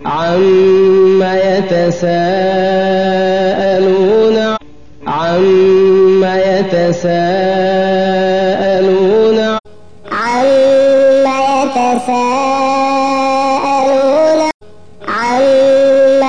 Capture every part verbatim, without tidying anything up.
عَمَّ يَتَسَاءَلُونَ عَمَّ يَتَسَاءَلُونَ عَمَّ يَتَسَاءَلُونَ عَمَّ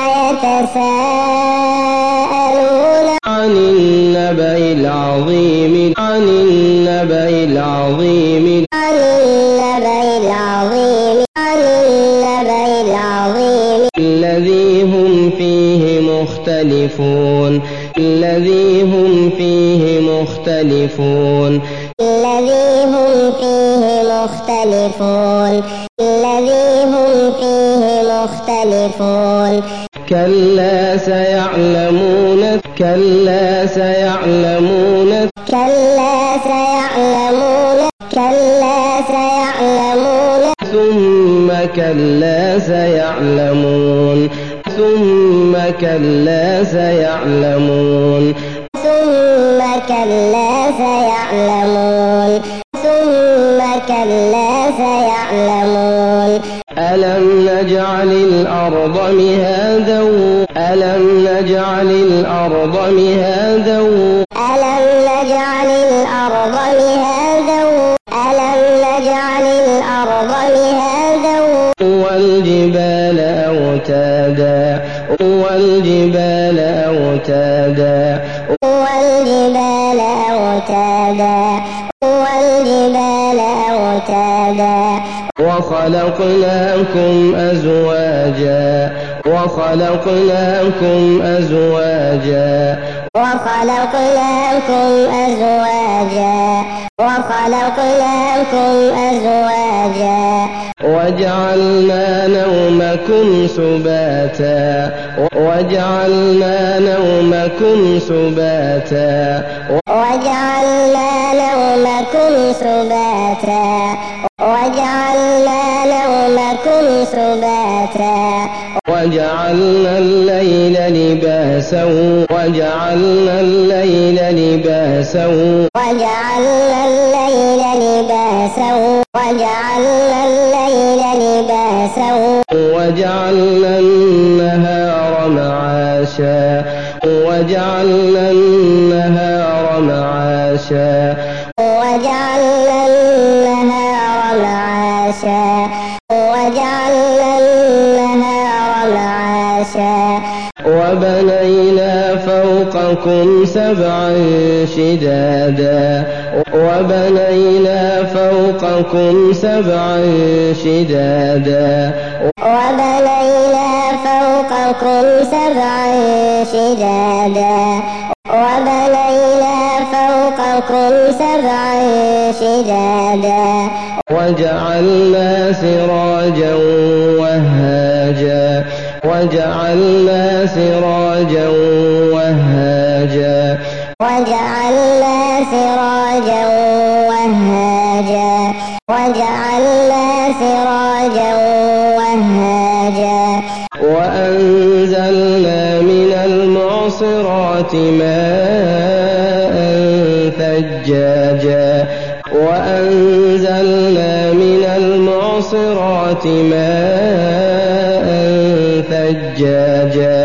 يَتَسَاءَلُونَ عَنِ النَّبَإِ الْعَظِيمِ عَنِ النَّبَإِ الْعَظِيمِ عَنِ النَّبَإِ الْعَظِيمِ عَنِ النَّبَإِ الْعَظِيمِ الَّذِي هُمْ فِيهِ مُخْتَلِفُونَ الَّذِي هُمْ فِيهِ مُخْتَلِفُونَ الَّذِي هُمْ فِيهِ مُخْتَلِفُونَ الَّذِي هُمْ فِيهِ مُخْتَلِفُونَ كَلَّا سَيَعْلَمُونَ كَلَّا سَيَعْلَمُونَ كَلَّا سَيَعْلَمُونَ كَلَّا سَيَعْلَمُونَ ثُمَّ كَلَّا سَيَعْلَمُونَ ثُمَّ كَلَّا سَيَعْلَمُونَ ثُمَّ كَلَّا سَيَعْلَمُونَ ثُمَّ كَلَّا سَيَعْلَمُونَ أَلَمْ نَجْعَلِ الْأَرْضَ مِهَادًا أَلَمْ نَجْعَلِ الْأَرْضَ مِهَادًا أَلَمْ نَجْعَلِ الْأَرْضَ مِهَادًا أَلَمْ نَجْعَلِ الْأَرْضَ مِهَادًا وَالْجِبَالَ أَوْتَادًا وَالْجِبَالَ أَوْتَادًا وَالْجِبَالَ أَوْتَادًا وَالْجِبَالَ أَوْتَادًا وَخَلَقْنَاكُمْ أَزْوَاجًا وَخَلَقْنَاكُمْ أَزْوَاجًا وَخَلَقْنَاكُمْ أَزْوَاجًا وَخَلَقْنَاكُمْ أَزْوَاجًا وَجَعَلْنَا نَوْمَكُمْ سُبَاتًا وَجَعَلْنَا نَوْمَكُمْ سُبَاتًا وَجَعَلْنَا نَوْمَكُمْ سُبَاتًا وَجَعَلْنَا نَوْمَكُمْ سُبَاتًا وَجَعَلْنَا اللَّيْلَ لِبَاسًا وَجَعَلْنَا اللَّيْلَ لِبَاسًا وَجَعَلْنَا اللَّيْلَ لِبَاسًا وَجَعَلْنَا اللَّيْلَ لِبَاسًا وَجَعَلْنَا النَّهَارَ مَعَاشًا وَجَعَلْنَا النَّهَارَ مَعَاشًا وَجَعَلْنَا النَّهَارَ مَعَاشًا وَجَعَلْنَا النَّهَارَ مَعَاشًا وَبَنَيْنَا فَوْقَكُمْ سَبْعًا شِدَادًا وَبَنَيْنَا فَوْقَكُمْ سَبْعًا شِدَادًا وَبَنَيْنَا فَوْقَكُمْ سَبْعًا شِدَادًا وَبَنَيْنَا فَوْقَكُمْ سَبْعًا شِدَادًا وَجَعَلْنَا سِرَاجًا وَهَّاجًا وَجَعَلْنَا سِرَاجًا وَهَّاجًا وَجَعَلْنَا سِرَاجًا وَهَّاجًا وَجَعَلْنَا سِرَاجًا وَهَّاجًا وَأَنزَلْنَا مِنَ الْمُعْصِرَاتِ مَاءً ثَجَّاجًا وَأَنزَلْنَا مِنَ الْمُعْصِرَاتِ مَاءً ثَجَّاجًا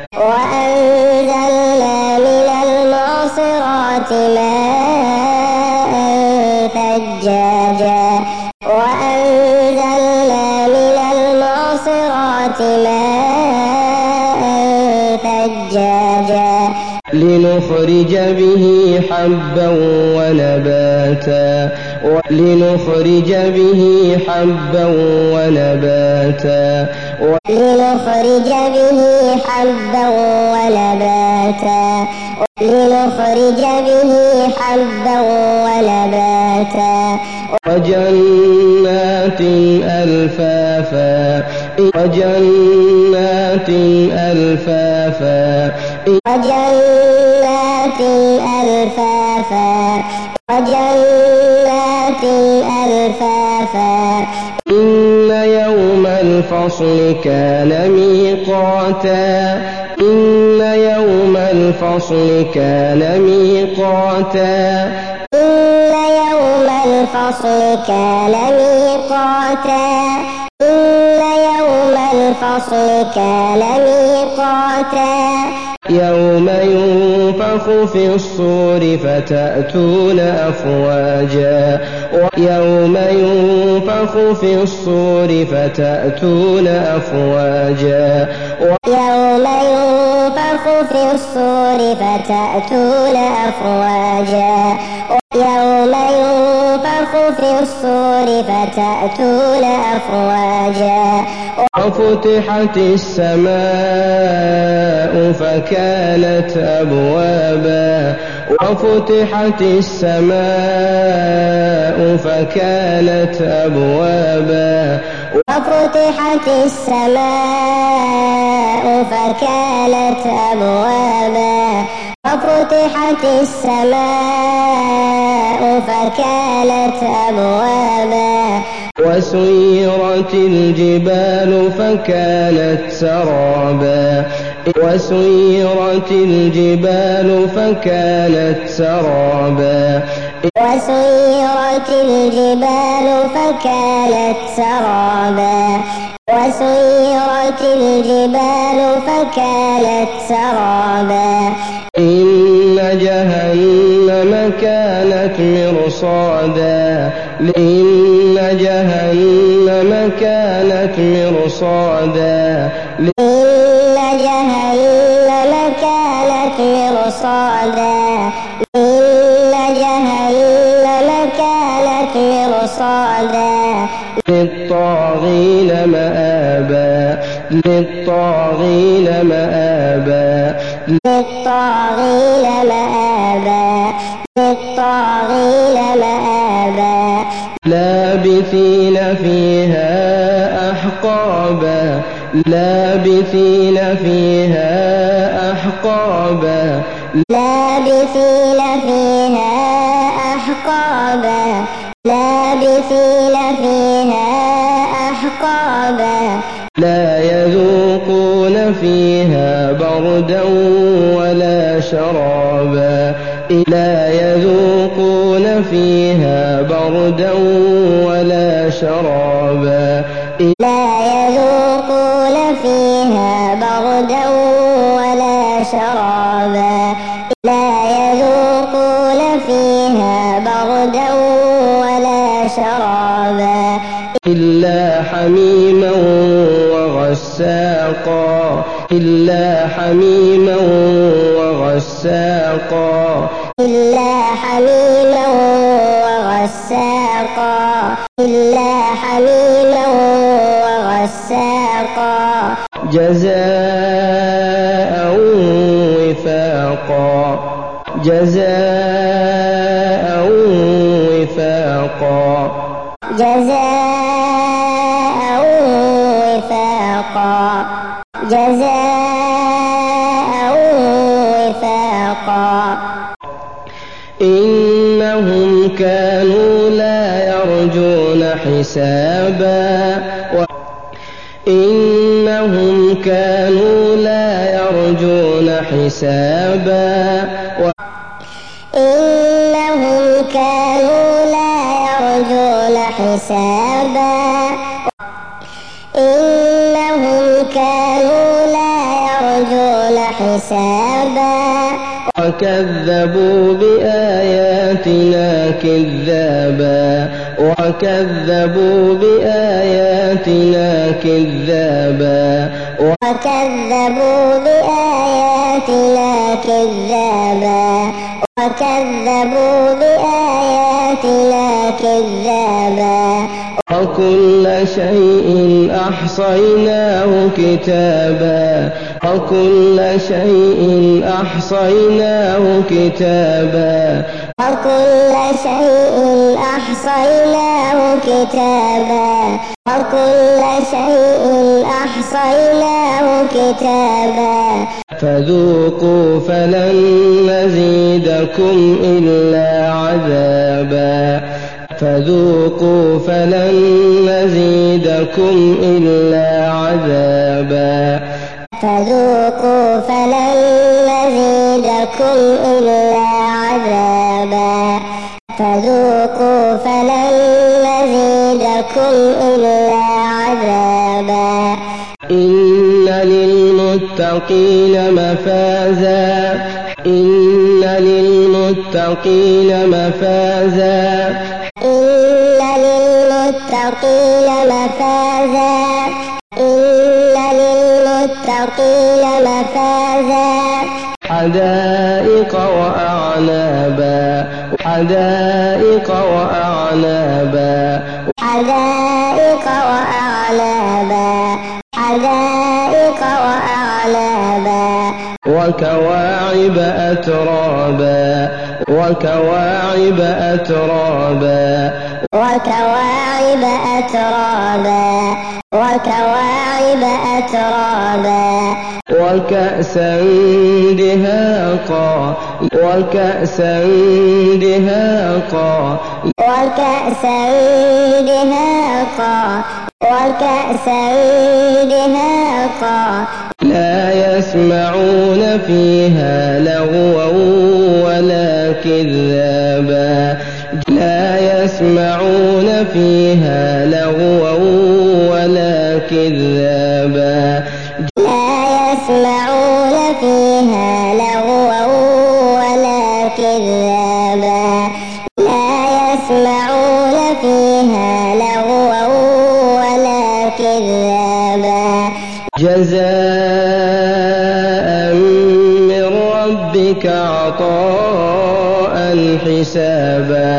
وَأَنزَلْنَا مِنَ الْمُعْصِرَاتِ مَاءً ثَجَّاجًا وَأَنزَلْنَا مِنَ الْمُعْصِرَاتِ مَاءً ثَجَّاجًا لِنُخْرِجَ بِهِ حَبًّا وَنَبَاتًا لِنُخْرِجَ بِهِ حَبًّا وَنَبَاتًا لِنُخْرِجَ بِهِ حَبًّا وَنَبَاتًا لِنُخْرِجَ بِهِ حَبًّا وَنَبَاتًا وَجَنَّاتٍ أَلْفَافًا وَجَنَّاتٍ أَلْفَافًا وَجَنَّاتٍ أَلْفَافًا وَجَنَّاتٍ أَلْفَافًا إِنَّ يَوْمَ الْفَصْلِ كَانَ مِيقَاتًا إِنَّ يَوْمَ الْفَصْلِ كَانَ مِيقَاتًا إِنَّ يَوْمَ الْفَصْلِ كَانَ مِيقَاتًا إِنَّ يَوْمَ الفصل كان ميقاتا يوم ينفخ في الصور فتأتون أفواجا يوم ينفخ في الصور فتأتون أفواجا يوم ينفخ في الصور فتأتون أفواجا يوم ينفخ في الصور فتأتون أفواجا وفتحت السماء فكانت أبوابا وفتحت السماء فكانت أبوابا وفتحت السماء فكانت أبوابا وفتحت السماء فكانت أبوابا وسيرت الجبال فكانت سرابا وسيرت الجبال فكانت سرابا وسيرت الجبال فكانت سرابا وسيرت الجبال فكانت سرابا إن جهنم كانت مرصادا إن جهنم كانت مرصادا إن جهنم كانت مرصادا إن جهنم كانت مرصادا للطاغين مآبا للطاغين مآبا للطاغين مآبا للطاغين مآبا لابثين فيها أحقابا لابثين فيها أحقابا لابثين فيها أحقابا لابثين فيها أحقابا لا يذوقون فيها بردا ولا شرابا لا يذوقون فيها بردا ولا شرابا لا يذوقون فيها بردا ولا شرابا لا يذوقون فيها بردا ولا شرابا إلا حميما وغساقا إلا حميما وغساقا إلا حميما وغساقا إلا حميما وغساقا جزاء وفاقا جزاء وفاقا جزاء وفاقا جزاء وفاقا إنهم كانوا لا يرجون حسابا إنهم كانوا لا يرجون حسابا إنهم كانوا لا يرجون حسابا إنهم كانوا لا يرجون حسابا وكذبوا بآياتنا كذابا وكذبوا بآياتنا كذابا وكذبوا بآياتنا كذابا وكذبوا بآياتنا كذابا وكل شيء أحصيناه كتابا وكل شيء أحصيناه كتابا وكل شيء أحصيناه كتابا وكل شيء أحصيناه كتابا فذوقوا فلن نزيدكم إلا عذابا فذوقوا فلن نزيدكم إلا عذابا فذوقوا فلن نزيدكم إلا عذابا فذوقوا فلن نزيدكم إلا عذابا للمتقين مفازا إن للمتقين مفازا إن للمتقين مفازا إن للمتقين مفازا حدائق وأعنابا حدائق وأعنابا حدائق وأعنابا حدائق وأعنابا وكواعب أترابا وكواعب أترابا وكواعب أترابا وكواعب أترابا وكأسا دهاقا وكأسا دهاقا وكأسا دهاقا وكأسا دهاقا لا يسمعون فيها لغوا ولا كذابا لا يسمعون فيها لغوا ولا كذابا لا يسمعون فيها لغوا ولا كذابا لا يسمعون فيها لغوا ولا كذابا جزاء من ربك عطاء حسابا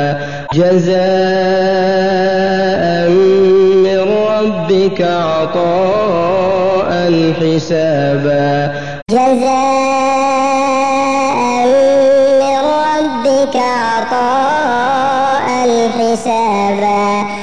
جزاء من ربك عطاء حسابا جزاء من ربك عطاء حسابا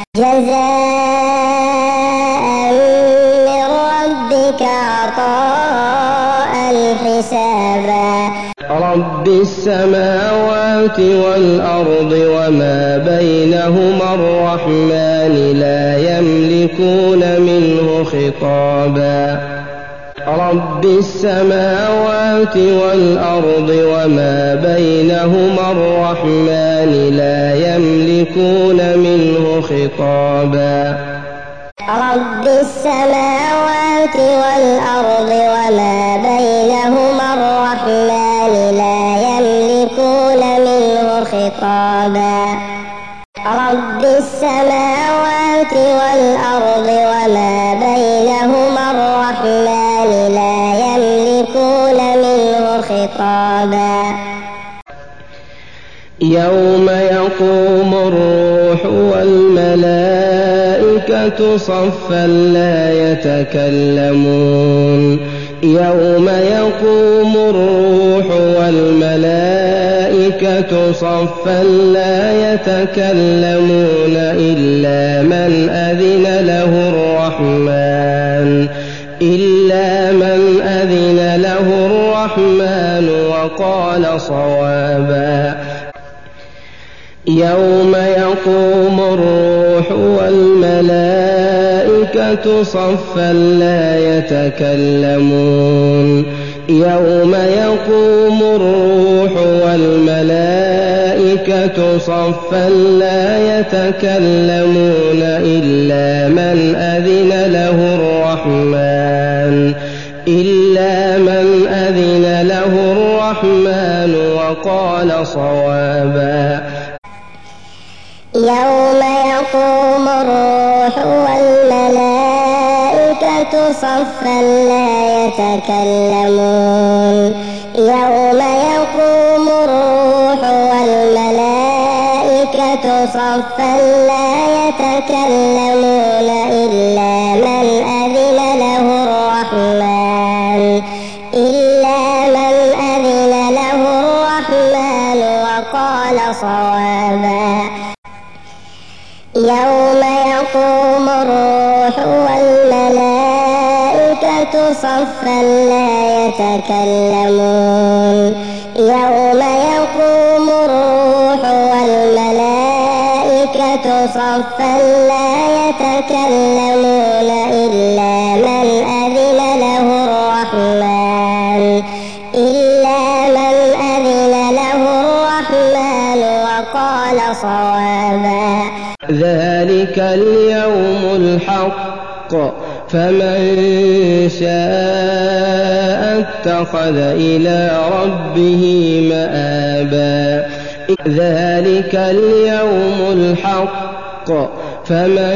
جزاء من ربك عطاء حسابا رب السماوات والأرض وما بينهما الرحمن لا يملكون منه خطابا رب السماوات والأرض وما بينهما الرحمن لا يملكون منه خطابا رب السماوات والأرض وما بينهما الرحمن لا يملكون منه خطابا رب السماوات والأرض وما بينهما الرحمن لا يملكون منه خطابا يوم يقوم الروح والملائكة صفا لا يتكلمون يوم يقوم الروح والملائكة صفا لا يتكلمون إلا من أذن له الرحمن إلا من أذن له الرحمن وقال صوابا يوم يقوم الروح والملائكة صفا لا يتكلمون يوم يقوم الروح والملائكة صفا لا يتكلمون إلا من أذن له الرحمن إلا من أذن له الرحمن وقال صوابا يوم يقوم الروح والملائكة صفا لا يتكلمون يوم يقوم الروح والملائكة صفا لا يتكلمون إلا من أذن له الرحمن إلا من أذن له الرحمن وقال صوابا يوم يقوم الروح والملائكة صفا لا يتكلمون يوم يقوم الروح والملائكة صفا لا يتكلمون إلا من أذن له الرحمن إلا من أذن له الرحمن وقال صوابا ذلك اليوم الحق فمن شاء اتخذ إلى ربه مآبا ذلك اليوم الحق فمن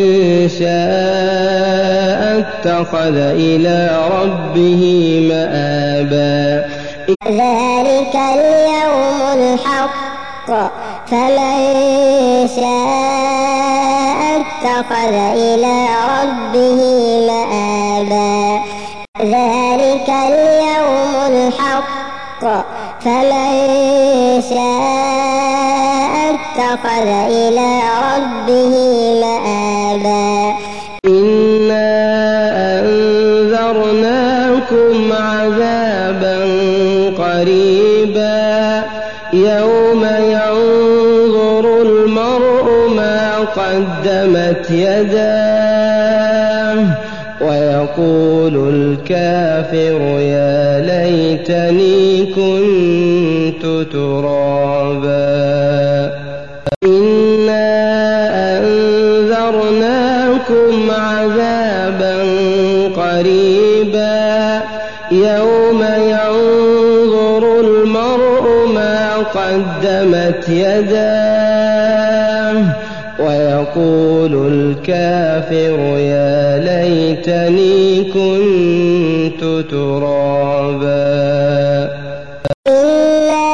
شاء اتخذ إلى ربه مآبا ذلك اليوم الحق فمن شاء اتخذ إلى ربه مآبا ذلك اليوم الحق فمن شاء اتخذ إلى ربه مآبا إنا أنذرناكم عذابا قريبا يوم ينظر المرء ما قدمت يداه ويقول الكافر يا ليتني كنت ترابا إنا أنذرناكم عذابا قريبا يوم ينظر المرء ما قدمت يداه ويقول الكافر يا ليتني كنت ترابا إنا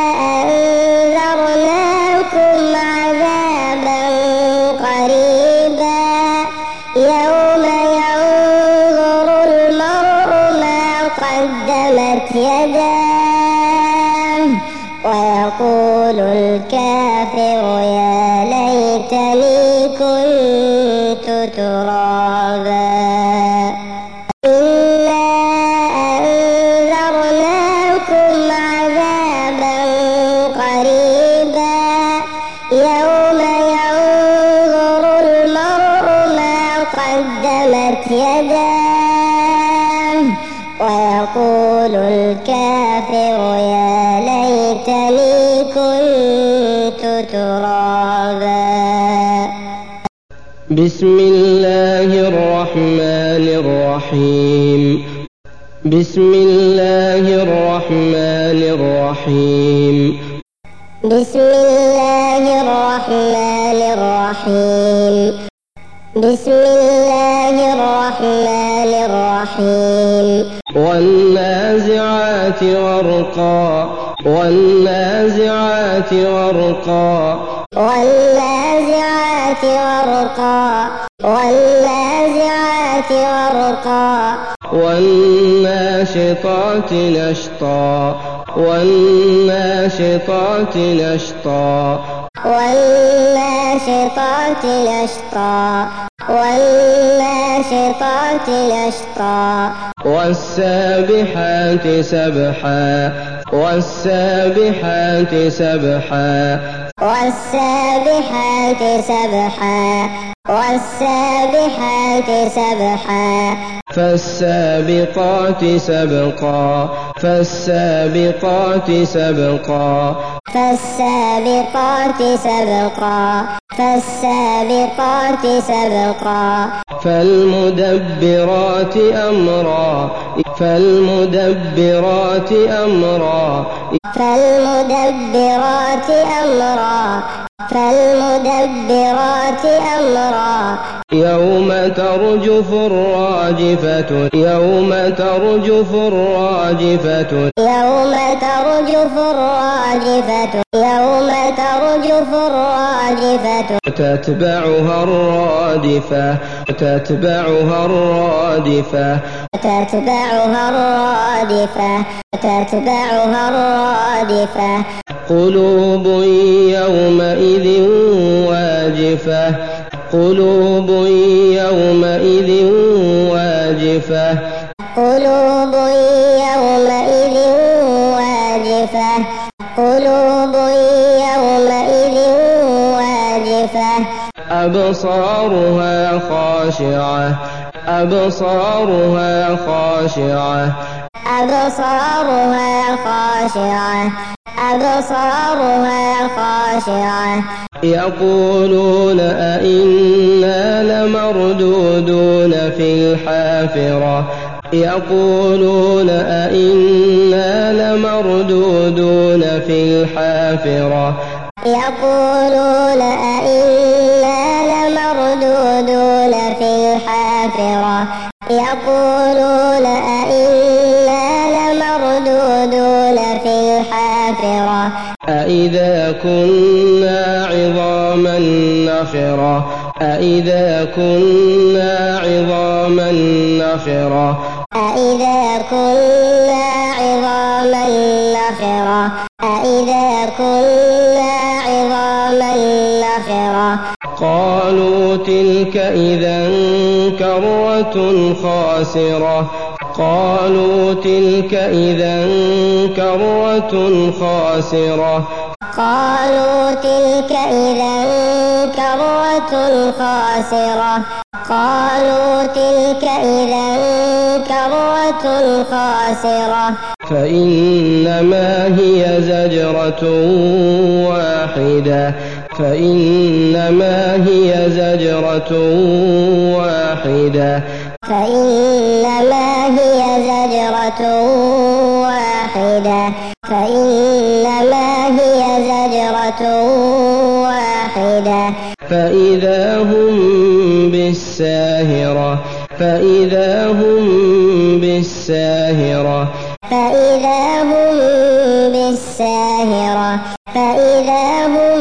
أنذرناكم عذابا قريبا يوم ينظر المرء ما قدمت يداه ويقول الكافر يا ليتني كنت ترابا إنا أنذرناكم عذابا قريبا يوم ينظر المرء ما قدمت يداه ويقول الكافر يا ليتني كنت ترابا بسم الله الرحمن الرحيم بسم الله الرحمن الرحيم بسم الله الرحمن الرحيم بسم الله الرحمن الرحيم والنازعات غرقا والنازعات غرقا والنازعات غرقا والنازعات غرقا والناشطات نشطا والناشطات نشطا والناشطات نشطا والناشطات نشطا والسابحات سبحا والسابحات سبحا والسابحات سبحا والسابحات سبحا فالسابقات سبقا فالسابقات سبقا فالسابقات سبقا فالسابقات سبقا فالمدبرات أمرا فالمدبرات أمرا فالمدبرات أمرا فالمدبرات أمرا يوم ترجف الراجفة يوم ترجف الراجفة يوم ترجف الراجفة يوم ترجف الراجفة تتبعها الرادفة تتبعها الرادفة تتبعها الرادفة تتبعها الرادفة قلوب يومئذ واجفة قلوب يومئذ واجفة قلوب يومئذ واجفة قلوب يومئذ واجفة أبصارها خاشعة أبصارها خاشعة أبصارها خاشعة أبصارها خاشعة يقولون أئنا لمردودون في الحافرة يقولون أئنا لمردودون في الحافرة يقولون أئنا لمردودون في الحافرة يقولون أئنا لمردودون في الحافرة أإذا كنا عظاما نخرة أإذا كنا عظاما نخرة أإذا كنا عظاما نخرة أإذا كنا عظاما نخرة قالوا تلك إذا كرة خاسرة قالوا تلك إذا كرة خاسرة قالوا تلك إذا كرة خاسرة قالوا تلك إذا كرة خاسرة فإنما هي زجرة واحدة فإنما هي زجرة واحدة فإنما هي زجرة واحدة فإنما هي زجرة واحدة فإذا هم بالساهرة فإذا هم بالساهرة فإذا هم بالساهرة فإذا هم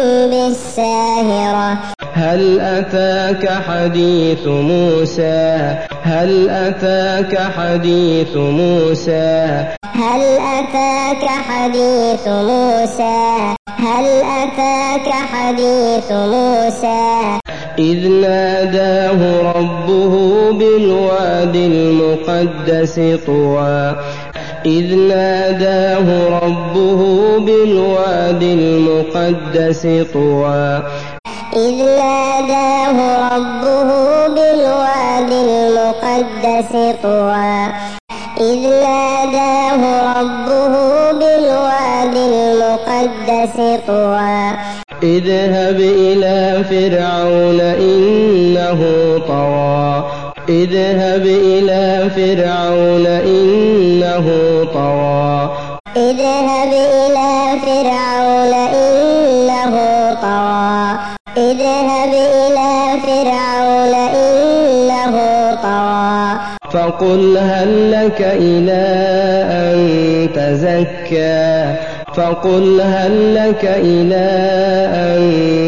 بالساهرة هل أتاك حديث موسى هل أتاك حديث موسى هل أتاك حديث موسى هل أتاك حديث موسى إذ ناداه ربه بالوادي المقدس طوى إذ ناداه ربه بالوادي المقدس طوى إذ ناداه ربه بالوادي المقدس طوى إذ ناداه ربه بالوادي المقدس طوى اذهب إلى فرعون إنه طغى اذهب إلى فرعون إنه طغى اذهب إلى فرعون إنه طغى اذهب إلى فرعون إنه طغى فقل هل لك إلى أن تزكى فقل هل لك إلى أن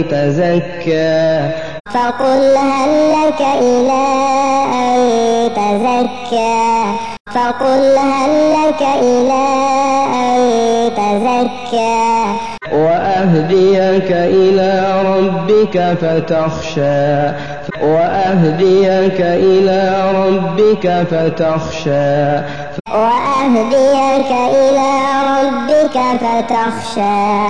تزكى فقل هل لك إلى أن تزكى فقل هل لك إلى أن تزكى وأهديك إلى ربك فتخشى وأهديك إلى ربك فتخشى وأهديك إلى ربك فتخشى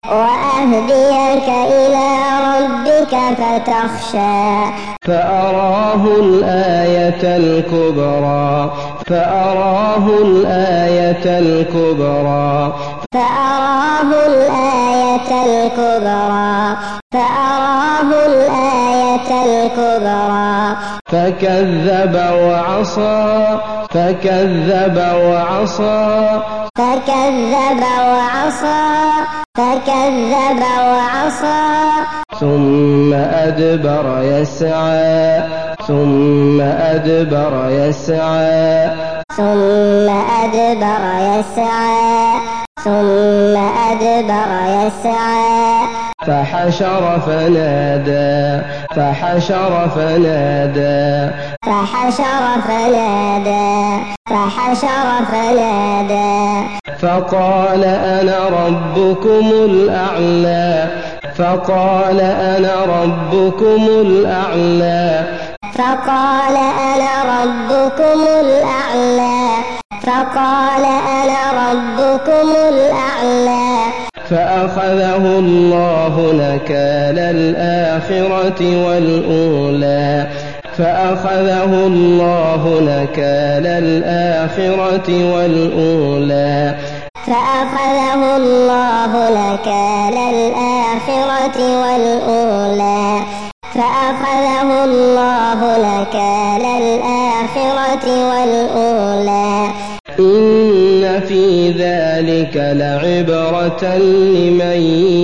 وأهديك إلى ربك فتخشى فأراه الآية الكبرى فأراه الآية الكبرى فأراه الآية الكبرى فأراه الآية الكبرى فكذب وعصى فكذب وعصى فكذب وعصى فكذب وعصى ثم أدبر يسعى ثم أدبر يسعى ثم أدبر يسعى ثم أدبر يسعى فحشر فنادى فحشر فنادى فحشر فنادى فحشر فنادى فقال أنا ربكم الأعلى فقال أنا ربكم الأعلى فقال أنا ربكم الأعلى فقال أنا ربكم الأعلى فأخذه الله نكال الآخرة والأولى فأخذه الله نكال الآخرة والأولى فأخذه الله نكال الآخرة والأولى فأخذه الله نكال الآخرة والأولى إن في ذلك لعبرة لمن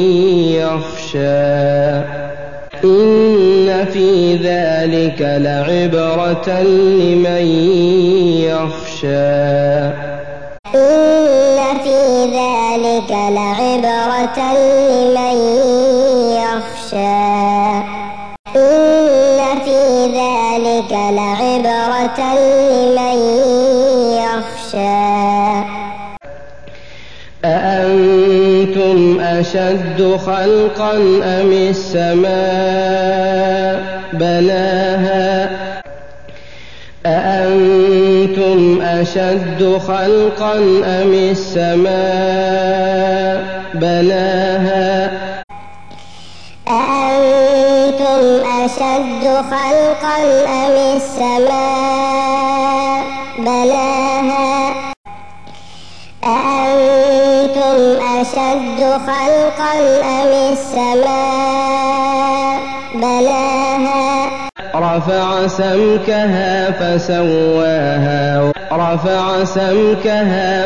يخشى إن في ذلك لعبرة لمن يخشى إن في ذلك لعبرة لمن يخشى إن في ذلك لعبرة لمن يخشى أأنتم أشد خلقا أم السماء بناها أأنتم أشد خلقا أم السماء بناها أأنتم أشد خلقا أم السماء بناها أأنتم أشد خلقا أم السماء بناها رفع سمكها فسواها رفع سمكها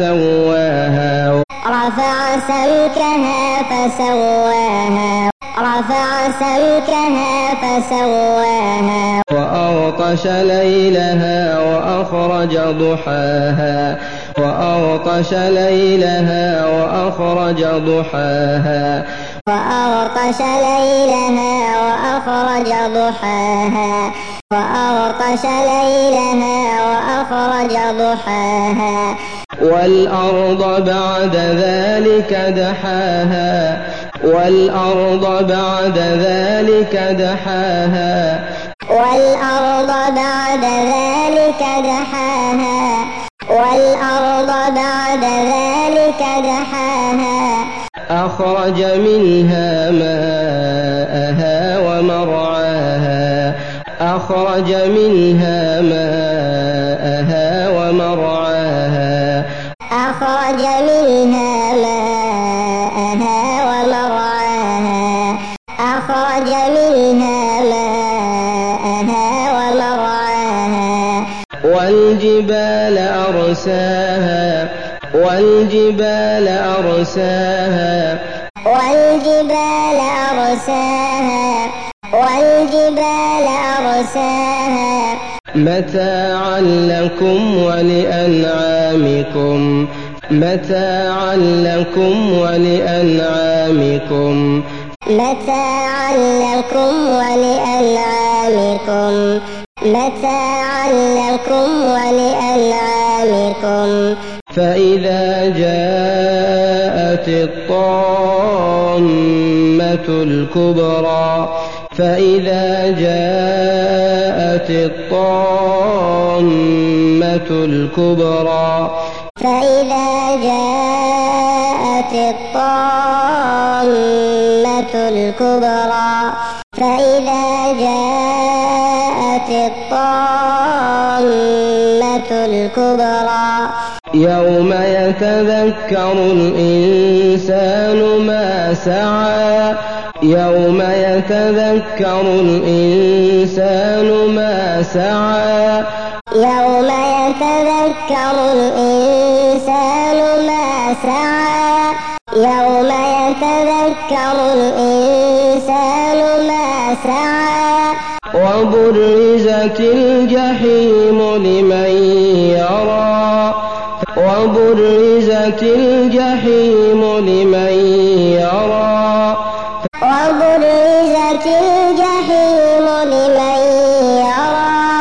فسواها رفع سمكها فسواها رفع سمكها فسواها وأغطش ليلها وأخرج ضحاها وأغطش ليلها وأخرج ضحاها وأغطش ليلها وأخرج ضحاها وأغطش ليلها وأخرج ضحاها والأرض بعد ذلك دحاها والأرض بعد ذلك دحاها والأرض بعد ذلك دحاها والأرض بعد ذلك دحاها أخرج منها ماءها ومرعاها أخرج منها ماءها ومرعاها أخرج منها ماءها ومرعاها أخرج منها ماءها ومرعاها والجبال أرساها والجبال أرساها والجبال أرساها والجبال أرساها متاعا لكم ولأنعامكم متاعا لكم ولأنعامكم متاعا لكم ولأنعامكم متاعا لكم ولأنعامكم فإذا جاءت الطامة الكبرى فإذا جاءت الطامة الكبرى فإذا جاءت الطامة الكبرى فإذا جاءت الطامة الكبرى يوم يتذكر الإنسان ما سعى يوم يتذكر الإنسان ما سعى يوم يتذكر الإنسان ما سعى يوم يتذكر الإنسان ما سعى وبرزت الجحيم لمن يرى وبرزت الجحيم لمن يرى وبرزت الجحيم لمن يرى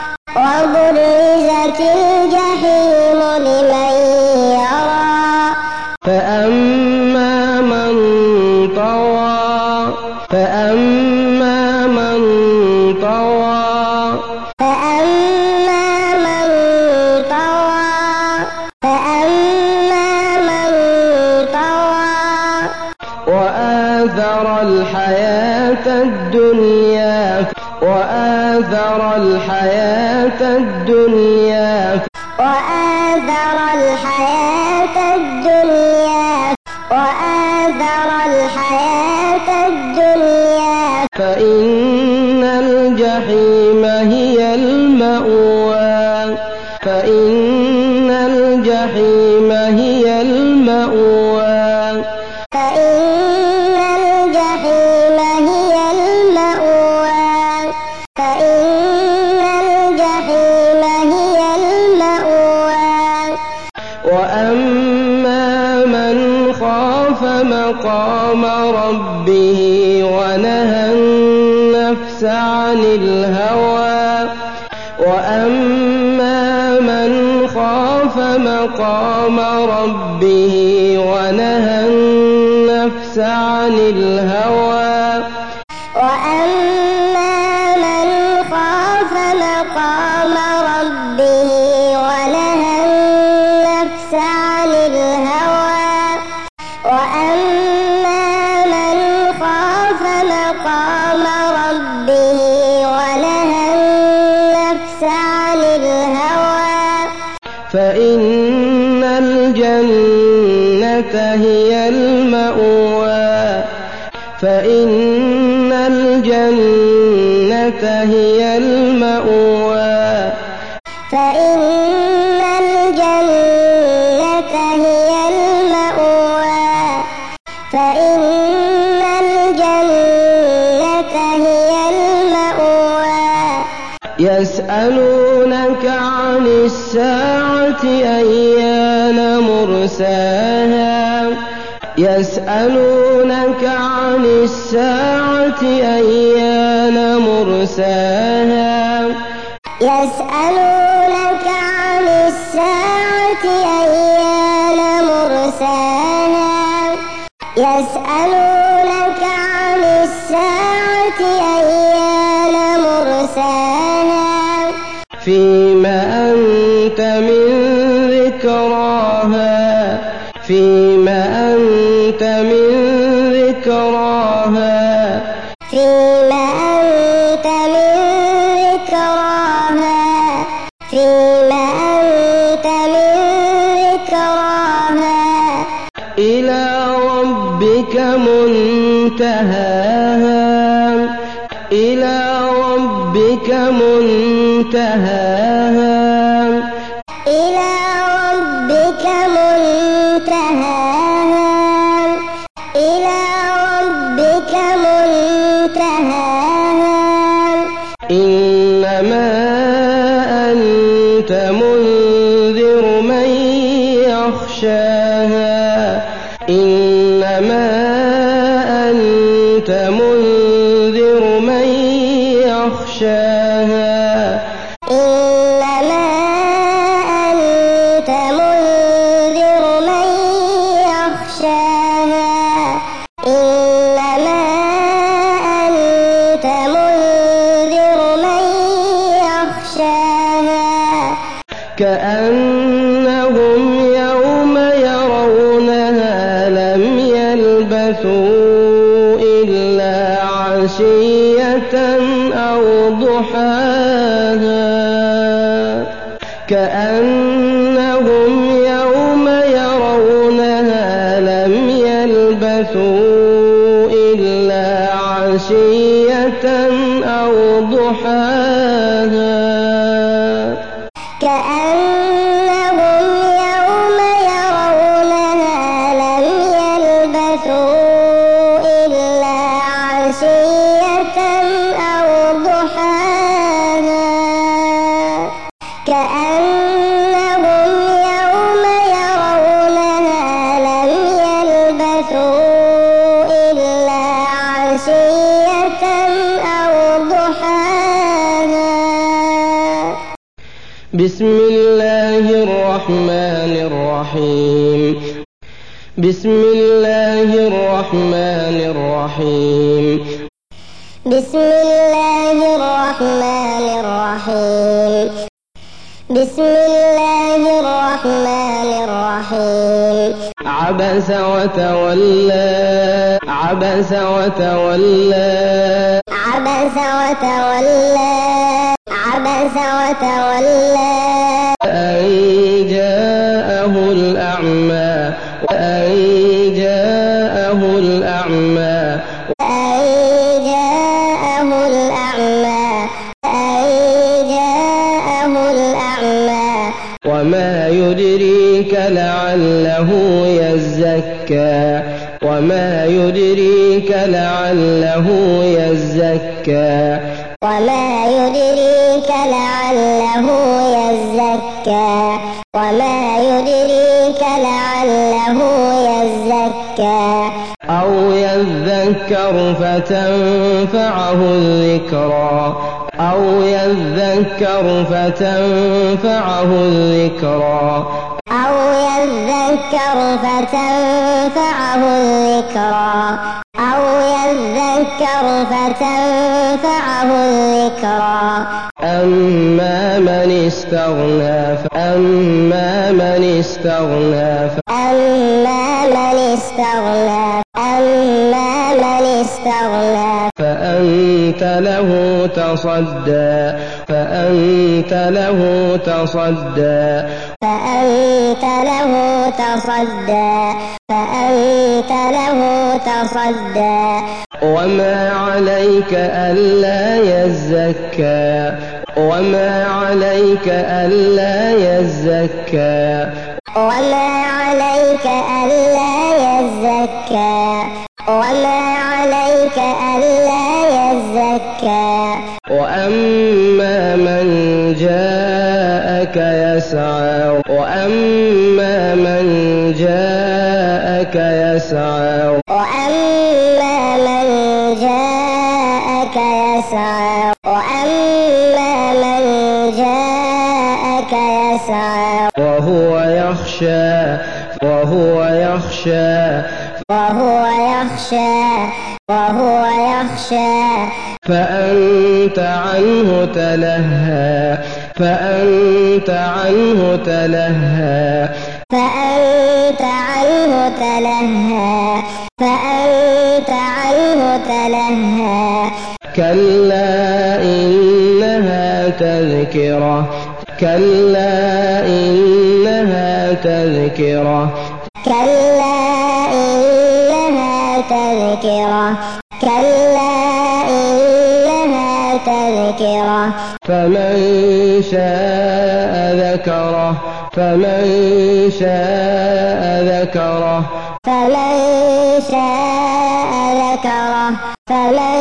وبرزت الجحيم لمن يرى فأما من طغى فأما من طغى فأما من طغى فأما من طغى وآثر الحياة الدنيا وآثر الحياة الدنيا وآثر الحياة الدنيا فإن الجحيم هي المأوى فإن الجحيم هي المأوى فإن الجحيم هي المأوى وأما من خاف مقام ربه ونهى النفس عن الهوى وأما من خاف مقام ربه ونهى النفس عن الهوى وأما من خاف مقام ربه ونهى النفس عن الهوى وأما من خاف مقام ربه ونهى النفس عن الهوى فإن الجنة هي المأوى فإن الجنة هي المأوى فإن الجنة هي المأوى فإن الجنة هي المأوى يسألونك عن الساعة أيان مرساها يسألونك عن الساعة أيان مرساها يسألونك عن الساعة أيان مرساها يسألونك عن الساعة أيان مرساها فيما أنت من ذكراها فيما أنت من ذكراها فيما أنت من ذكراها فيما أنت من ذكراها إلى ربك منتهاها إلى ربك منتهاها إلى ربك منتهاها إلى ربك منتهاها إنما أنت منذر من يخشاها إنما أنت منذر من يخشاها إنما أنت منذر من يخشاها إنما أنت منذر من يخشاها كأنهم يوم يرونها لم يلبثوا إلا عشية أو ضحاها كأنهم يوم يرونها لم يلبثوا إلا عشية أو ضحاها كأنهم يوم يرونها لم يلبثوا إلا عشية أو ضحاها كأنهم يوم يرونها لم يلبثوا إلا عشية أو ضحاها بسم الله الرحمن الرحيم بسم الله الرحمن الرحيم بسم الله الرحمن الرحيم بسم الله الرحمن الرحيم عبس وتولى عبس وتولى عبس وتولى عبس وتولى أن جاءه الأعمى وأن جاءه الأعمى أن جاءه الأعمى أن جاءه الأعمى وما وما يدريك لعله يزكى وما يدريك لعله يزكى وما يدريك لعله يزكى وما يدريك لعله يزكى أو يذكر فتنفعه الذكرى أو يذكر فتنفعه الذكرى أو يذكر فتنفعه الذكرى أو يذكر فتنفعه الذكرى أما من استغنى أما من استغنى أما من استغنى أما من استغنى فأنت له تصدى فأنت له تصدى فأنت له تصدى فأنت له تصدى وما عليك ألا يزكى وما عليك ألا يزكى وما عليك ألا يزكى وما عليك ألا يزكى وأما من جاءك يسعى وأما من جاءك يسعى وأما من جاءك يسعى وأما من جاءك يسعى وهو يخشى وهو يخشى وهو يخشى وهو يخشى فأنت عنه تلهى فأنت عنه تلهى فأنت عنه تلهى فأنت عنه تلهى كلا إنها تذكرة كلا إنها تذكرة كلا إنها تذكرة كلا إنها تذكرة فمن شاء ذكره فمن شاء ذكره فمن شاء ذكره فمن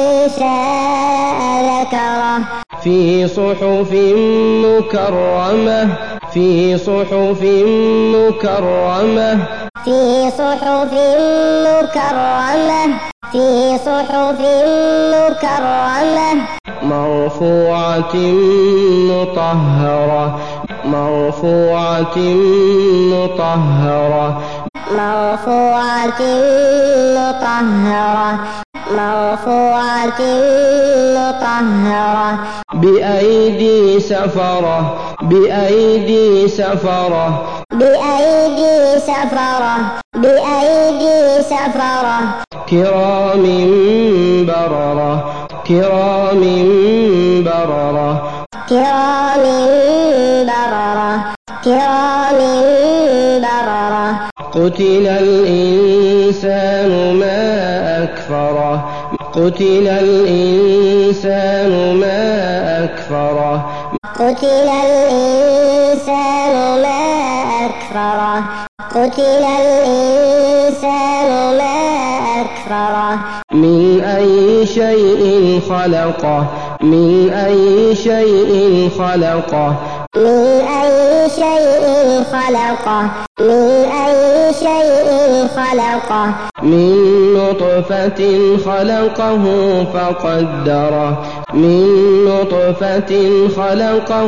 شاء ذكره في صحف مكرمة في صحف مكرمة في صحف مكرمة في صحف مكرمة مرفوعة مطهرة مرفوعة مطهرة مرفوعة مطهرة مرفوعة مطهرة بأيدي سفرة بأيدي سفرة بأيدي سفرة بأيدي سفرة كرام بررة كرام بررة كرام بررة كرام بررة قتل الإنسان ما أكفره قتل الإنسان ما أكفره قتل الإنسان ما أكفره قتل الإنسان ما أكفره من أي شيء خلقه من أي شيء خلقه من أي شيء خلقه من أي شيء خلقه من نطفة خلقه فقدره من نطفة خلقه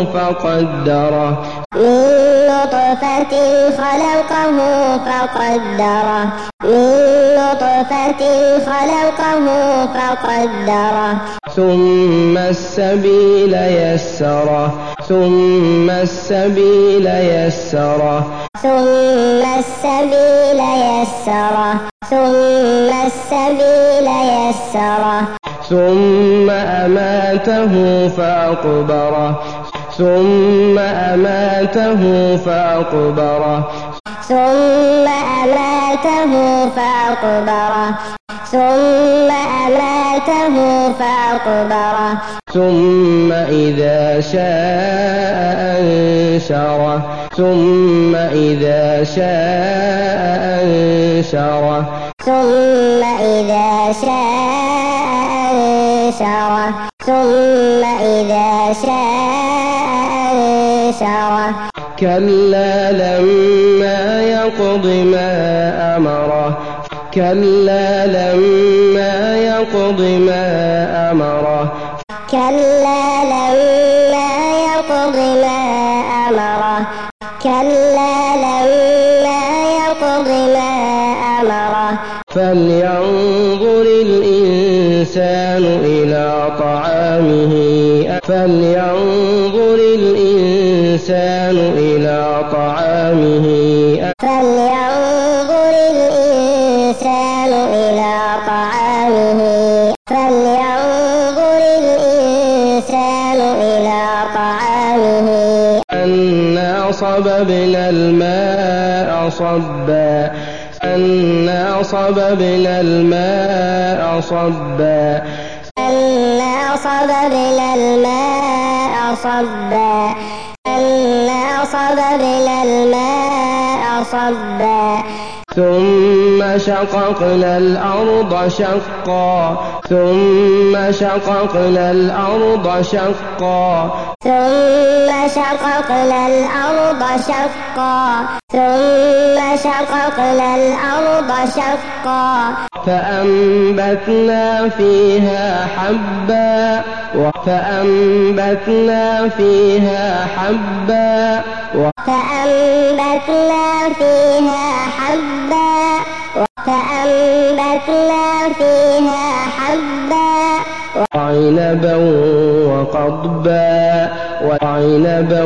فقدره من نطفة خلقه فقدره من نطفة خلقه فقدره ثم السبيل يسره ثم السبيل يسره ثم السبيل يسره ثم السبيل يسره ثم أماته فأقبره ثم أماته فأقبره ثم أماته فأقبره ثم أماته فأقبره ثم إذا شاء أنشره ثم إذا شاء أنشره ثم إذا شاء أنشره ثم إذا شاء أنشره كلا لما يقض ما أمره كلا لما يقض ما أمره كلا لما يقض ما أمره كلا لما يقض ما أمره فلينظر الإنسان إلى طعامه فلينظر الإنسان إلى طعامه فلينظر الإنسان إلى طعامه فلينظر الإنسان إلى طعامه أنا صببنا الماء صبا أنا صببنا الماء صبا أنا صببنا الماء صبا أنا صببنا الماء صبا ثم شققنا الأرض شقا ثم شققنا الأرض شقا ثم شققنا الأرض شقا ثم شققنا الأرض شقا فأنبتنا فيها حبا فأنبتنا فيها حبا فأنبتنا فيها حبا فأنبتنا فيها حبا وعنبا وقضبا وعنبا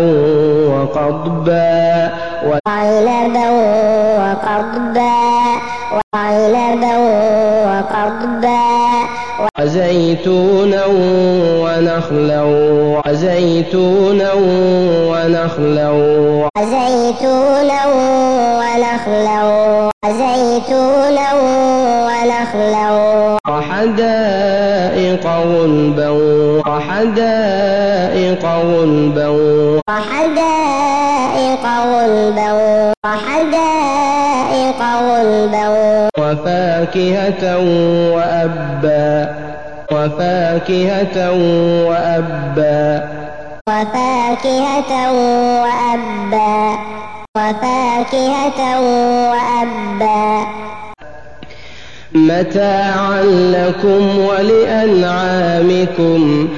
وقضبا وعنبا وقضبا وعنبا وقضبا وزيتونا ونخلا وزيتونا ونخلا وزيتونا ونخلا وزيتونا ونخلا وحدائق غلبا وحدائق غلبا وحدائق غلبا وحدائق غلبا وفاكهة وأبا وفاكهة وأبا وفاكهة وأبا وفاكهة وأبا متاعا لكم ولأنعامكم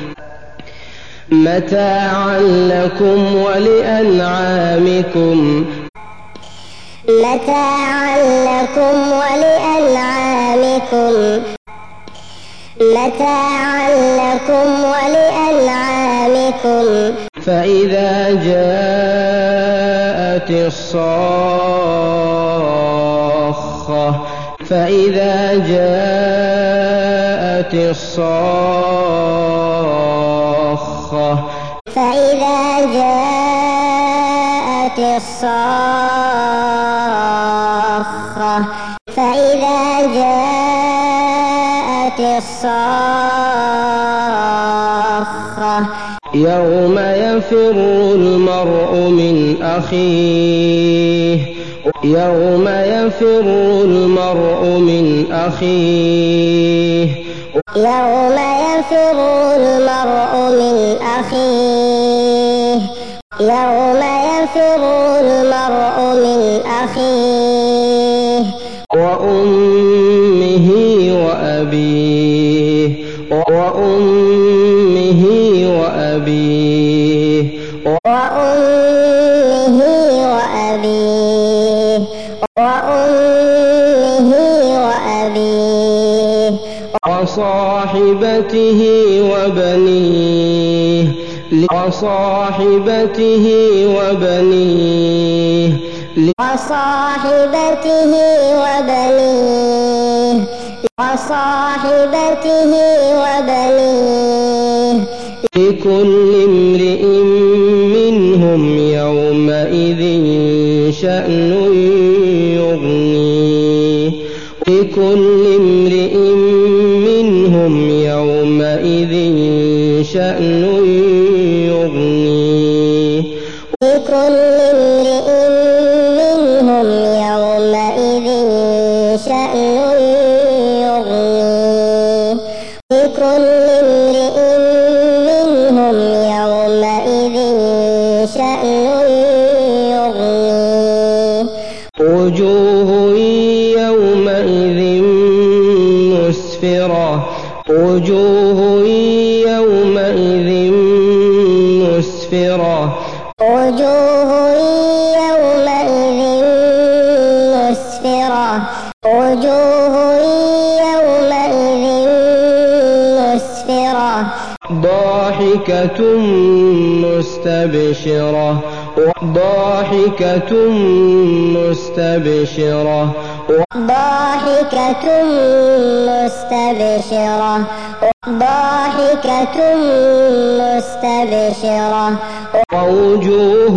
متاعا لكم ولأنعامكم متاعا لكم ولأنعامكم متاعا لكم ولأنعامكم فإذا جاءت الصاخة فإذا جاءت الصاخة فإذا جاءت الصاخة فإذا جاءت الصاخة يوم يفر المرء من أخيه يوم يفر المرء من أخيه يوم يفر المرء من أخيه يوم يفر المرء من أخيه وأمه وأبيه وأمه وأبيه وأمه وأبيه وأمه وأبيه وصاحبته وبنيه وصاحبته وبنيه وصاحبته وبنيه وصاحبته وبنيه لكل امرئ منهم يومئذ شأن يغنيه لكل امرئ منهم يومئذ شأن يغنيه لكل امرئ منهم يومئذ شأن يغنيه لكل امرئ منهم يومئذ شأن يغنيه وجوه يومئذ مسفرة وجوه يومئذ مسفرة وجوه يومئذ مسفرة وجوه يومئذ مسفرة ضاحكة مستبشرة ضاحكة مستبشرة ضاحكة مستبشرة ضاحكة مستبشرة ووجوه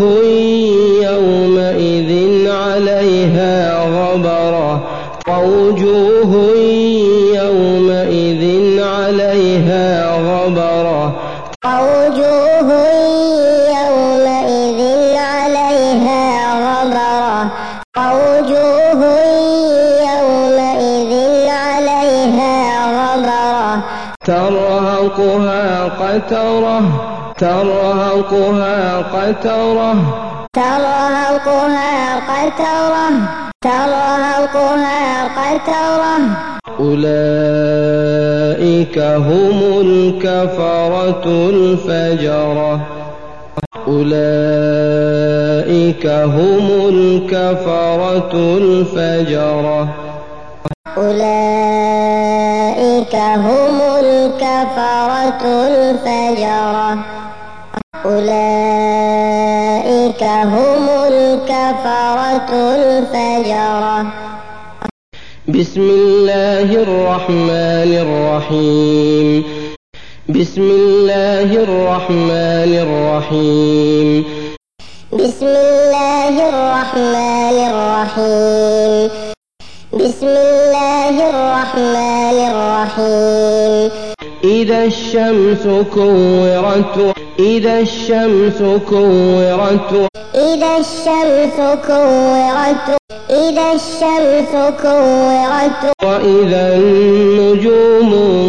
يومئذ عليها غبرة ووجوه يومئذ عليها غبرة ووجوه يومئذ عليها غبرة ووجوه يومئذ عليها غبرة ترهقها قترة ترهقها قترة ترهقها قترة ترهقها قترة أولئك هم الكفرة الفجرة أولئك هم الكفرة الفجرة أولئك هم الكفرة الفجرة أولئك هم الكفرة الفجرة بسم الله الرحمن الرحيم بسم الله الرحمن الرحيم بسم الله الرحمن الرحيم بسم الله الرحمن الرحيم إذا الشمس كورت إذا الشمس كورت إذا الشمس كورت إذا الشمس كورت وإذا النجوم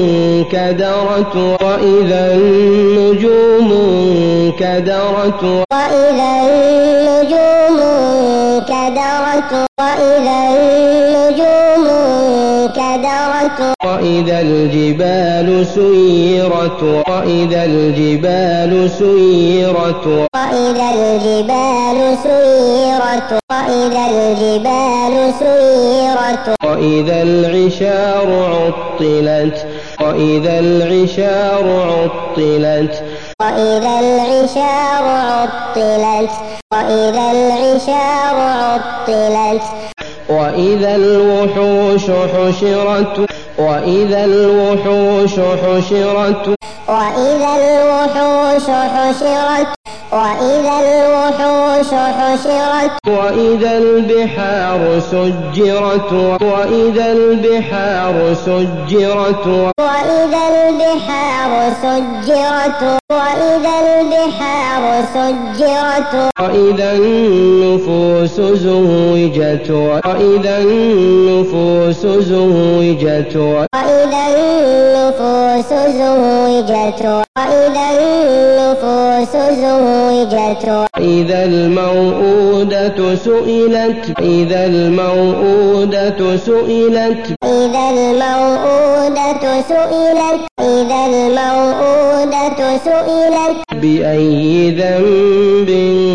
انكدرت وإذا النجوم انكدرت وإذا النجوم انكدرت وإذا النجوم انكدرت وإذا الجبال سيرت وإذا الجبال سيرت وإذا الجبال سيرت وإذا الجبال سيرت وإذا العشار عطلت وإذا العشار عطلت وإذا العشار عطلت وإذا العشار عطلت وإذا الوحوش حشرت وإذا الوحوش حشرت وإذا الوحوش حشرت وإذا الوحوش حشرت وإذا البحار سجرت وإذا البحار سجرت وإذا البحار سجرت وإذا البحار سجرت وإذا النفوس زوجت وإذا النفوس زوجت وإذا النفوس زوجت وإذا النفوس زوجت وإذا الموءودة سئلت إذا الموءودة سئلت إذا الموءودة سئلت إذا الموءودة سئلت بأي ذنب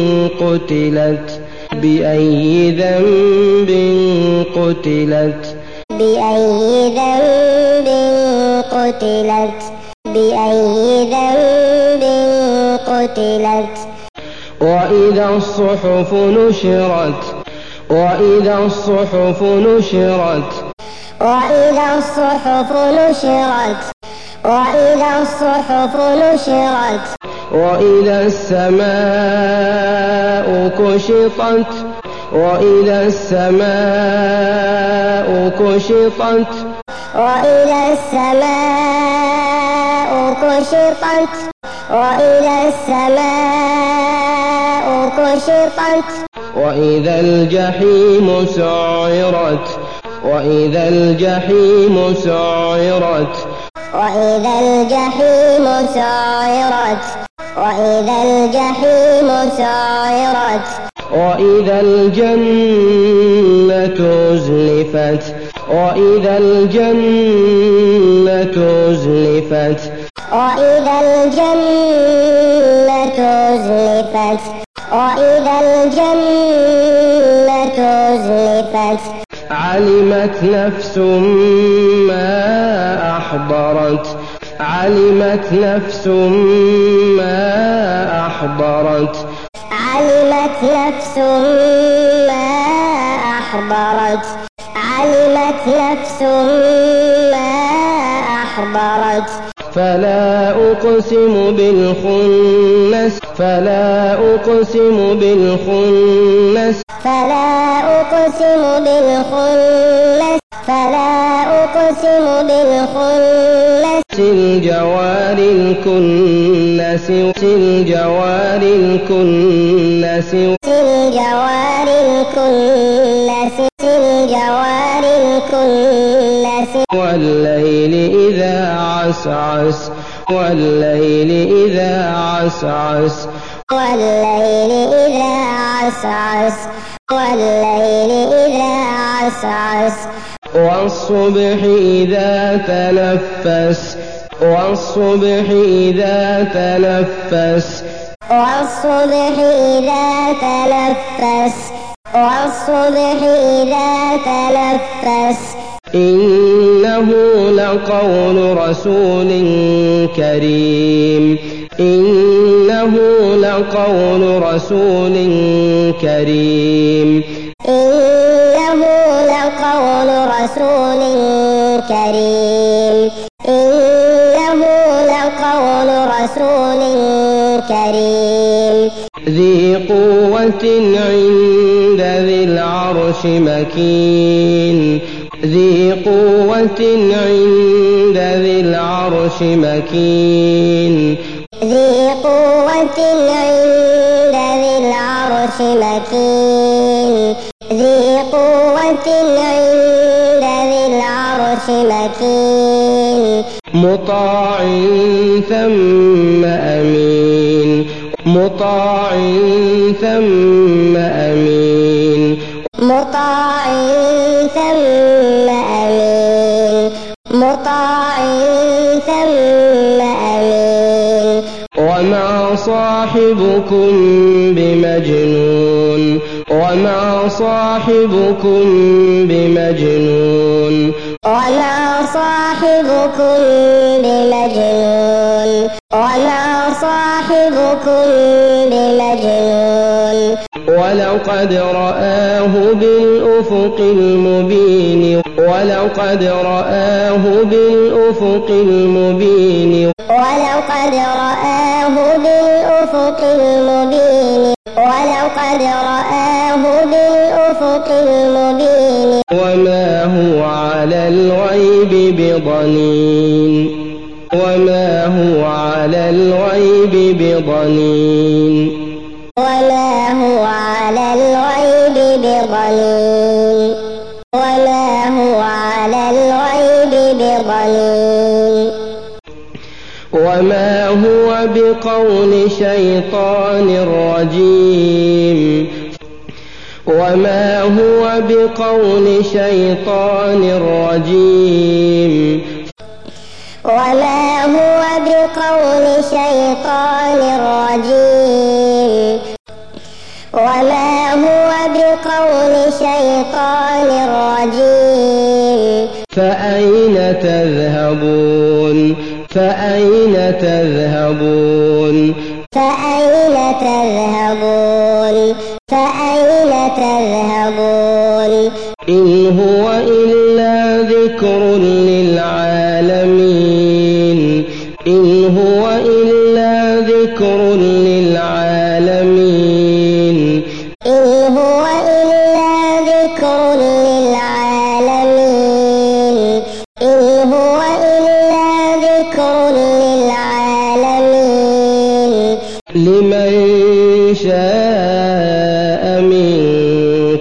قتلت بأي ذنب قتلت بأي ذنب قتلت بأي ذنب قتلت وإذا الصحف نشرت وإذا الصحف نشرت وإذا الصحف نشرت وإذا الصحف نشرت وإذا السماء كشطت وإذا السماء كشطت وإذا السماء كشطت وإذا السماء كشطت وإذا الجحيم سعرت وإذا الجحيم سعرت وإذا الجحيم سعرت وإذا الجحيم سعرت وإذا الجنة أزلفت وإذا الجنة أزلفت وإذا الجنة أزلفت وإذا الجنة أزلفت علمت نفس ما أحضرت علمت نفس ما أحضرت علمت نفس ما أحضرت علمت نفس ما أحضرت فلا أقسم بالخنس فلا أقسم بالخنس فلا أقسم بالخنس فلا أقسم بالخنس الجوار الكنس الجوار الكنس الجوار الكنس الجوار الكنس والليل إذا عسعس والليل إذا عسعس والليل إذا عسعس والليل إذا عسعس والصبح إذا تنفس والصبح إذا تنفس والصبح إذا تنفس والصبح إذا تنفس إنه لقول رسول كريم إنه لقول رسول كريم إنه لقول رسول كريم إنه لقول رسول كريم ذي قوة عند ذي العرش مكين ذي قوة عند ذي العرش مكين ذي قوة عند ذي العرش مكين ذي قوة عند ذي العرش مكين مطاع ثم أمين مطاع ثم أمين مطاع ثم أمين مطاع ثم أمين وما صاحبكم بمجنون وما صاحبكم بمجنون وما صاحبكم بمجنون وما صاحبكم بمجنون ولقد رآه بالأفق المبين ولقد رآه بالأفق المبين ولقد رآه بالأفق المبين ولقد رآه بالأفق المبين وما هو على الغيب بضنين وما هو على الغيب بضنين وما هو على الغيب بضنين وما هو على الغيب بضنين وما هو بقول شيطان رجيم وما هو بقول شيطان رجيم وما هو بقول شيطان رجيم وما هو بقول شيطان رجيم فأين تذهبون فأين تذهبون فأين تذهبون فأين تذهبون إن هو إلا ذكر للعالمين إن هو إلا ذكر للعالمين إن هو إلا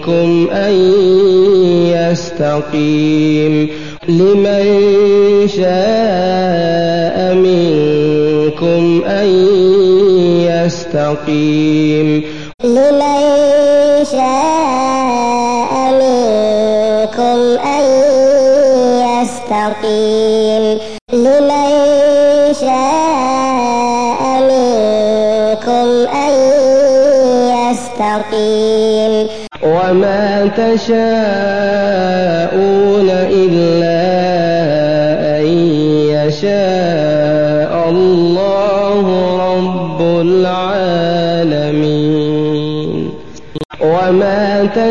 منكم أن يستقيم لمن شاء منكم أن يستقيم لمن شاء منكم أن يستقيم لمن شاء منكم أن يستقيم وما تشاءون إلا أن يشاء الله رب العالمين وما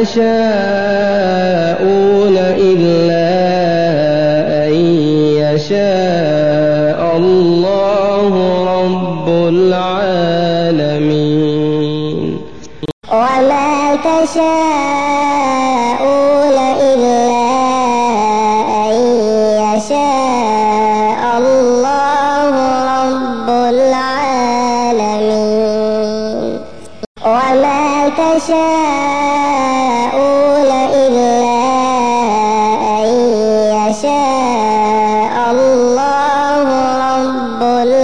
تشاءون إلا أن يشاء الله رب العالمين وما تشاءون إلا أن يشاء الله رب العالمين وما تشاءون إلا أن يشاء الله رب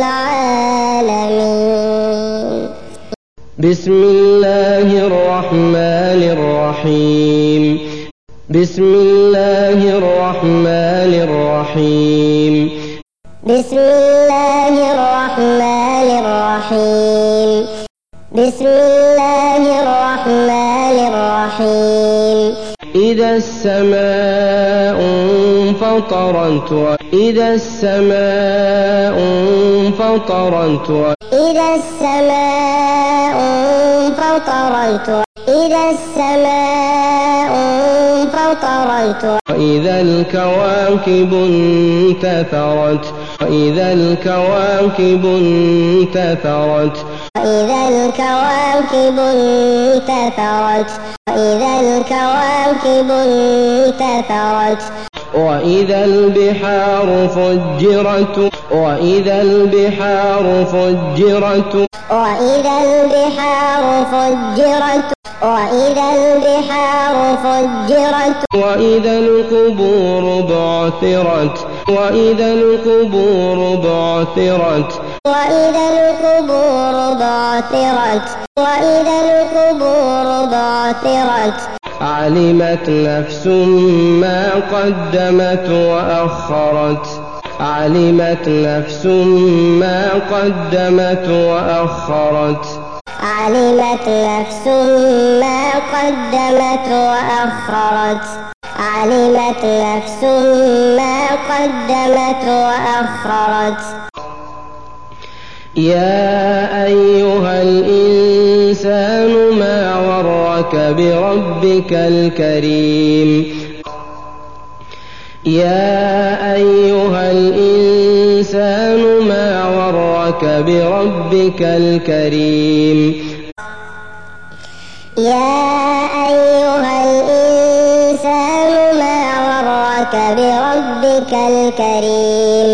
العالمين بسم الله الرحمن الرحيم بسم الله الرحمن الرحيم بسم الله الرحمن الرحيم بسم الله الرحمن الرحيم إذا السماء انفطرت إذا السماء انفطرت إذا السماء انفطرت إذا السماء انفطرت وإذا الكواكب انتثرت وإذا الكواكب انتثرت وإذا الكواكب انتثرت وإذا الكواكب انتثرت وإذا البحار فجرت وإذا البحار فجرت وإذا البحار فجرت وإذا البحار فجرت وإذا القبور بعثرت وإذا القبور بعثرت وإذا القبور بعثرت وإذا القبور بعثرت علمت نفس ما قدمت وأخرت علمت نفس ما قدمت وأخرت علمت نفس ما قدمت وأخرت علمت نفس ما قدمت وأخرت يا أيها الإنسان ما غرك بربك الكريم يا أيها الإنسان ما غرك بربك الكريم يا أيها الإنسان ما غرك بربك الكريم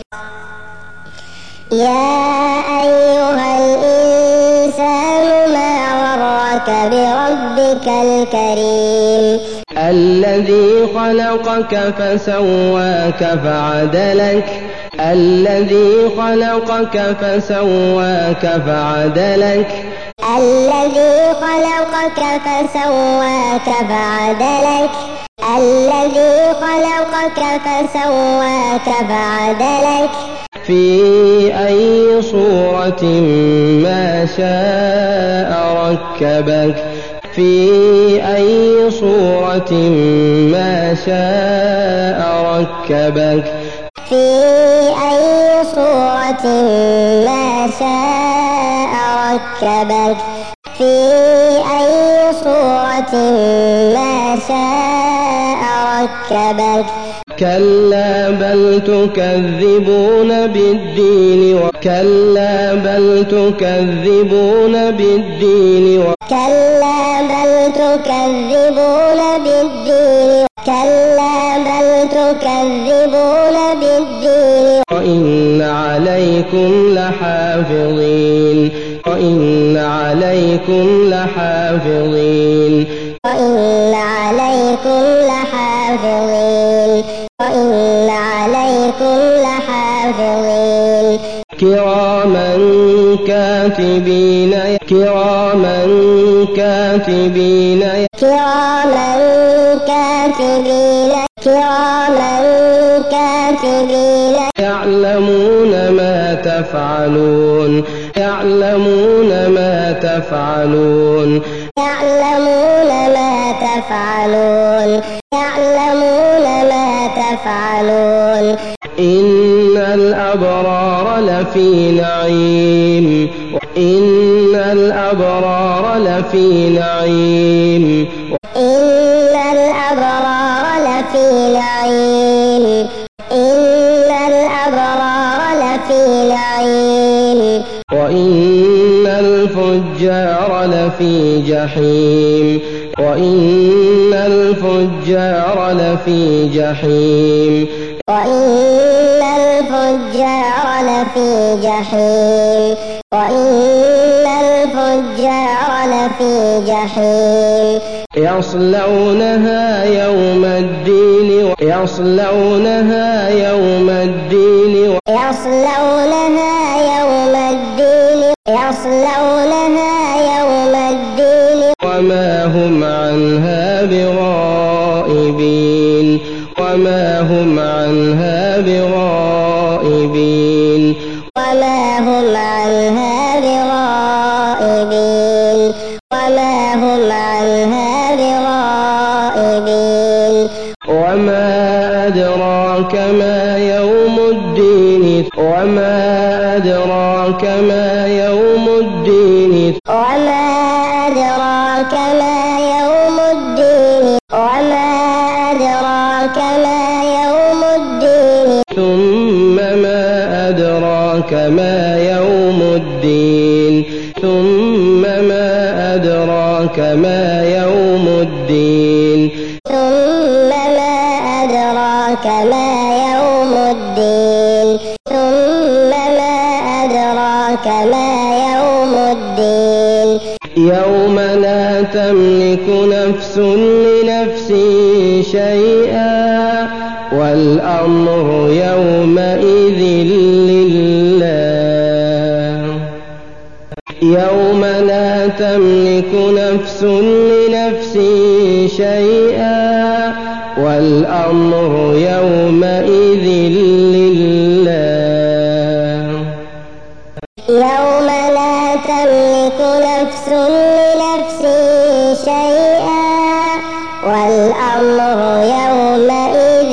يا أيها الإنسان ما غرك بربك الكريم الذي خلقك فسواك فعدلك الذي خلقك فسواك فعدلك الذي خلقك فسواك فعدلك الذي خلقك فسواك فعدلك في أي صورة ما شاء ركبك في أي صورة ما شاء ركبك في أي صورة ما شاء ركبك في أي صورة ما شاء ركبك كلا بل تكذبون بالدين وكلا بل تكذبون بالدين كلا بل تكذبون بالدين كلا بل تكذبون بالدين وإن عليكم لحافظين وإن عليكم لحافظين وإن كاتبين كراما كاتبين كراما كاتبين كراما كاتبين يعلمون ما تفعلون يعلمون ما تفعلون يعلمون ما تفعلون يعلمون ما تفعلون إن الأبرار لفي نعيم إن الأبرار لفي نعيم إن الأبرار لفي نعيم إن الأبرار لفي نعيم وإن الفجار لفي جحيم وإن الفجار لفي جحيم وإن الفجار لفي جحيم وإن الفجار لفي جحيم يصلونها يوم الدين يصلونها يوم الدين يصلونها يوم الدين يصلونها يوم الدين وما هم عنها بغائبين وما هم عنها بغائبين وما هم عنها بغائبين وما هم عنها بغائبين وما أدراك ما يوم الدين وما أدراك ما يوم الدين وما أدراك ما يوم الدين وما أدراك ما يوم الدين ثم ما أدراك ما يوم الدين ثم ما أدراك ما يوم الدين ثم ما أدراك ما يوم الدين ثم ما أدراك ما يوم الدين يوم لا تملك نفس لنفس شيئا والأمر يومئذ لله يوم لا تملك نفس لنفس شيئا والأمر يومئذ لله يوم لا تملك نفس لنفس شيئا والأمر يومئذ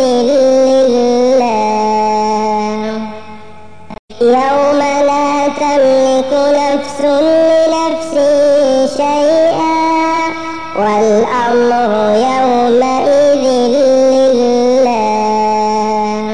لله يوم لا تملك نفس لنفس شيئا والأمر يومئذ لله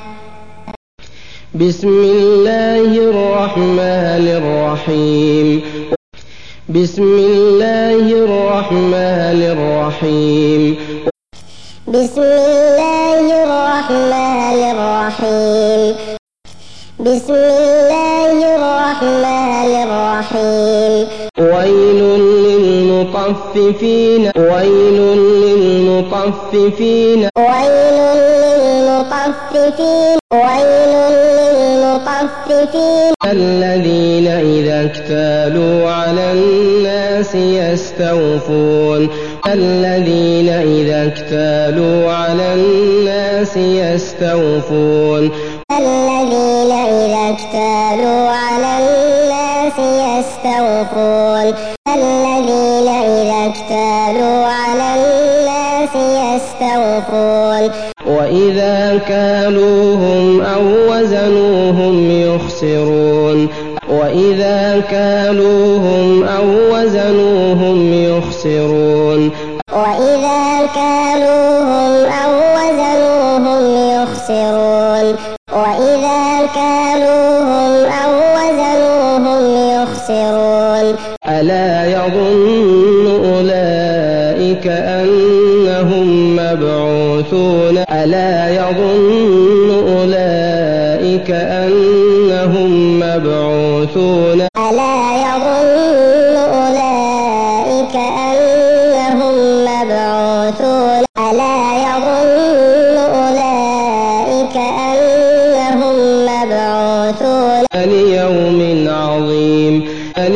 بسم الله الرحمن الرحيم بسم الله الرحمن الرحيم بسم الله الرحمن الرحيم بسم الله الرحمن الرحيم ويل للمطففين ويل للمطففين ويل للمطففين ويل للمطففين الذين إذا اكتالوا على الناس يستوفون الذين إذا اكتالوا على الناس يستوفون الذين إذا اكتالوا على الناس يستوفون الذين إذا اكتالوا على الناس يستوفون وإذا كالوهم أو وزنوهم يخسرون وإذا كالوهم أو وزنوهم يخسرون وإذا كالوهم أو وزنوهم يخسرون وإذا كالوهم أو وزنوهم يخسرون ألا يظن أولئك أنهم مبعوثون ألا يظن أولئك أنهم مبعوثون ألا يظن أولئك أنهم مبعوثون ألا يظن أولئك أنهم مبعوثون ليوم عظيم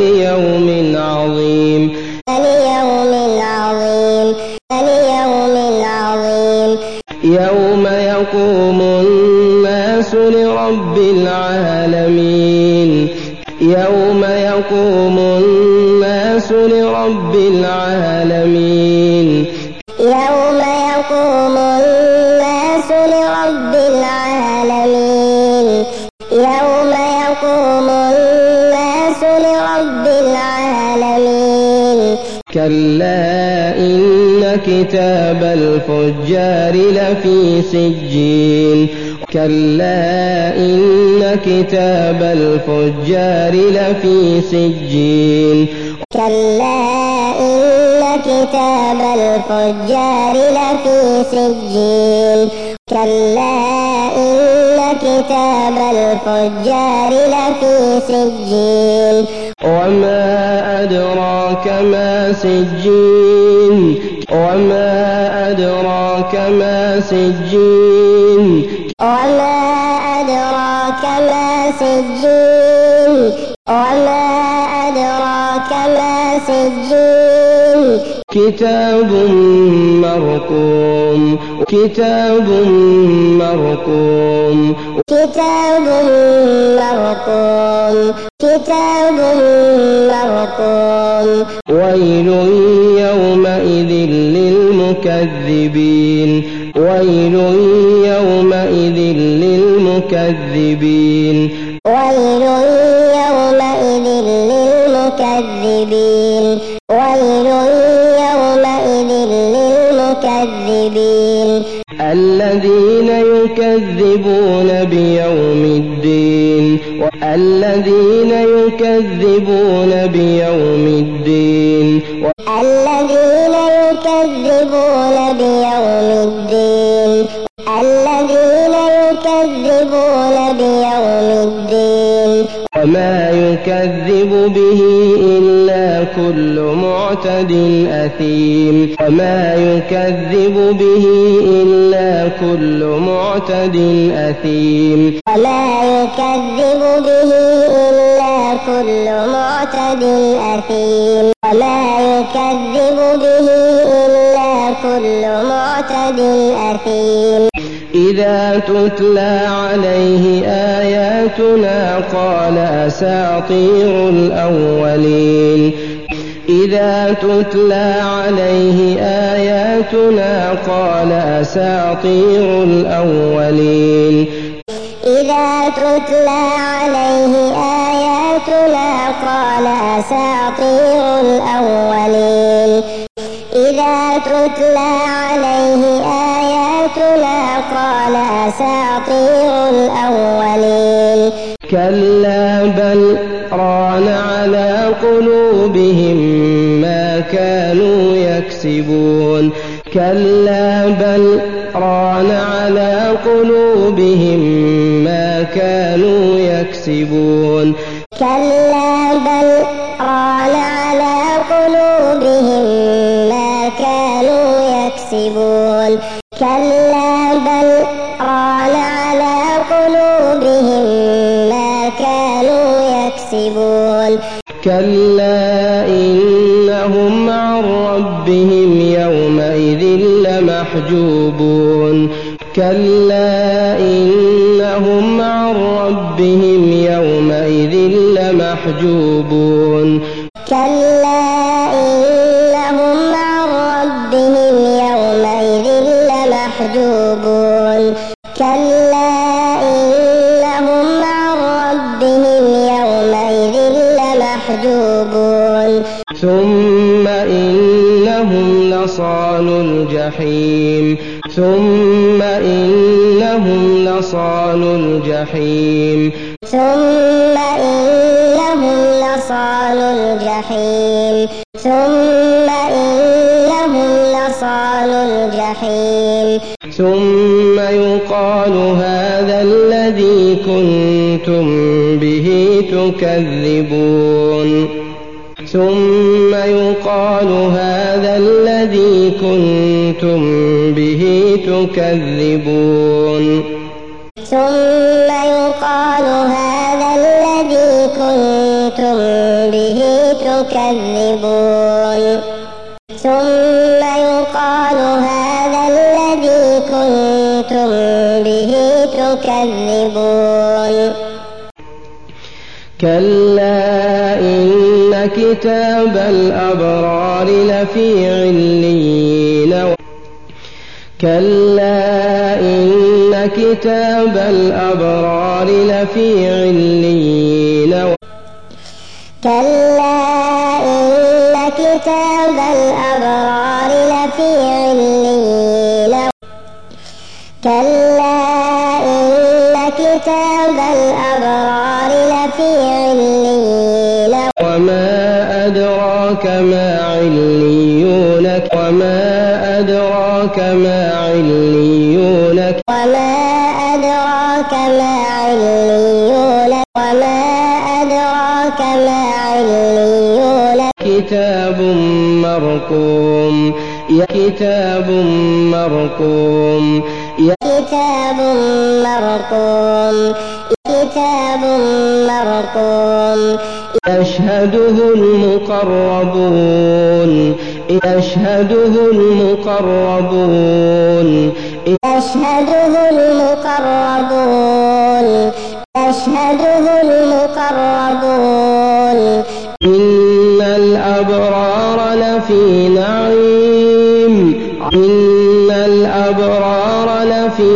يقوم الناس لرب العالمين يوم يقوم الناس لرب العالمين يوم يقوم الناس لرب العالمين يوم يقوم الناس لرب العالمين كلا إن كتاب الفجار لفي سجين كلا إن كتاب الفجار لفي سجين كلا إن كتاب الفجار لفي سجين كلا إن كتاب الفجار لفي سجين وما أدراك ما سجين وما أدراك ما سجين وما أدراك ما سجين وما أدراك ما سجين كتاب مرقوم كتاب مرقوم كتاب مرقوم كتاب مرقوم ويل يومئذ للمكذبين ويل يومئذ للمكذبين ويل يومئذ للمكذبين ويل يومئذ للمكذبين الذين يكذبون بيوم الدين الذين يكذبون بيوم الدين الذين يكذبون بيوم الدين الذين يكذبون بيوم الدين وما يكذب به إلا كل معتد أثيم وما يكذب به إلا كل معتد أثيم وما يكذب به إلا كل معتد أثيم وما يكذب به إلا كل معتد أثيم إذا تتلى عليه آياتنا قال أساطير الأولين إذا تتلى عليه آياتنا قال أساطير الأولين إذا تتلى عليه آياتنا قال أساطير الأولين إذا تتلى عليه آياتنا قال أساطير الأولين كلا بل ران على قلوبهم ما كانوا يكسبون كلا بل ران على قلوبهم ما كانوا يكسبون كلا بل ران على قلوبهم ما كانوا يكسبون كلا بل ران على قلوبهم ما كانوا يكسبون كلا إنهم عن ربهم يومئذ لمحجوبون كلا إنهم عن ربهم يومئذ لمحجوبون كلا إنهم عن ربهم يومئذ لمحجوبون كلا إنهم عن ربهم يومئذ لمحجوبون ثم إنهم لصالوا الجحيم ثم إنهم لصالوا الجحيم ثم إنهم لصالوا الجحيم ثم إنهم لصالوا الجحيم ثم يقال هذا الذي كنتم به تكذبون ثم يقال هذا الذي كنتم به تكذبون ثم يقال هذا الذي كنتم به تكذبون ثم يقال هذا الذي كنتم كلا إن كتاب الأبرار لفي عليين كلا إن كتاب الأبرار لفي عليين كلا إن كتاب الأبرار لفي عليين كلا إن كتاب الأبرار لفي عليين وما أدراك ما عليون وما أدراك ما عليون وما أدراك ما عليون وما أدراك ما عليون كتاب مرقوم يا كتاب مرقوم يا كتاب مرقوم كتاب مرقوم يشهده المقربون يشهده المقربون يشهده المقربون يشهده المقربون إن الأبرار لفي نعيم إن الأبرار لفي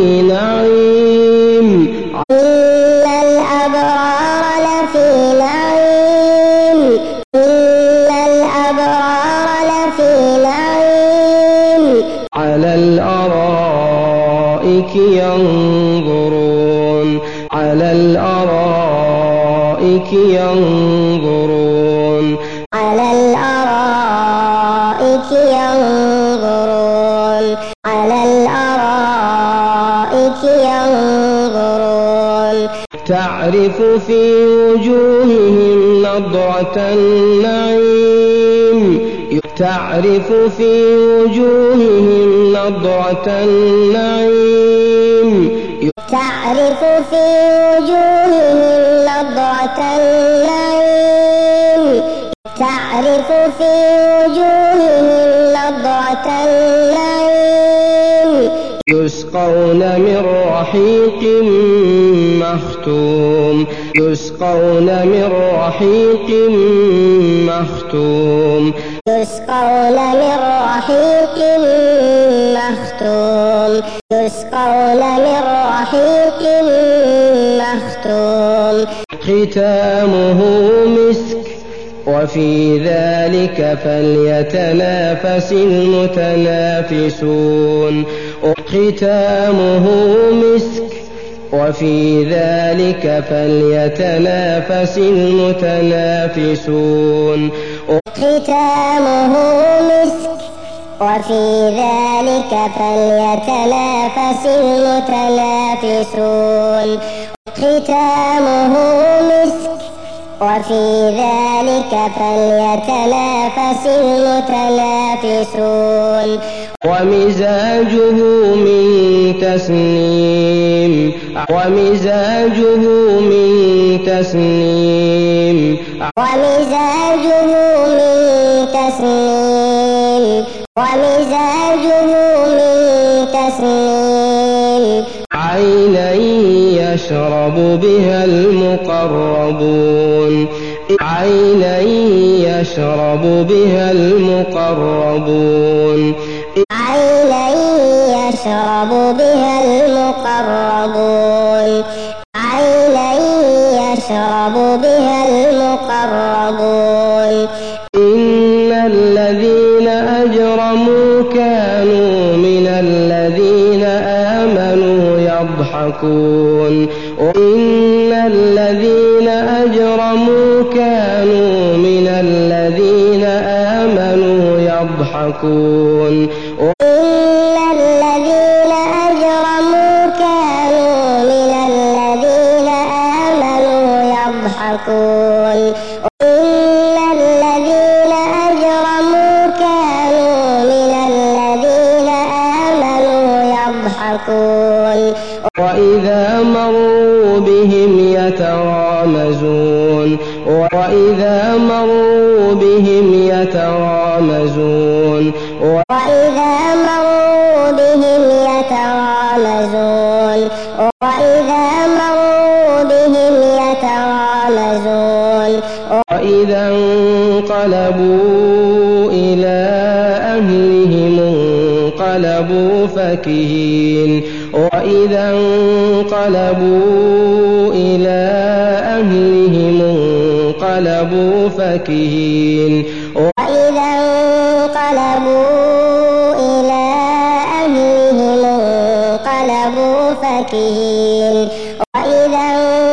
نعيم إن الأبرار لفي نعيم إن الأبرار لفي نعيم على الأرائك ينظرون على الأرائك ينظرون على الأرائك ينظرون على الأرائك ينظرون تعرف في وجوههم نضرة النعيم تعرف في وجوههم نضرة النعيم تعرف في وجوههم نضرة النعيم تعرف في وجوههم نضرة النعيم يسقون من رحيق مختوم يسقون من رحيق مختوم يسقون من رحيق مختوم يسقون من رحيق مختوم ختامه مسك وفي ذلك فليتنافس المتنافسون ختامه مسك وفي ذلك فليتنافس المتنافسون ختامه مسك وفي ذلك فليتنافس المتنافسون ختامه مسك وفي ذلك فليتنافس المتنافسون ومزاجه من تسنيم ومزاجه من تسنيم ومزاجه من تسنيم ومزاجه من تسنيم عينا يشرب بها المقربون عينا يشرب بها المقربون عينا يشرب بها المقربون عينا يشرب بها المقربون إن الذين أجرموا كانوا من الذين آمنوا يضحكون وإن الذين أجرموا كانوا من الذين آمنوا يضحكون إن الذين أجرموا كانوا من الذين آمنوا يضحكون إن الذين أجرموا كانوا من الذين آمنوا يضحكون وإذا مروا بهم يتغامزون وإذا مروا بهم يتغامزون وإذا مروا بهم يتغامزون وإذا مروا بهم يتغامزون انقلبوا فكهين وإذا انقلبوا إلى أهلهم انقلبوا فكهين وإذا انقلبوا إلى أهلهم انقلبوا فكهين وإذا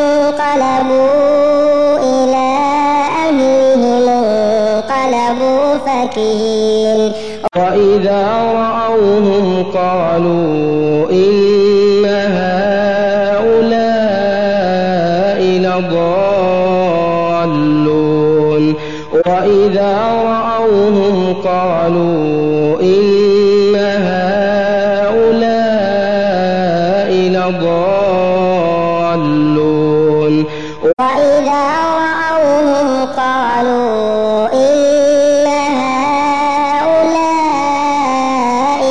انقلبوا إلى أهلهم انقلبوا فكهين وإذا رأوهم قالوا إن هؤلاء لضالون وإذا رأوهم قالوا إن هؤلاء لضالون وإذا رأوهم قالوا إن هؤلاء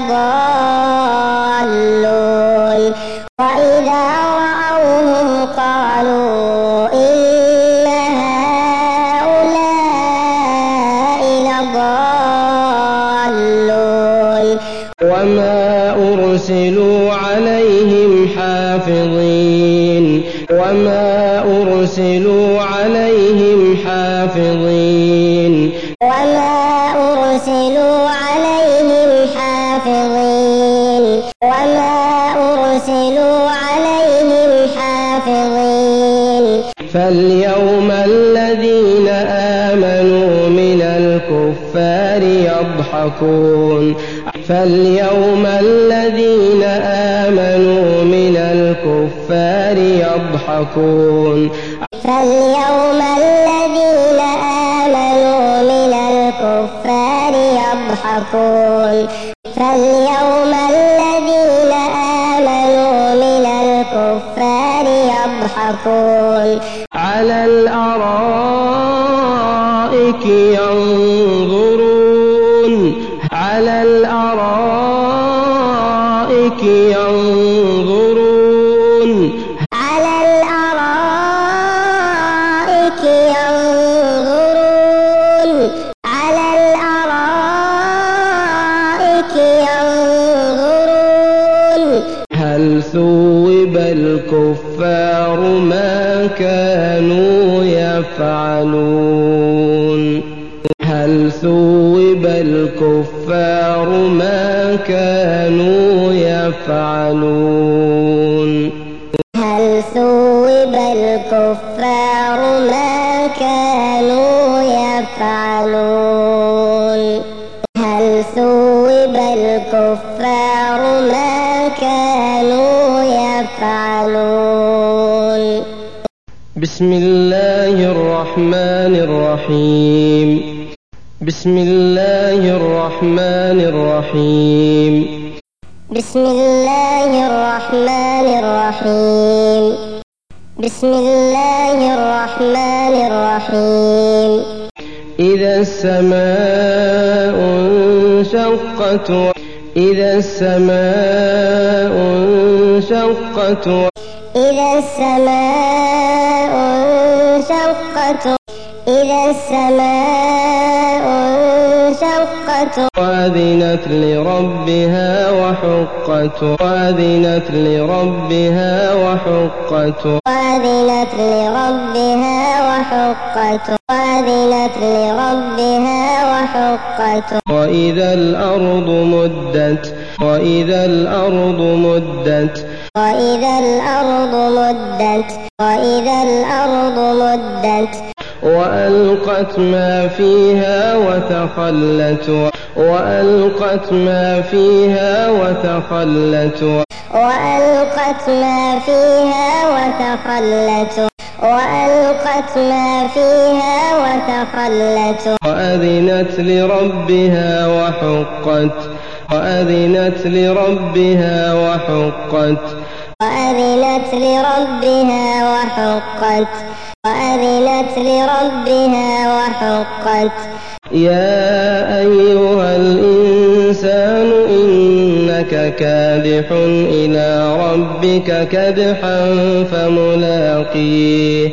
لضالون وإذا رأوهم قالوا إن هؤلاء لضالون وما أرسلوا عليهم حافظين وما أرسلوا عليهم حافظين وما أرسلوا عليهم حافظين وما أرسلوا عليهم حافظين فاليوم الذين آمنوا من الكفار يضحكون فاليوم الذين آمنوا من الكفار يضحكون فاليوم الذين آمنوا من الكفار يضحكون فاليوم الذين آمنوا من الكفار يضحكون على الأرائك ينظرون على الأرائك ينظرون على الأرائك ينظرون على الأرائك ينظرون هل ثوب الكفار ما كانوا يفعلون هل ثوب الكفار ما كانوا يفعلون هل ثوب الكفار ما كانوا يفعلون هل ثوب الكفار ما كانوا يفعلون بسم الله الرحمن الرحيم بسم الله الرحمن الرحيم بسم الله الرحمن الرحيم بسم الله الرحمن الرحيم إذا السماء انشقت إذا السماء انشقت إذا السماء انشقت إذا السماء انشقت وأذنت لربها وحقت وأذنت لربها وحقت وأذنت لربها وحقت وأذنت لربها وحقت وإذا الأرض مدت وإذا الأرض مدت وإذا الأرض مدت وإذا الأرض مدت وألقت ما فيها وتخلت وألقت ما فيها وتخلت وألقت ما فيها وتخلت وألقت ما فيها وتخلت وأذنت لربها وحقت وأذنت لربها وحقت وأذنت لربها وحقت وأذنت لربها وحقت يا أيها الإنسان إنك كادح إلى ربك كدحا فملاقيه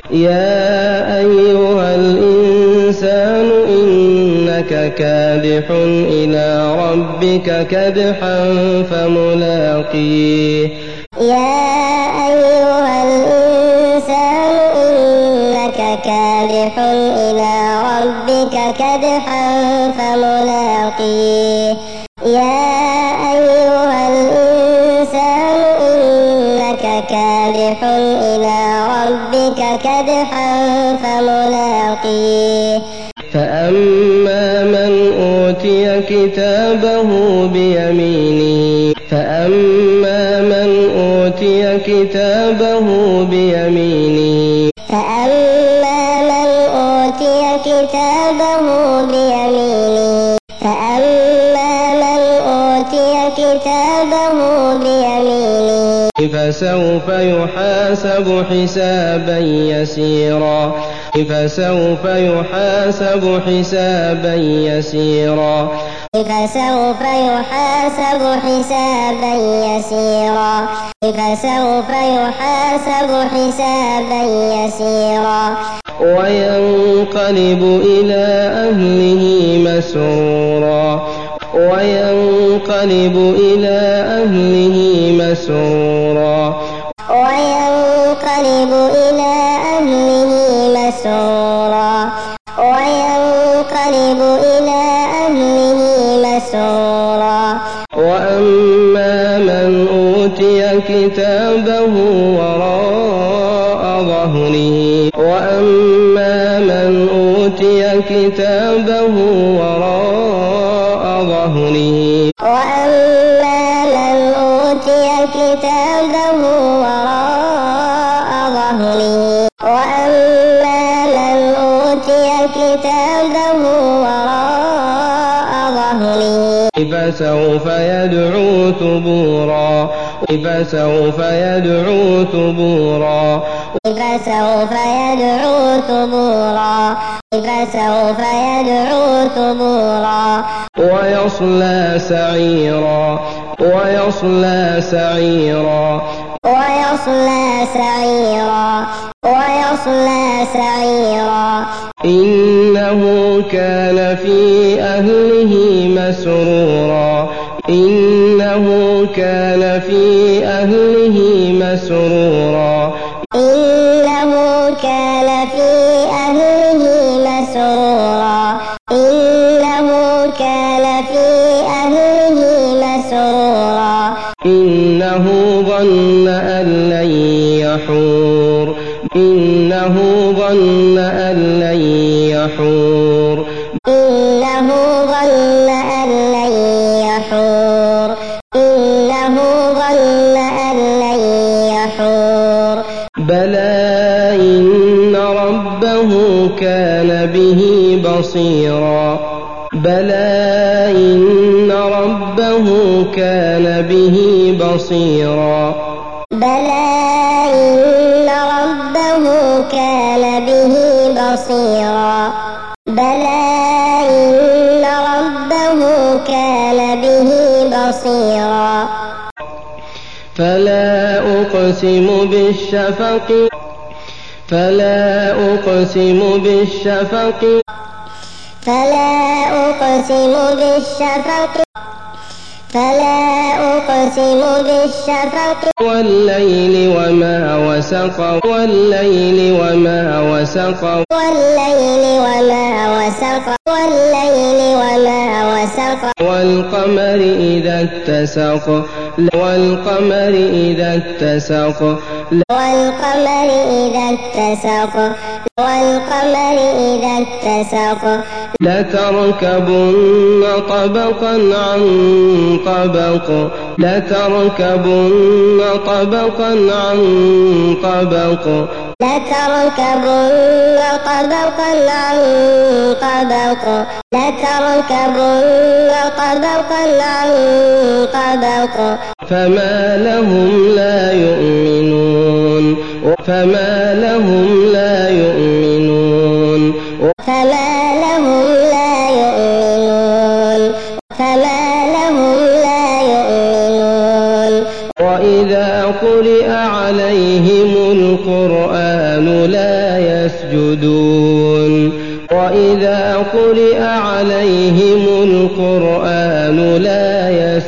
يا أيها الإنسان إنك كادح إلى ربك كدحا فملاقيه يا أيها الإنسان إنك كادح إلى ربك كدحا فملاقيه يا أيها الإنسان إنك كادح إلى ربك كدحا فملاقيه فأما من أوتي كتابه بيمينه فأما من أوتي كتابه بيمينه فأما من أوتي كتابه بيمينه فأما من أوتي كتابه بيمينه فسوف يحاسب حسابا يسيرا فسوف يحاسب حسابا يسيرا فسوف يحاسب حسابا يسيرا فسوف يحاسب حسابا يسيرا وينقلب إلى أهله مسرورا وينقلب إلى أهله مسرورا وينقلب إلى أهله مسرورا وينقلب إلى أهله مسرورا وأما من أوتي كتابه وراء ظهره وأما من أوتي كتابه وراء ظهره وأما من أوتي كتابه وراء ظهره وأما من أوتي كتابه وراء ظهره فسوف يدعو ثبورا فسوف يدعو ثبورا فسوف يدعو ثبورا فسوف يدعو ثبورا ويصلى سعيرا ويصلى سعيرا ويصلى سعيرا ويصلى سعيرا إنه كان في أهله مسرورا إنه كان في أهله مسرورا إنه كان في أهله مسرورا إنه كان في أهله مسرورا إنه ظن أن لن يحور إنه ظن أن لن يحور إنه ظن أن لن يحور إنه ظن أن لن يحور بلى إن ربه كان به بصيرا بلى إن ربه كان به بصيرا بلى إن ربه كان به بصيرا بلى إن ربه كان به بصيرا فلا أقسم بالشفق فلا أقسم بالشفق فلا أقسم بالشفق فلا أقسم بالشفق والليل وما وسق والليل وما وسق والليل وما وسق والليل وما وسق والقمر إذا اتسق والقمر إذا اتسق والقمر إذا اتسق والقمر إذا اتسق لتركبن طبقا عن طبق لتركبن طبقا عن طبق لتركبن طبقا عن طبق لتركبن طبقا عن طبق فما لهم لا يؤمنون فما لهم لا يؤمنون فما لهم لا يؤمنون فما لهم لا يؤمنون وإذا قرئ عليهم القرآن لا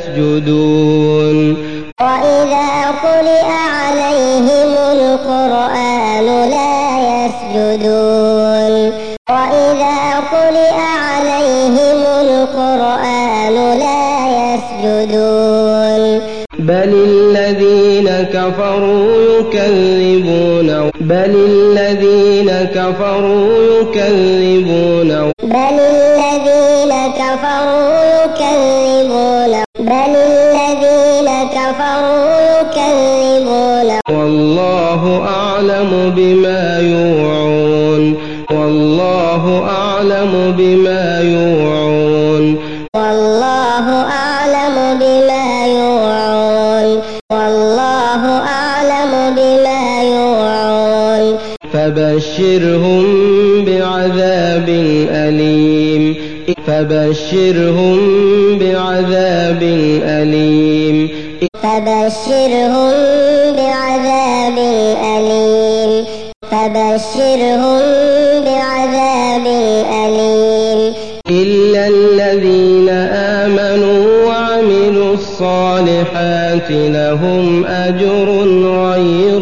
يسجدون وإذا قرئ عليهم القرآن لا يسجدون وإذا قرئ عليهم القرآن لا يسجدون بل الذين كفروا يكذبون بل الذين كفروا يكذبون بل الذين كفروا يكذبون بل الذين كفروا يكذبون والله أعلم بما يوعون والله أعلم بما يوعون والله أعلم بما يوعون والله أعلم بما يوعون فبشرهم بعذاب أليم فبشرهم بعذاب أليم فبشرهم بعذاب أليم فبشرهم بعذاب أليم إلا الذين آمنوا وعملوا الصالحات لهم أجر غير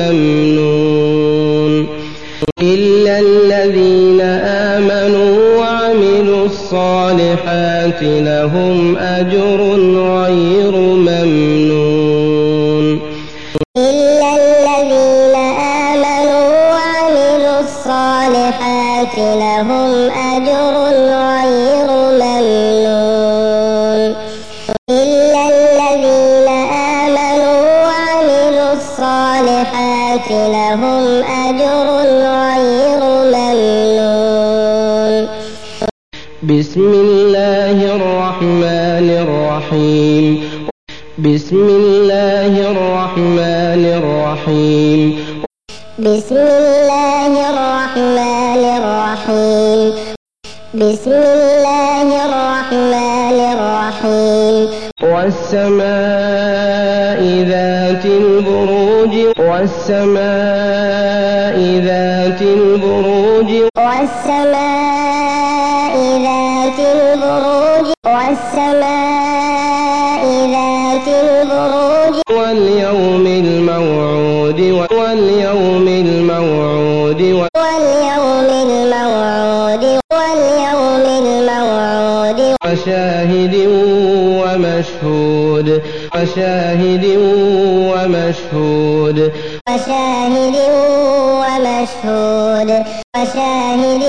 ممنون إلا الذين آمنوا وعملوا الصالحات لهم أجر غير ممنون إلا الذين آمنوا وعملوا الصالحات لهم أجر غير ممنون إلا الذين آمنوا وعملوا الصالحات لهم أجر غير ممنون بسم الله الرحمن الرحيم بسم الله الرحمن الرحيم بسم الله الرحمن الرحيم بسم الله الرحمن الرحيم والسماء ذات البروج والسماء ذات البروج والسماء ذات البروج والسماء ذات البروج واليوم الموعود واليوم الموعود واليوم الموعود واليوم الموعود وشاهد ومشهود وشاهد ومشهود وشاهد ومشهود وشاهد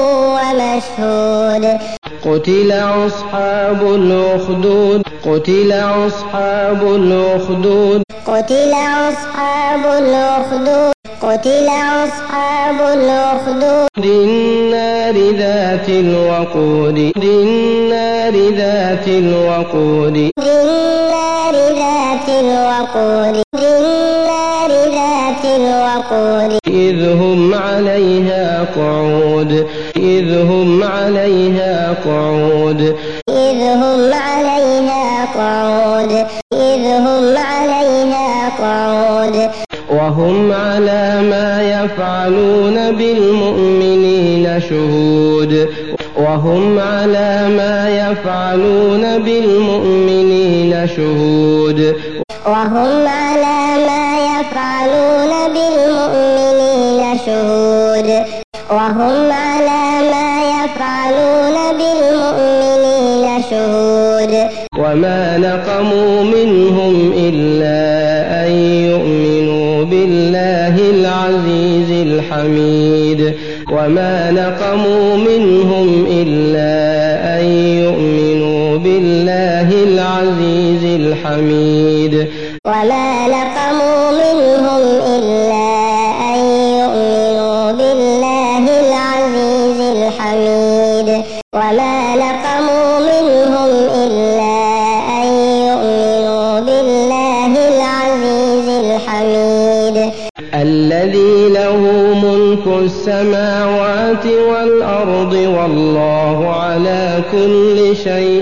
ومشهود قتل أصحاب الأخدود قتل أصحاب الأخدود قتل أصحاب الأخدود قتل أصحاب الأخدود النار ذات الوقود النار ذات الوقود النار ذات الوقود النار ذات الوقود إذ هم عليها قعود إذ هم عليها قعود إذ هم عليها قعود إذ هم عليها قعود وهم على ما يفعلون بالمؤمنين شهود وهم على ما يفعلون بالمؤمنين شهود وهم على ما يفعلون بالمؤمنين شهود وهم على ما يفعلون بالمؤمنين شهود وما نقموا منهم إلا أن يؤمنوا بالله العزيز الحميد وما نقموا منهم إلا أن يؤمنوا بالله العزيز الحميد وما نقموا منهم إلا أن يؤمنوا بالله العزيز الحميد وما نقموا منهم إلا أن يؤمنوا بالله العزيز الحميد الذي له ملك السماوات والأرض والله على كل شيء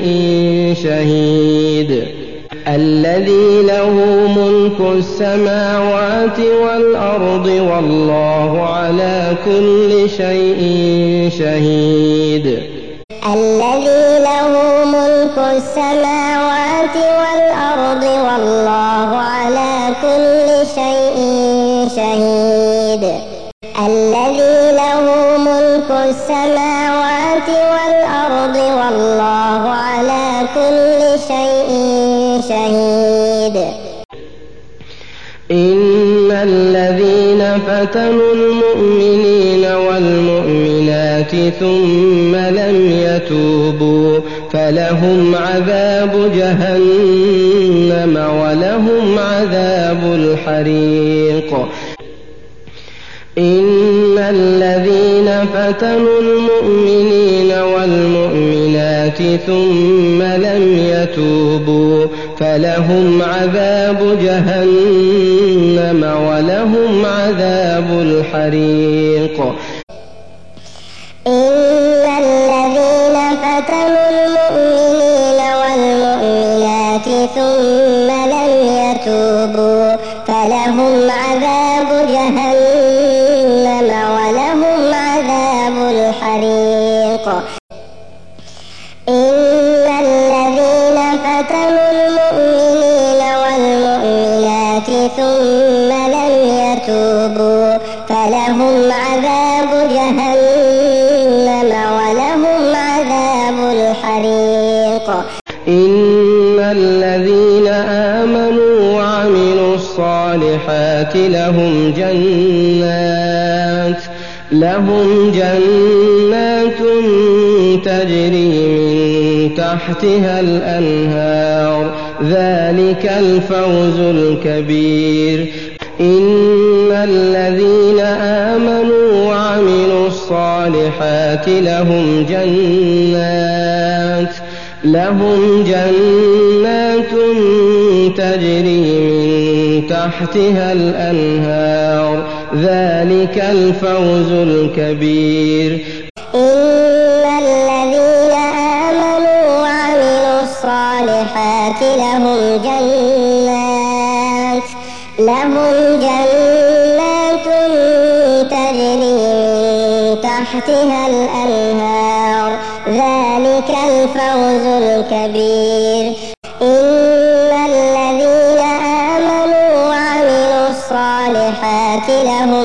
شهيد الذي له ملك السماوات والأرض والله على كل شيء شهيد الذي له ملك السماوات والأرض والله على كل شيء شهيد. الذي له ملك السماوات والأرض والله على كل شيء شهيد. إن الذين فتنوا المؤمنين والمؤمنات ثم لم يتوبوا فلهم عذاب جهنم ولهم عذاب الحريق. إن الذين فتنوا المؤمنين والمؤمنات ثم لم يتوبوا فلهم عذاب جهنم ولهم عذاب الحريق. إن الذين فتنوا المؤمنين والمؤمنات ثم لم يتوبوا فلهم عذاب جهنم ولهم عذاب الحريق. إن الذين فتنوا المؤمنين والمؤمنات ثم لم يتوبوا فلهم عذاب جهنم ولهم عذاب الحريق. إن الذين آمنوا وعملوا الصالحات لهم جنات لهم جنات تجري من تحتها الأنهار ذلك الفوز الكبير. إن الذين آمنوا وعملوا الصالحات لهم جنات لهم جنات تجري من تحتها الأنهار ذلك الفوز الكبير. إن الذين آمنوا وعملوا الصالحات لهم جنات لهم جنات تجري من تحتها الأنهار ذلك الفوز الكبير. إن الذين آمنوا وعملوا الصالحات لهم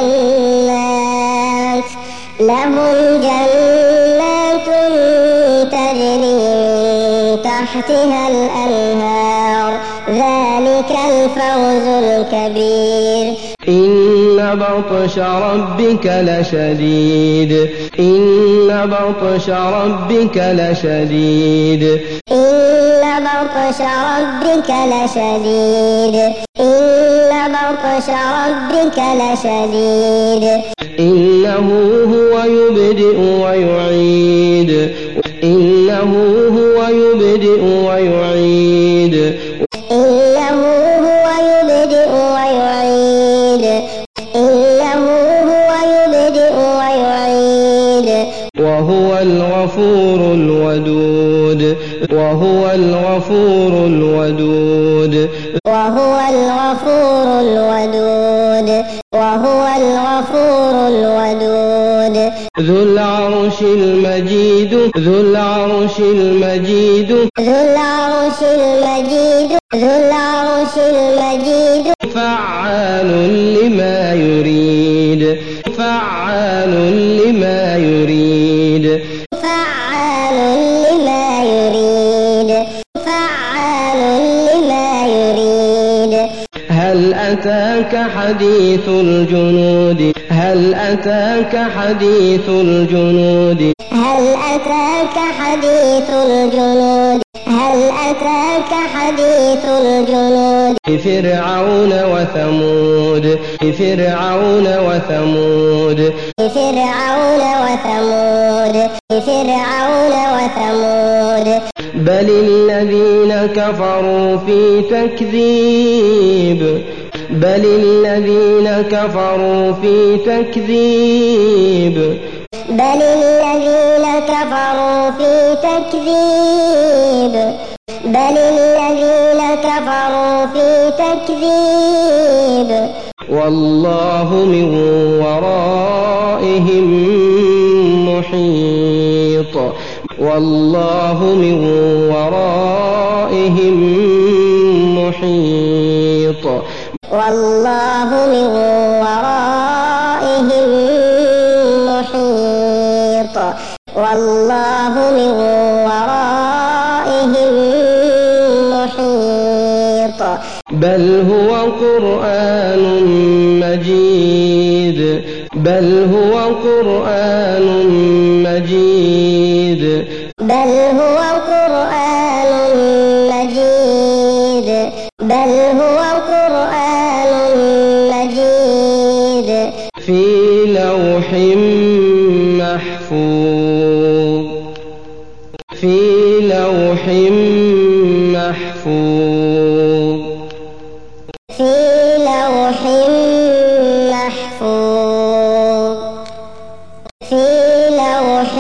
جنات لهم جنات تجري من تحتها الأنهار ذلك الفوز الكبير. إن بطش ربك لشديد إن بطش ربك لشديد إن بطش ربك لشديد إن بطش ربك لشديد. إنه هو يبدئ ويعيد إنه هو يبدئ ويعيد إنه هو يبدئ ويعيد إنه هو يبدئ ويعيد. وهو الغفور الودود وهو الغفور الودود وهو الغفور الودود وهو الغفور الودود. ذو العرش المجيد ذو العرش المجيد ذو العرش المجيد ذو العرش المجيد. فعال لما يريد فعال لما يريد فعال لما يريد فعال لما يريد. هل أتاك حديث الجنود هل أتاك حديث الجنود هل أتاك حديث الجنود هل أتاك حديث الجنود. فرعون وثمود فرعون وثمود فرعون وثمود فرعون وثمود. بل الذين كفروا في تكذيب بل الذين كفروا في تكذيب بل الذين كفروا في تكذيب بل الذين كفروا في تكذيب. والله من ورائهم محيط والله من ورائهم محيط والله من ورائهم محيط والله من ورائهم محيط بل هو قرآن مجيد بل هو قرآن مجيد بل هو قرآن مجيد بل هو قرآن مجيد في لوح محفوظ في لوح محفوظ في لوح محفوظ في لوح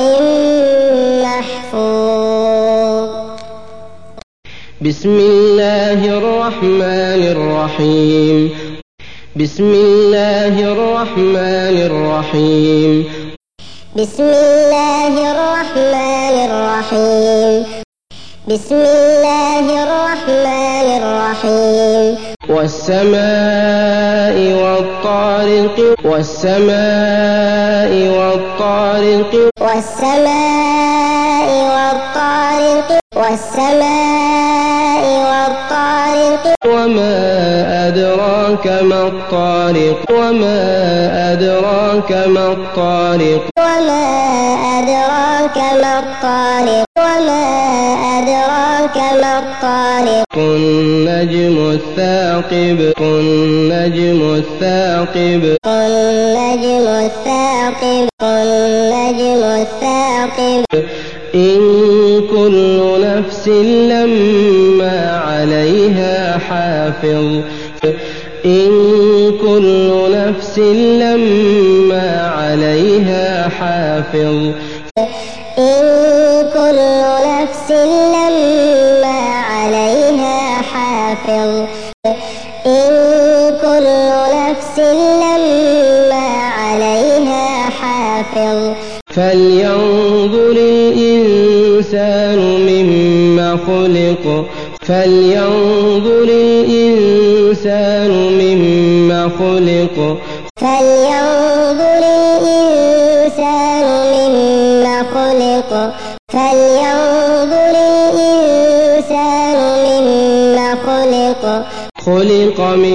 محفوظ بسم الله الرحمن الرحيم بسم الله الرحمن الرحيم بسم الله الرحمن الرحيم بسم الله الرحمن الرحيم والسماء والطارق والسماء والطارق والسماء والطارق والسماء والطارق وما أدراك ما الطارق وما أدراك ما الطارق وما أدراك ما الطارق وما أدراك ما الطارق النجم الثاقب النجم الثاقب النجم الثاقب النجم الثاقب إن كل نفس لما عليها حافظ إن كل نفس لما عليها حافظ إن كل نفس لما عليها حافظ إن كل نفس لما عليها حافظ فلينظر الإنسان مما خلق فلينظر الإنسان مما خلق فلينظر الإنسان مما خلق فلينظر الإنسان مما خلق خلق من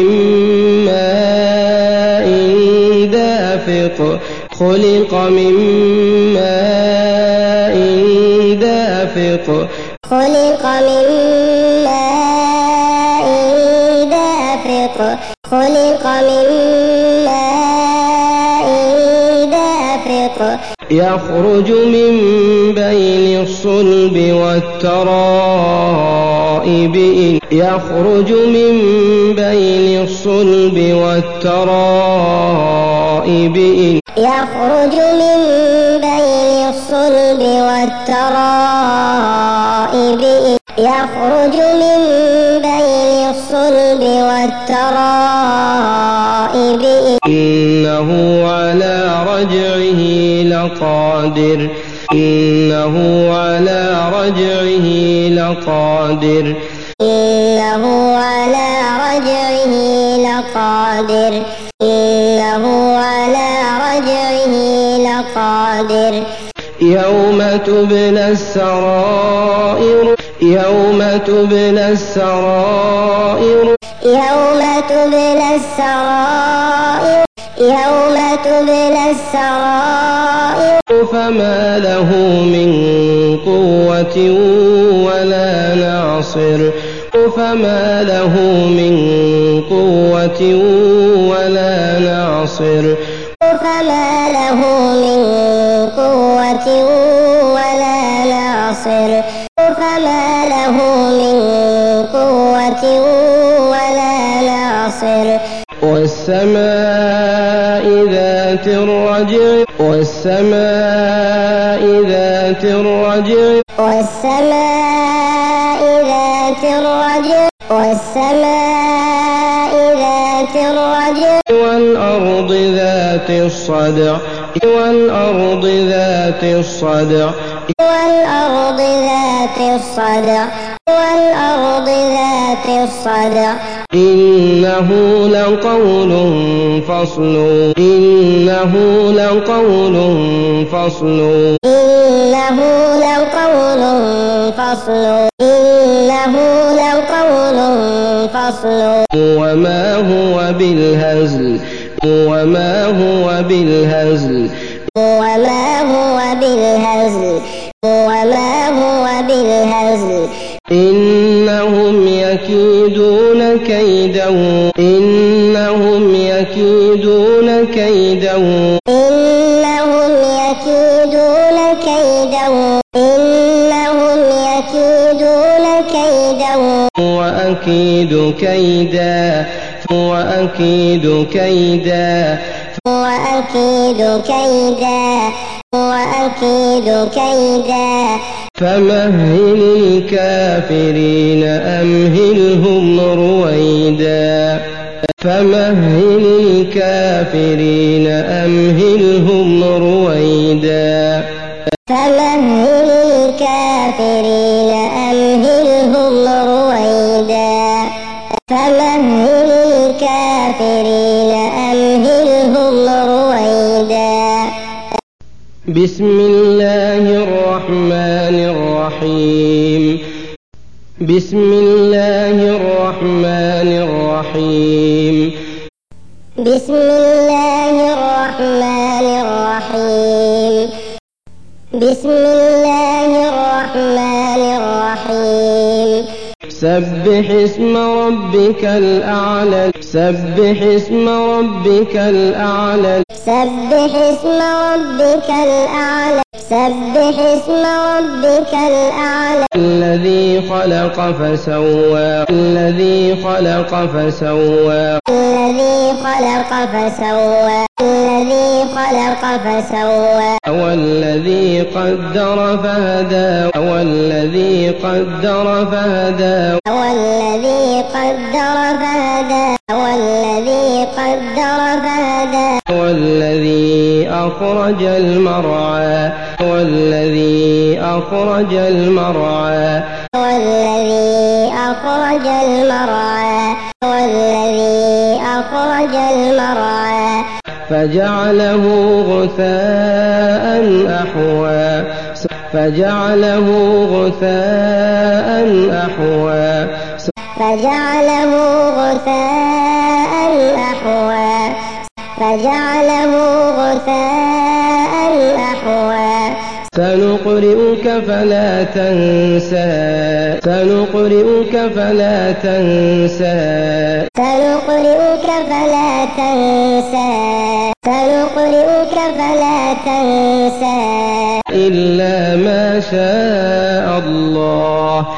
ماء دافق خلق من ماء دافق خلق من ماء دافق خلق من ماء دافق يخرج من بين الصلب والترائب يخرج من بين الصلب والترائب يخرج من بين الصلب والترائب يخرج من بين الصلب والترائب إنه على رجعه لقادر إنه على رجعه لقادر إنه على رجعه لقادر إنه على رجعه لقادر يوم تبلى السرائر يوم تبلى السرائر يوم تبلى السرائر يوم تبلى السرائر فما له من قوة ولا ناصر فما له من قوة ولا ناصر فما له من قوة ولا ناصر فما له من قوة ولا ناصر والسماء ذات الرجع والسماء ذات الرجع والسماء ذات الرجع والسماء ذات الرجع والأرض ذات الصدع والأرض ذات الصدع والأرض ذات الصدع والأرض ذات الصدع إنه لقول فصل إنه لقول فصل إنه لقول فصل إنه لقول فصل وما هو بالهزل وما هو بالهزل وما هو بالهزل وما هو بالهزل إنهم يكيدون كيدا إنهم يكيدون كيدا إنهم يكيدون كيدا إنهم يكيدون كيدا وأكيد كيدا وأكيد كيدا وأكيد كيدا وأكيد كيدا فمهل الكافرين أمهلهم رويدا فمهل الكافرين أمهلهم رويدا فمهل الكافرين أمهلهم رويدا فمهل الكافرين أمهلهم رويدا بسم الله الرحمن الرحيم بسم الله الرحمن الرحيم بسم الله الرحمن الرحيم بسم الله الرحمن الرحيم سبح اسم ربك الأعلى سبح اسم ربك الأعلى سبح اسم ربك الأعلى سبح اسم ربك الأعلى الذي خلق فسوى الذي خلق فسوى الذي خلق فسوى الذي خلق فسوى والذي قدر فهدى والذي قدر فهدى والذي قدر فهدى والذي قدر فهدى والذي أخرج المرعى والذي أخرج المرعى والذي أخرج المرعى والذي أخرج المرعى فجعله غثاء أحوى فجعله غثاء أحوى فجعله غثاء أحوى فجعله غثاء أحوى سنقرئك فلا تنسى سنقرئك فلا تنسى سنقرئك فلا تنسى سنقرئك فلا تنسى إلا ما شاء الله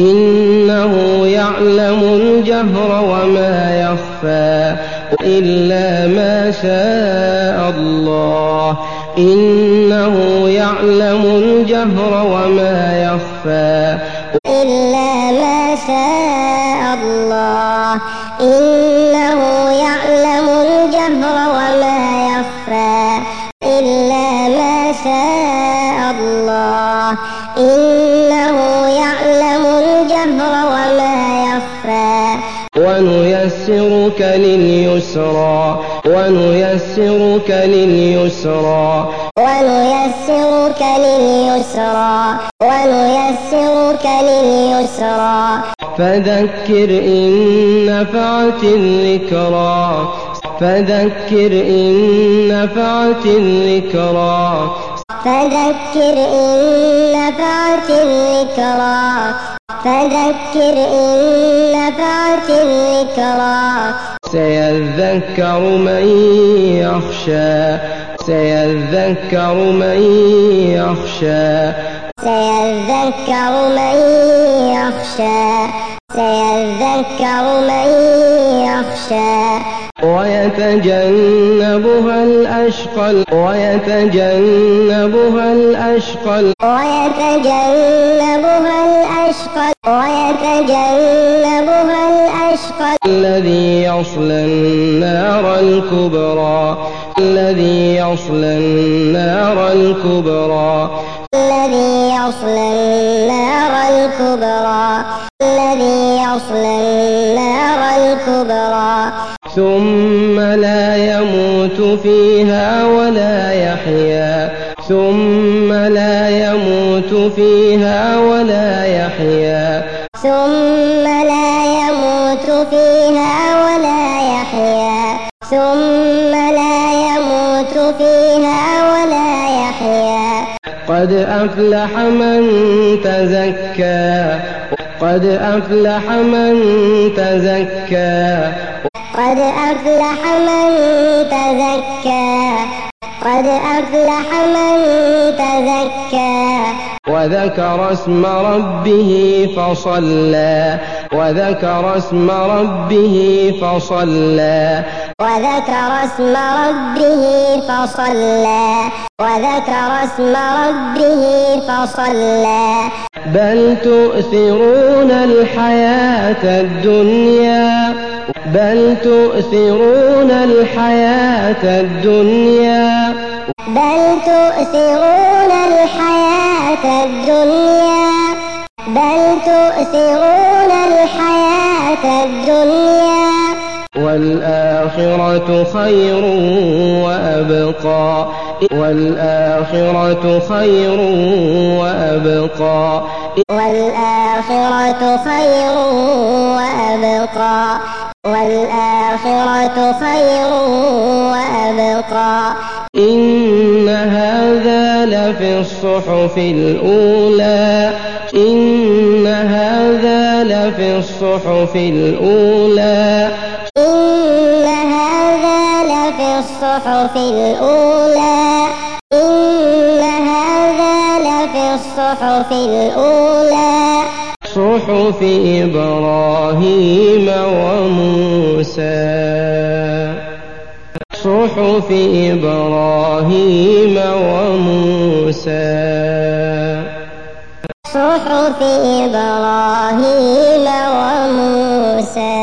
إنه يعلم الجهر وما يخفى إلا ما شاء الله إنه يعلم الجهر وما يخفى إلا ما شاء الله إنه يعلم الجهر وما يخفى إلا ما شاء الله إنه يعلم الجهر وما يخفى ونيسرك لليسرى ونيسرك لليسرى ونيسرك لليسرى ونيسرك لليسرى فذكر إن نفعت الذكرى فذكر إن نفعت الذكرى فذكر إن نفعت الذكرى فذكر إن نفعت الذكرى سيذكر من يخشى سيذكر من يخشى سيذكر من يخشى سيذكر من يخشى ويتجنبها الأشقى ويتجنبها الأشقى ويتجنبها الأشقى ويتجنبها الأشقى الذي يصلى النار الكبرى الذي يصلى النار الكبرى الذي يصلى النار الكبرى الذي يصلى النار الكبرى ثم لا يموت فيها ولا يحيا ثم لا يموت فيها ولا يحيا ثم لا يموت فيها ولا يحيا ثم لا يموت فيها ولا يحيا قد أفلح من تزكى قد أفلح من تزكى قد أفلح من تزكى قد أفلح من تزكى وذكر اسم ربه فصلى وذكر اسم ربه فصلى وذكر اسم ربه فصلى وذكر اسم ربه فصلى بل تؤثرون الحياة الدنيا بل تؤثرون الحياة الدنيا بل تؤثرون الحياة الدنيا بل تؤثرون الحياة الدنيا والآخرة خير وأبقى والآخرة خير وأبقى والآخرة خير وأبقى والآخرة خير وأبقى إن هذا لفي الصحف الأولى إن هذا لفي الصحف الأولى إن هذا لفي الصحف الأولى إن هذا لفي الصحف الأولى صحف إبراهيم وموسى صحف إبراهيم وموسى صحف إبراهيم وموسى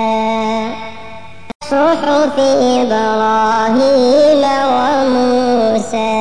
صحف إبراهيم وموسى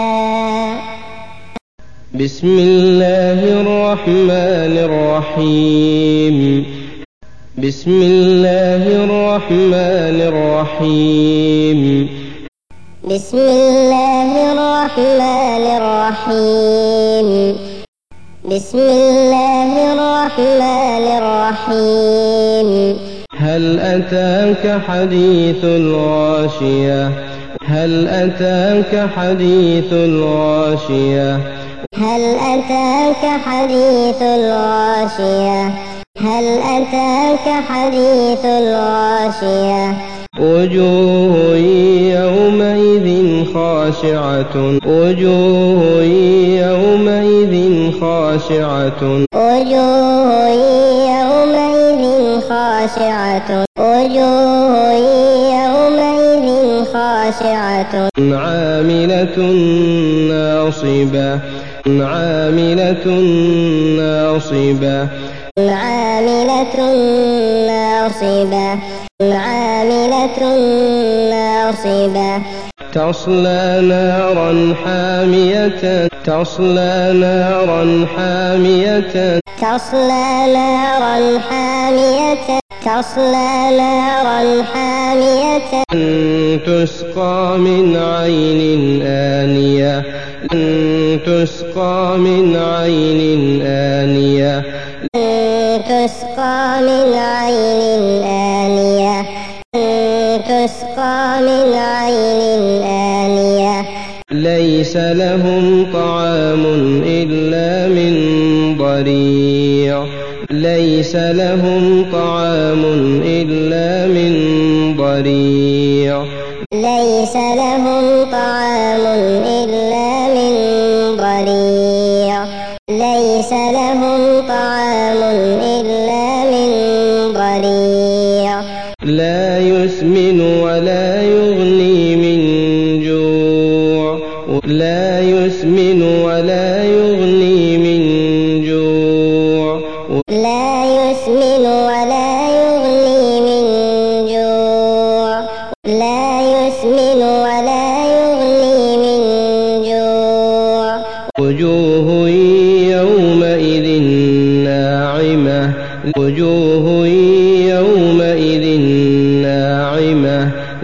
بسم الله الرحمن الرحيم بسم الله الرحمن الرحيم بسم الله الرحمن الرحيم بسم الله الرحمن الرحيم هل أتاك حديث الغاشية هل أتاك حديث الغاشية هل أتاك حديث الغاشية هل أتاك حديث الغاشية وجوه يومئذ خاشعة وجوه يومئذ خاشعة وجوه يومئذ خاشعة وجوه يومئذ خاشعة عاملة ناصبة عاملة ناصبة عاملة ناصبة عاملة ناصبة تصلى نارا حامية تصلى نارا حامية تصلى نارا حامية تصلى نارا حامية تسقى من عين آنية تسقى من عين آنية تسقى من عين آنية تسقى من عين آنية ليس لهم طعام إلا من ضريع ليس لهم طعام إلا من ضريع ليس لهم طعام إلا من ضريع ليس لهم طعام إلا من ضريع لا يسمن ولا يغني من جوع لا يسمن ولا يغني من جوع لا يسمن ولا يغني من جوع لا يسمن ولا يغني من جوع وجوه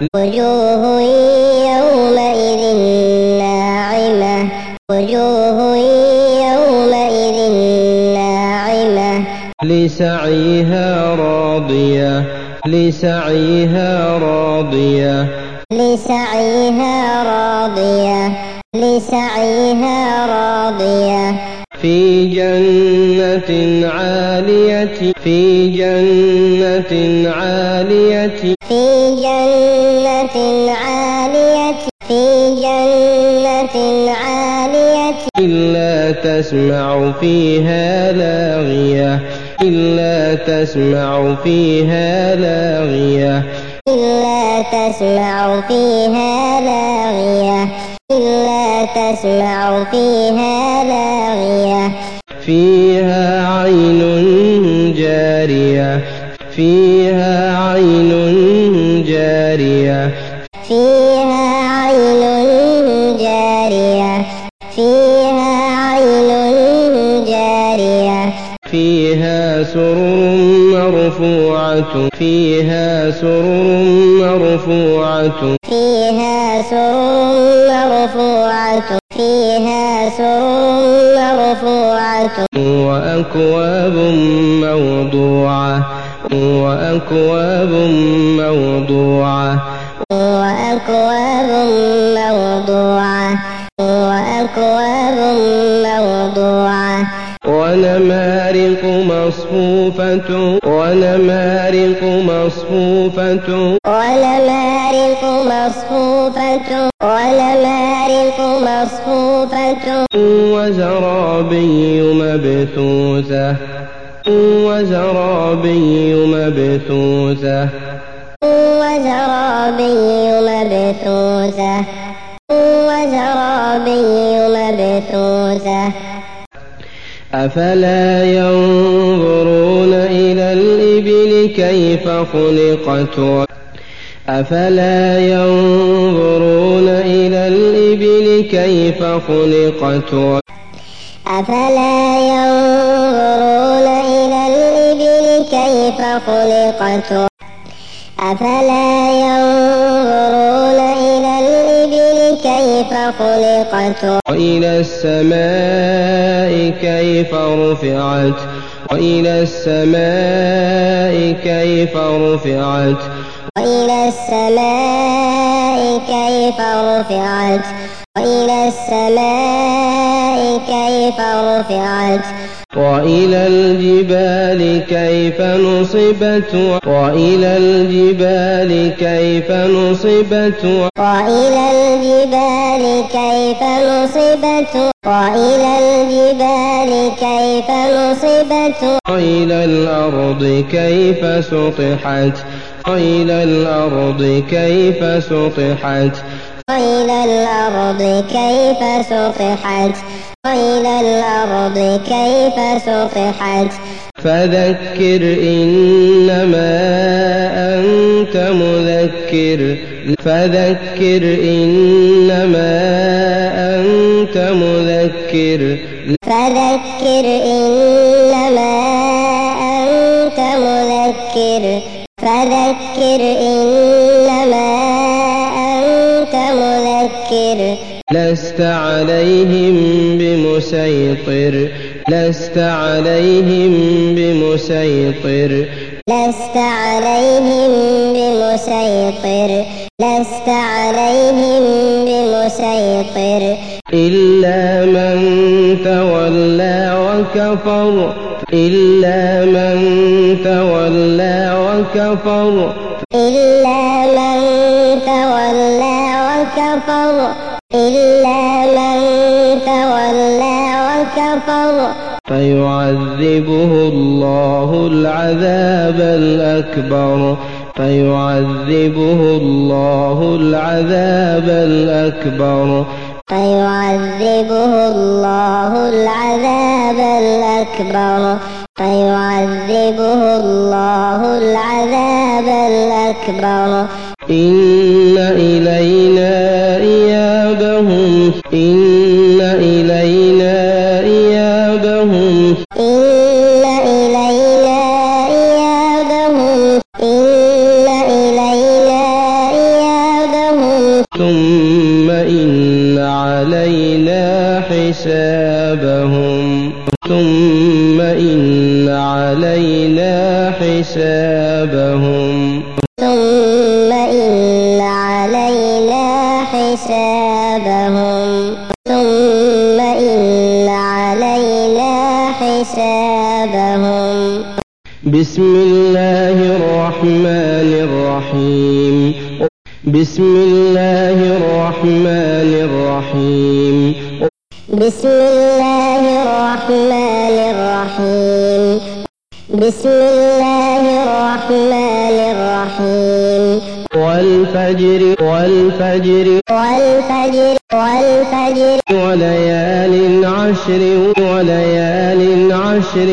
وجوه يومئذ ناعمة وجوه يومئذ ناعمة لسعيها راضية لسعيها راضية لسعيها راضية لسعيها راضية في جنة عالية في جنة عالية في جنة عالية في جنة عالية إلا تسمع فيها لاغية إلا تسمع فيها لاغية إلا تسمع فيها لاغية إلا تسمع فيها لاغية فيها عين جارية فيها عين جارية فيها عين جارية فيها عين جارية فيها سرر مرفوعة فيها سرر مرفوعة فيها سرر مرفوعة فيها سرر مرفوعة وأكواب موضوعة وأكواب موضوعة وأكواب موضوعة وأكواب موضوعة ونمارق مصفوفة ونمارق مصفوفة ونمارق مصفوفة ونمارق مصفوفة وزرابي مبثوثة وزرابي مبثوثة وزرابي مبثوثة وزرابي مبثوثة أفلا ينظرون إلى الإبل كيف خلقت أفلا ينظرون إلى الإبل كيف خلقت أفلا ينظرون إلى الإبل كيف خلقت أفلا ينظرون إلى الإبل كيف خلقت وإلى السماء كيف رفعت وإلى السماء كيف رفعت وإلى السماء كيف رفعت وإلى السماء كيف رفعت وإلى الجبال كيف نصبت وإلى الجبال كيف نصبت وإلى الجبال كيف نصبت وإلى الجبال كيف نصبت وإلى الأرض كيف سطحت وإلى الأرض كيف سطحت وإلى الأرض كيف سطحت وإلى الأرض كيف سطحت فذكر إنما أنت مذكر فذكر إنما أنت مذكر فذكر إنما أنت مذكر فذكر إنما أنت مذكر لست عليهم بمسيطر لست عليهم بمسيطر لست عليهم بمسيطر لست عليهم بمسيطر إلا من تولى وكفر إلا من تولى وكفر إلا من تولى وكفر إلا من تولى وكفر فيعذبه الله العذاب الأكبر فيعذبه الله العذاب الأكبر فيعذبه الله العذاب الأكبر فيعذبه الله العذاب الأكبر إن إلينا إيابهم إن إلينا إيابهم إن إلينا إيابهم إن إلينا حسابهم ثم إن علينا حسابهم ثم إن علينا حسابهم. بسم الله الرحمن الرحيم. بسم الله الرحمن الرحيم. بسم الله الرحمن الرحيم. بسم الله الرحمن الرحيم. والفجر والفجر والفجر والفجر وليال عشر وليال عشر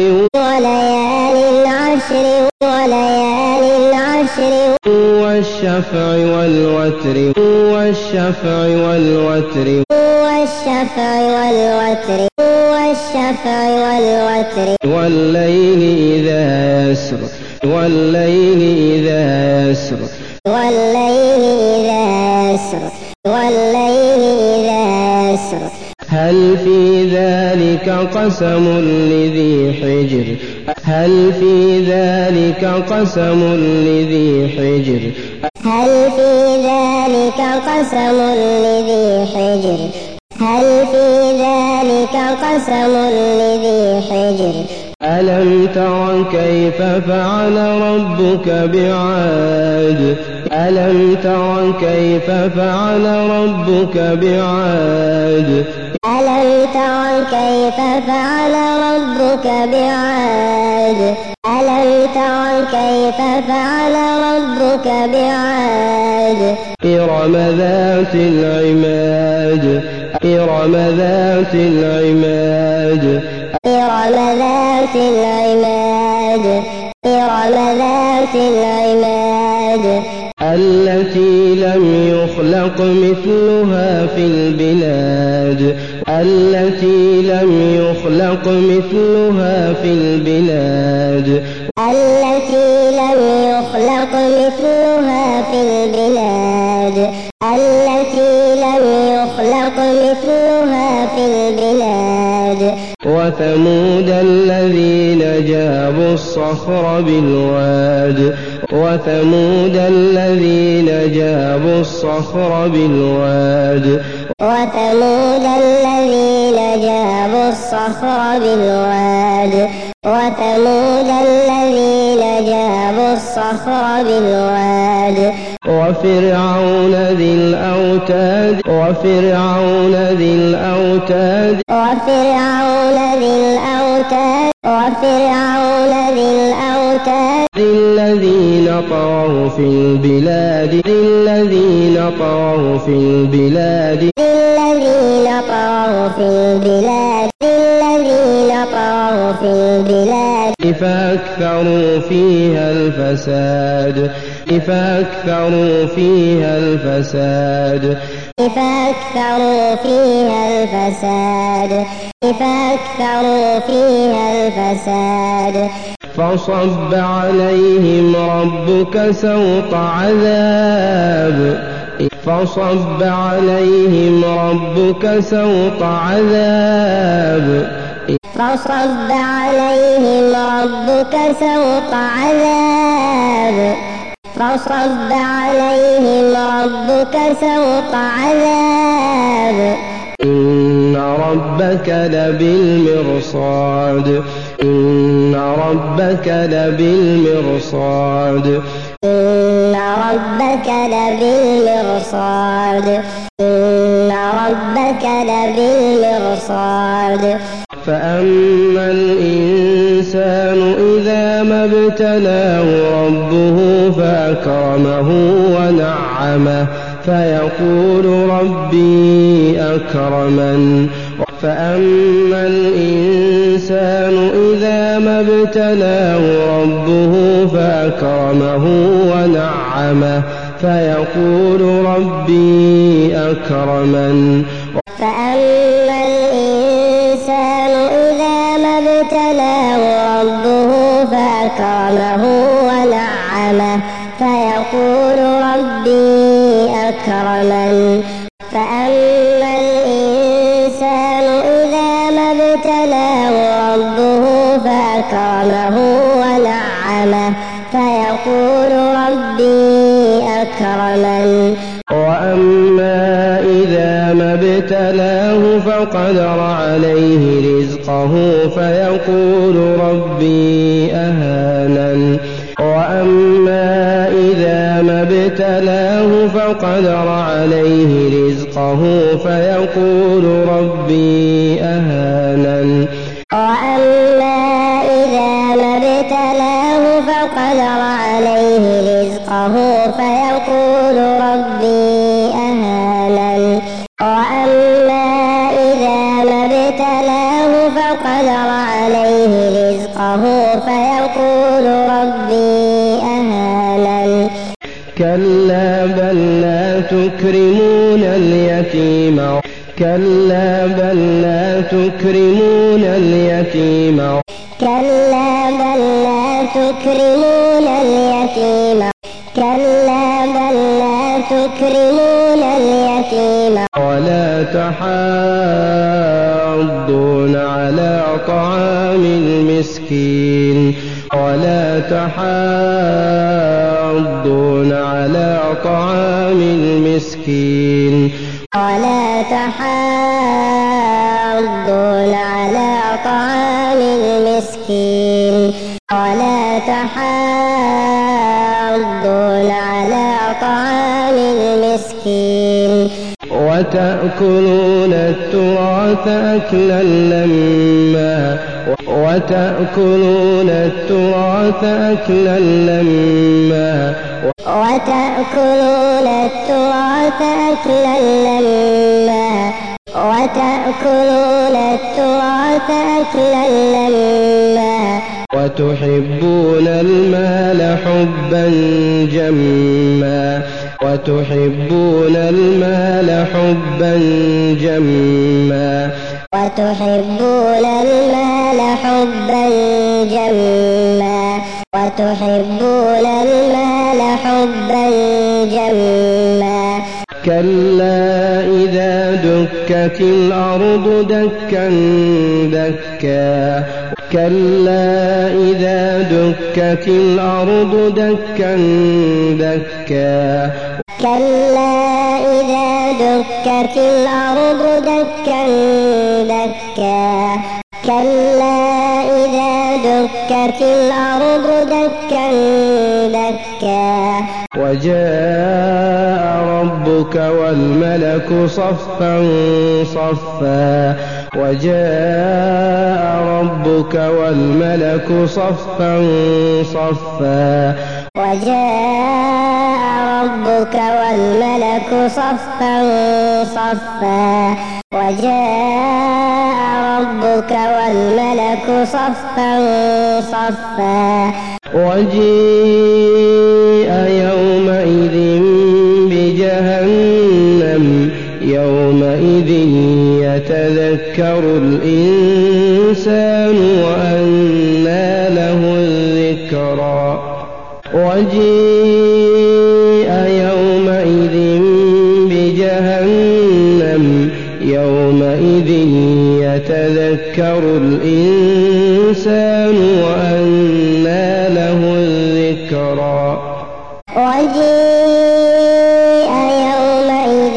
وليال عشر وليال عشر والشفع والوتر والشفع والوتر والشفع والوتر والشفع والوتر والليل إذا يسر والليل إذا يسر والليل إذا يسر والليل إذا يسر. هل في ذلك قسم لذي حجر هل في ذلك قسم لذي حجر هل في ذلك قسم لذي حجر هل في ذلك قسم لذي حجر. ألم تر كيف فعل ربك بعاد ألم تر كيف فعل ربك بعاد ألم تر كيف فعل ربك بعاد ألم تر كيف فعل ربك بعاد. إرم ذات العماد إرم ذات العماد إرم ذات العماد إرم ذات العماد. التي لم يخلق مثلها في البلاد التي لم يخلق مثلها في البلاد التي لم يخلق مثلها في البلاد التي لم يخلق مثلها في البلاد. وثمود الذين جابوا الصخر بالواد وثمود الذين جابوا الصخر بالواد وثمود الذين جابوا الصخر بالواد وثمود الذين جابوا الصخر بالواد. وفرعون ذي الأوتاد وفرعون ذي الأوتاد وفرعون ذي الأوتاد وفرعون ذي الأوتاد. الذين طغوا في البلاد الذين طغوا في البلاد الذين طغوا في البلاد الذين طغوا في البلاد. فأكثروا فيها الفساد فأكثروا فيها الفساد فأكثروا فيها الفساد فأكثروا فيها الفساد. فصب عليهم ربك سوط عذاب فصب عليهم ربك سوط عذاب فصب عليهم ربك سوط عذاب فصب عليهم ربك سوط عذاب. إن ربك لبالمرصاد إن ربك لبالمرصاد إن ربك لبالمرصاد إن ربك لبالمرصاد. فأما الإنسان إذا ما ابتلاه ربه فأكرمه ونعمه فيقول ربي أكرمن. فأما الإنسان إذا ما ابتلاه ربه فأكرمه ونعمه فيقول ربي أكرمن. فأما الإنسان إذا ما ابتلاه ربه فأكرمه ونعمه فيقول ربي أكرمن. فأما الإنسان إذا ما ابتلاه ربه فأكرمه ونعمه فيقول ربي ربي أكرمن وأما إذا ما ابتلاه فقدر عليه رزقه فيقول ربي أهانن وأما إذا ما ابتلاه فقدر عليه رزقه فيقول ربي أهانن وأما إذا ما ابتلاه فقدر عليه رزقه فيقول ربي أهانن وأما إذا ما ابتلاه فقدر عليه رزقه فيقول ربي أهانن كلا بل لا تكرمون اليتيم كلا بل لا تكرمون اليتيم كلا بل لا تكرمون اليتيم كلا بل لا تكرمون اليتيم ولا تحاضون على طعام المسكين ولا تحاضون على طعام المسكين ولا تحاضون على طعام المسكين ولا تحاضون على طعام المسكين وتأكلون التراث أكلا لما وتأكلون التراث أكلا لما وتأكلون التراث أكلا لما وتأكلون التراث أكلا لما وتحبون المال حبا جما وتحبون المال حبا جما وتحبون المال حبا جما وتحبون المال حبا جما كلا إذا دكت الأرض دكا دكا كلا إذا دكت الأرض دكا دكا كلا إذا دكت الأرض دكا دكا كلا إذا دكت الأرض دكا دكا وجاء ربك والملك صفا صفا وجاء ربك والملك صفا صفا وجاء ربك والملك صفا صفا وجاء ربك والملك صفا صفا وجيء يومئذ بجهنم يومئذ يتذكر الإنسان وأنى له الذكرى وجيء يومئذ بجهنم يومئذ يتذكر الإنسان وأنى له الذكرى وجيء يومئذ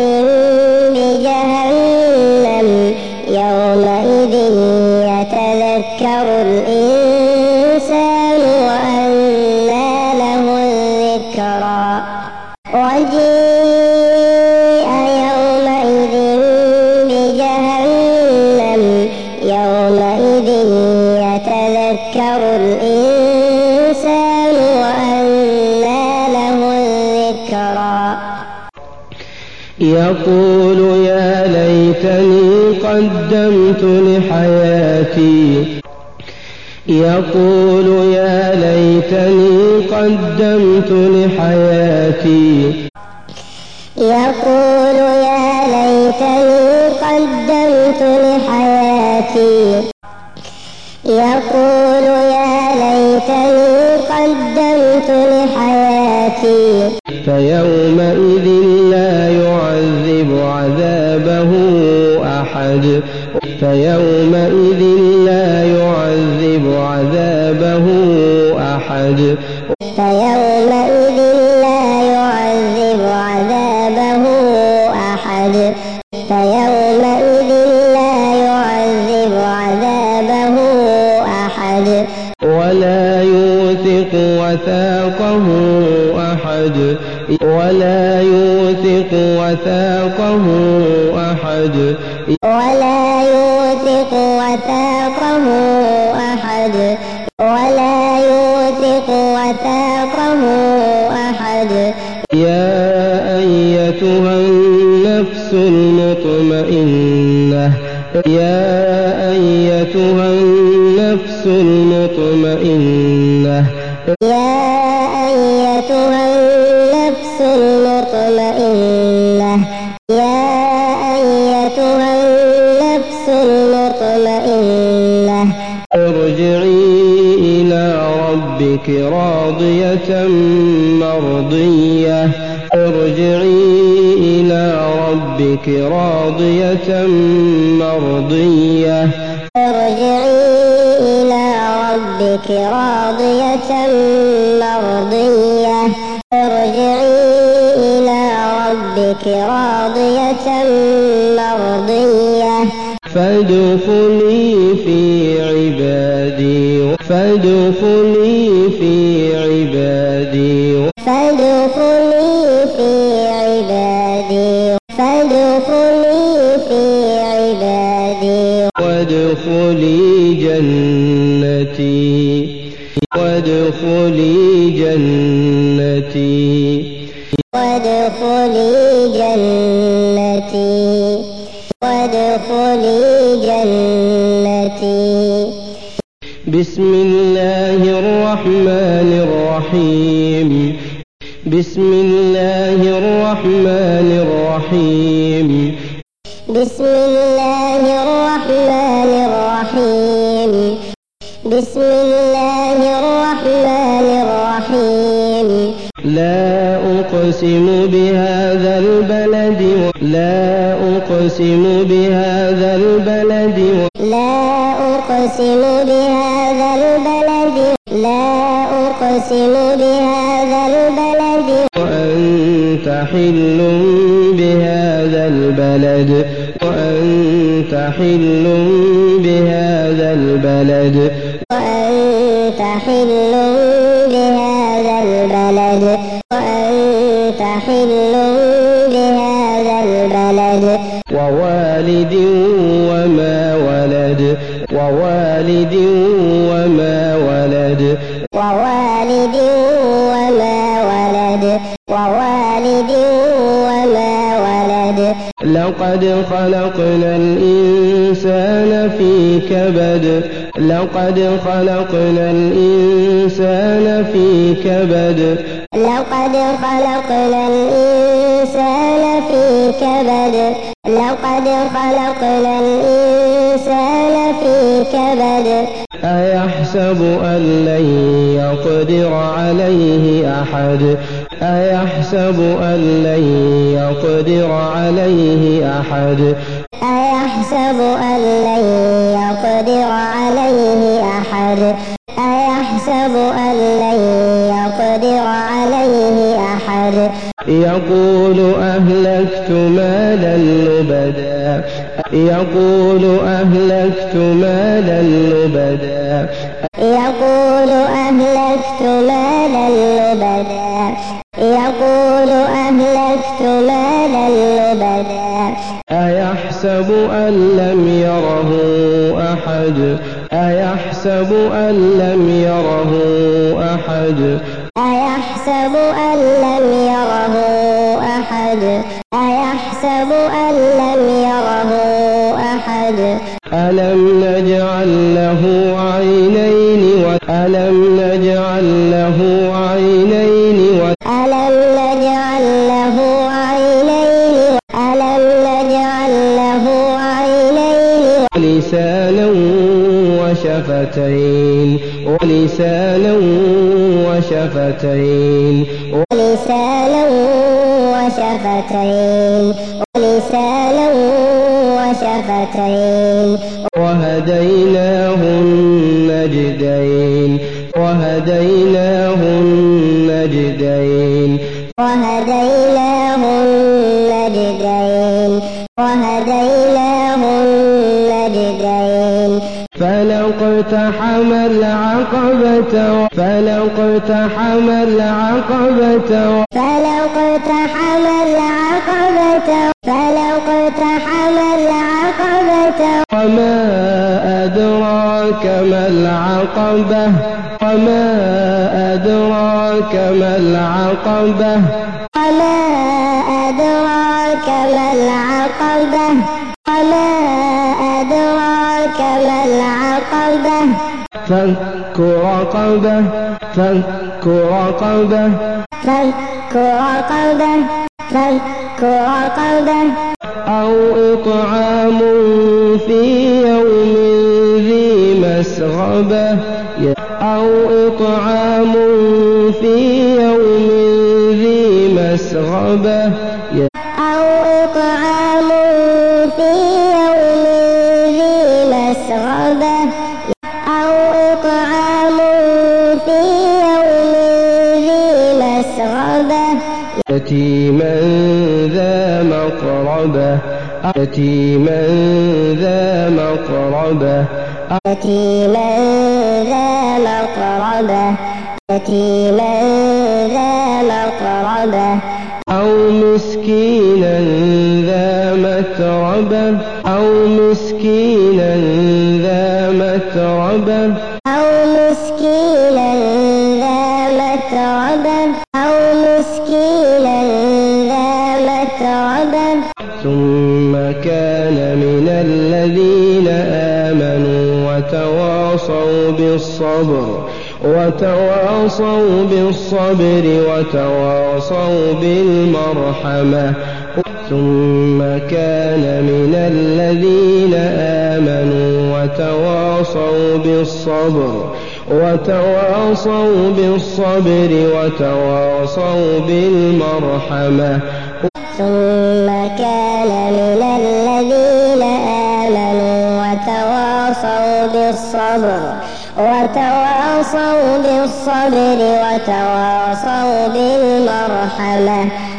بجهنم يومئذ يتذكر الإنسان وأنى له الذكرى وجيء يومئذ بجهنم يومئذ يتذكر الإنسان وأنى له الذكرى يقول يا ليتني قدمت لحياتي يقول يا ليتني قدمت لحياتي يقول يا ليتني قدمت لحياتي يقول يا ليتني قدمت لحياتي فيومئذ لا يعذب عذابه أحد فيومئذ لا يعذب عذابه أحد فيومئذ أحد ولا يوثق وثاقه أحد ولا يوثق وثاقه أحد ولا يوثق وثاقه أحد. يا أيتها النفس المطمئنة يا أيتها النفس المطمئنة يا أيتها النفس المطمئنة يا أيتها النفس المطمئنة ارجعي إلى ربك راضية مرضية ارجعي إلى ربك راضية مرضية ارجعي إلى ربك راضية مرضية ارجعي إلى ربك راضية مرضية فادخلي في عبادي فادخلي في عبادي فادخلي في عبادي فادخلي في عبادي وادخلي جنتي وادخلي جنتي وادخلي جنتي وادخلي جنتي. بسم الله الرحمن الرحيم بسم الله الرحمن الرحيم بسم الله الرحمن الرحيم بسم الله الرحمن الرحيم. لا أقسم بهذا البلد لا أقسم بهذا البلد لا أقسم بهذا البلد لا أقسم بهذا البلد وأنت حل بهذا البلد وأنت حل بهذا البلد وأنت حل بهذا البلد وأنت حل بهذا البلد ووالد وما ولد ووالد وما ولد ووالد وما ولد ووالد وما ولد. لقد خلقنا الإنسان في كبد لقد خلقنا الإنسان في كبد لقد خلقنا الإنسان في كبد لقد خلقنا الإنسان في كبد. أيحسب أن لن يقدر عليه أحد أيحسب أن لن يقدر عليه أحد أيحسب أن لن يقدر عليه أحد أيحسب أن لن يقدر عليه أحد. يقول أهلكت مالا لبدا يقول أهلكت مالا لبدا يقول أهلكت مالا لبدا يقول أهلكت مالا لبدا. أيحسب أن لم يره أحد أيحسب أن لم يره أحد أيحسب أن لم يره أحد أيحسب أن لم يره أحد. ألم نجعل له عينين ألم نجعل له عينين ألم نجعل له عينين ألم نجعل له عينين ولسانا وشفتين ولسانا وشفتين ولسانا وشفتين ولسانا وشفتين. وهديناه النجدين وهديناه النجدين وهديناه النجدين وهديناه النجدين. فلقد اقتحم العقبة فلو اقتحم العقبة فلو اقتحم العقبة فلو اقتحم العقبة وما أدراك ما العقبة وما أدراك ما العقبة وما أدراك ما العقبة وما أدراك ما العقبة فك رقبة فك رقبة فك رقبة فك رقبة أو إطعام في يوم ذي مسغبة أو إطعام في يوم ذي مسغبة أو إطعام في يوم ذي مسغبة أو إطعام في يوم ذي مسغبة يتيما ذا مقربة يتيما ذا مقربة يتيما ذا مقربة يتيما ذا مقربة أو مسكينا ذا متربة أو مسكينا ذا متربة أو مسكينا ذا متربة أو مسكينا ذا متربة ثم كان من الذين آمنوا وتواصوا بالصبر وتواصوا بالصبر وتواصوا بالمرحمة ثم كان من الذين آمنوا وتواصوا بالصبر وتواصوا بالصبر وتواصوا بالمرحمة ثم كان من الذين آمنوا وتواصوا بالصبر وتواصوا بالصبر وتواصوا بالمرحمة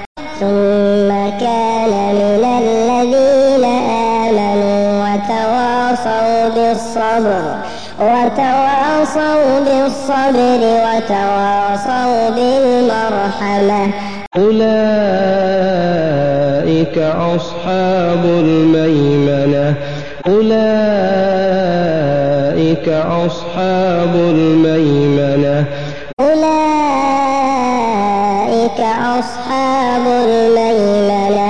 ثم كان من الذين آمنوا وتواصوا بالصبر وتواصوا بالصبر وتواصوا بالمرحمة أولئك أصحاب الميمنة أولئك أصحاب الميمنة أولئك أصحاب الميمنة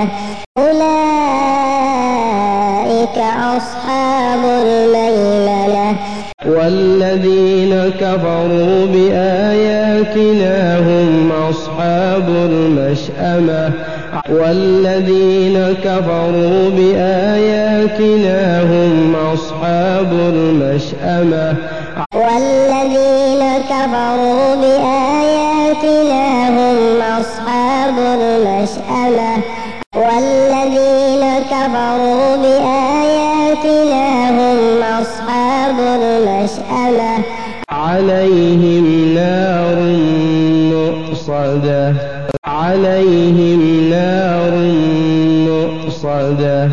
أولئك أصحاب الميمنة والذين كفروا بآياتنا هم أصحاب المشأمة والذين كفروا بآياتنا هم أصحاب المشأمة والذين كفروا بآياتنا هم أصحاب المشأمة والذين كفروا بآياتنا هم أصحاب المشأمة عليهم نار مؤصدة عليهم نار مؤصدة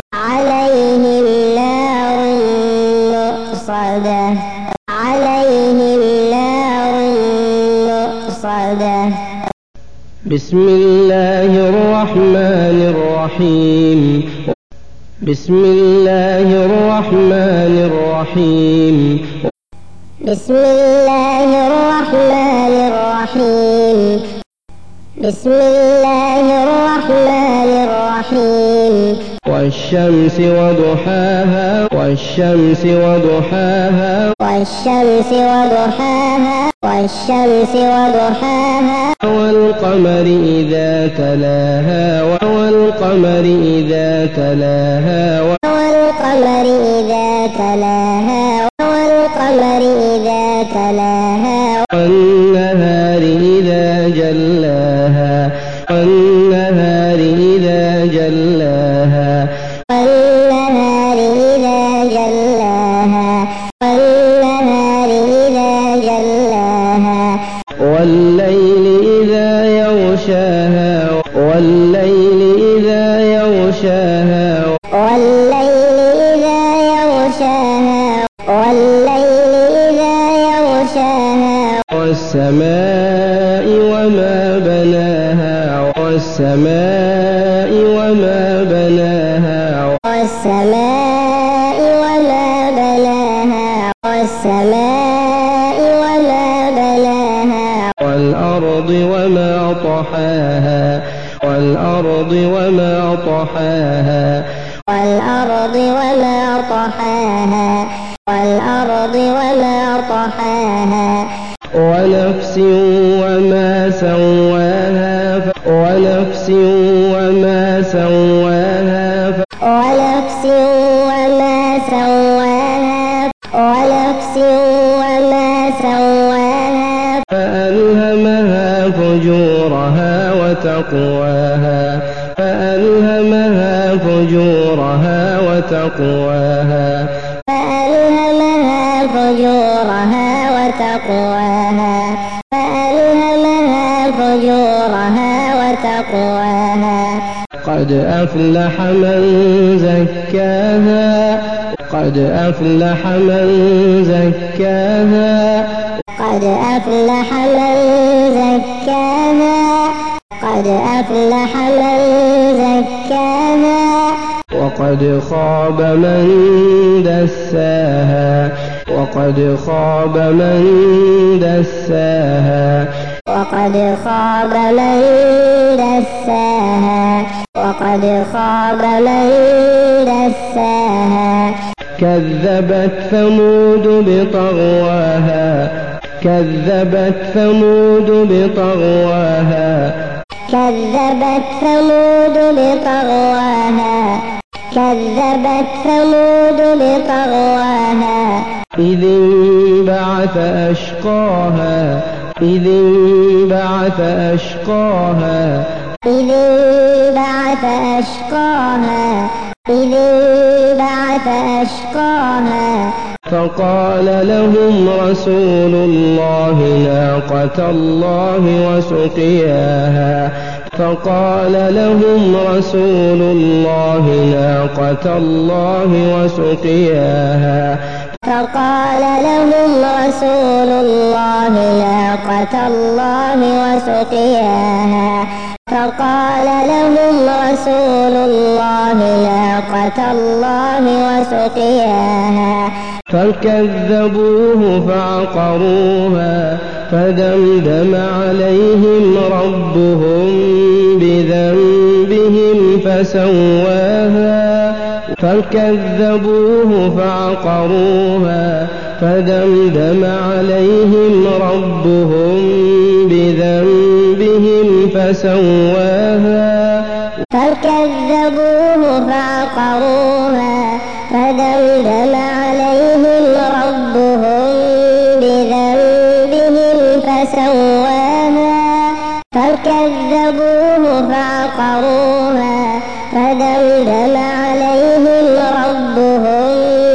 عليهم نار مؤصدة عليهم نار مؤصدة بسم الله الرحمن الرحيم بسم الله الرحمن الرحيم بسم الله الرحمن الرحيم بسم الله الرحمن الرحيم والشمس وضحاها والشمس وضحاها والشمس وضحاها والشمس وضحاها والقمر إذا تلاها والقمر إذا تلاها والقمر إذا تلاها والقمر إذا تلاها والنهار إذا جلاها والنهار إذا جلاها والنهار إذا جلاها والنهار إذا جلاها والليل إذا يغشاها والليل إذا يغشاها والليل إذا يغشاها والليل والسماء وما بناها والسماء وما بناها والسماء وما بناها والسماء وما بناها والأرض وما طحاها والأرض وما طحاها والأرض وما طحاها والأرض وما طحاها ونفس وما سواها ونفس وما سواها ونفس وما سواها ونفس وما سواها فألهمها فجورها وتقواها فألهمها فجورها وتقواها فألهمها فجورها وتقواها فألهمها فجورها وتقواها قد أفلح من زكاها قد أفلح من زكاها قد أفلح من زكاها قد أفلح من زكاها وقد خاب من دساها وقد خاب من دساها وقد خاب من دساها وقد خاب من دساها كذبت ثمود بطغواها كذبت ثمود بطغواها كذبت ثمود بطغواها كذبت ثمود بطغواها إذ انبعث أشقاها إذ انبعث أشقاها إذ انبعث أشقاها إذ انبعث أشقاها فقال لهم رسول الله ناقة الله وسقياها فقال لهم رسول الله ناقة الله وسقياها فقال لهم رسول الله ناقة الله وسقياها فقال لهم رسول الله ناقة الله وسقياها فكذبوه فعقروها فدمدم عليهم ربهم بذنبهم فسواها فكذبوه فعقروها فدمدم عليهم ربهم بذنبهم فسواها فكذبوه فعقروها فدمدم عليهم ربهم بذنبهم فسواها فكذبوه فعقروها فدمدم عليهم ربهم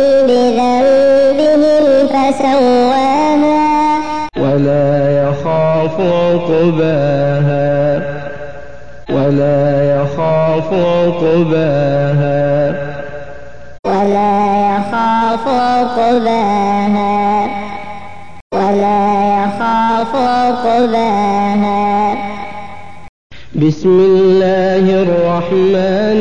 بذنبهم فسواها ولا يخاف عقباها ولا يخاف عقباها ولا يخاف عقباها ولا يخاف عقباها بسم الله الرحمن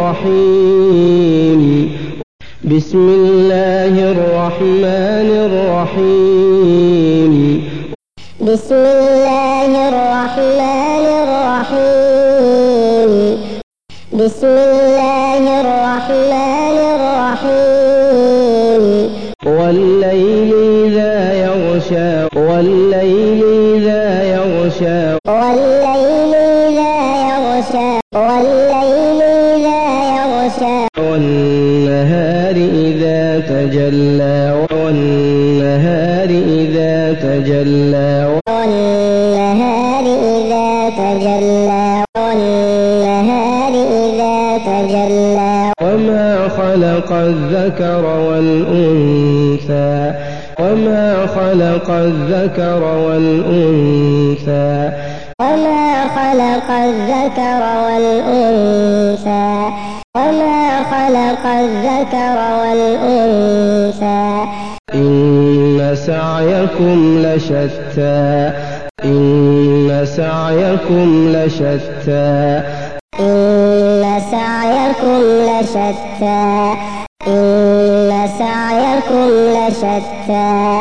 الرحيم بسم الله الرحمن الرحيم بسم الله الرحمن الرحيم بسم الله الرحمن الرحيم والليل إذا يغشى والليل إذا يغشى والليل إذا يغشى والليل إذا يغشى والنهار إذا تجلى والنهار إذا تجلى والنهار إذا تجلى والنهار إذا تجلى وما خلق الذكر والأنثى وما خلق الذكر والأنثى وما خلق الذكر والأنثى وما خلق الذكر والأنثى إن سعيكم لشتى إن سعيكم لشتى إن سعيكم لشتى إن سعيكم لشتى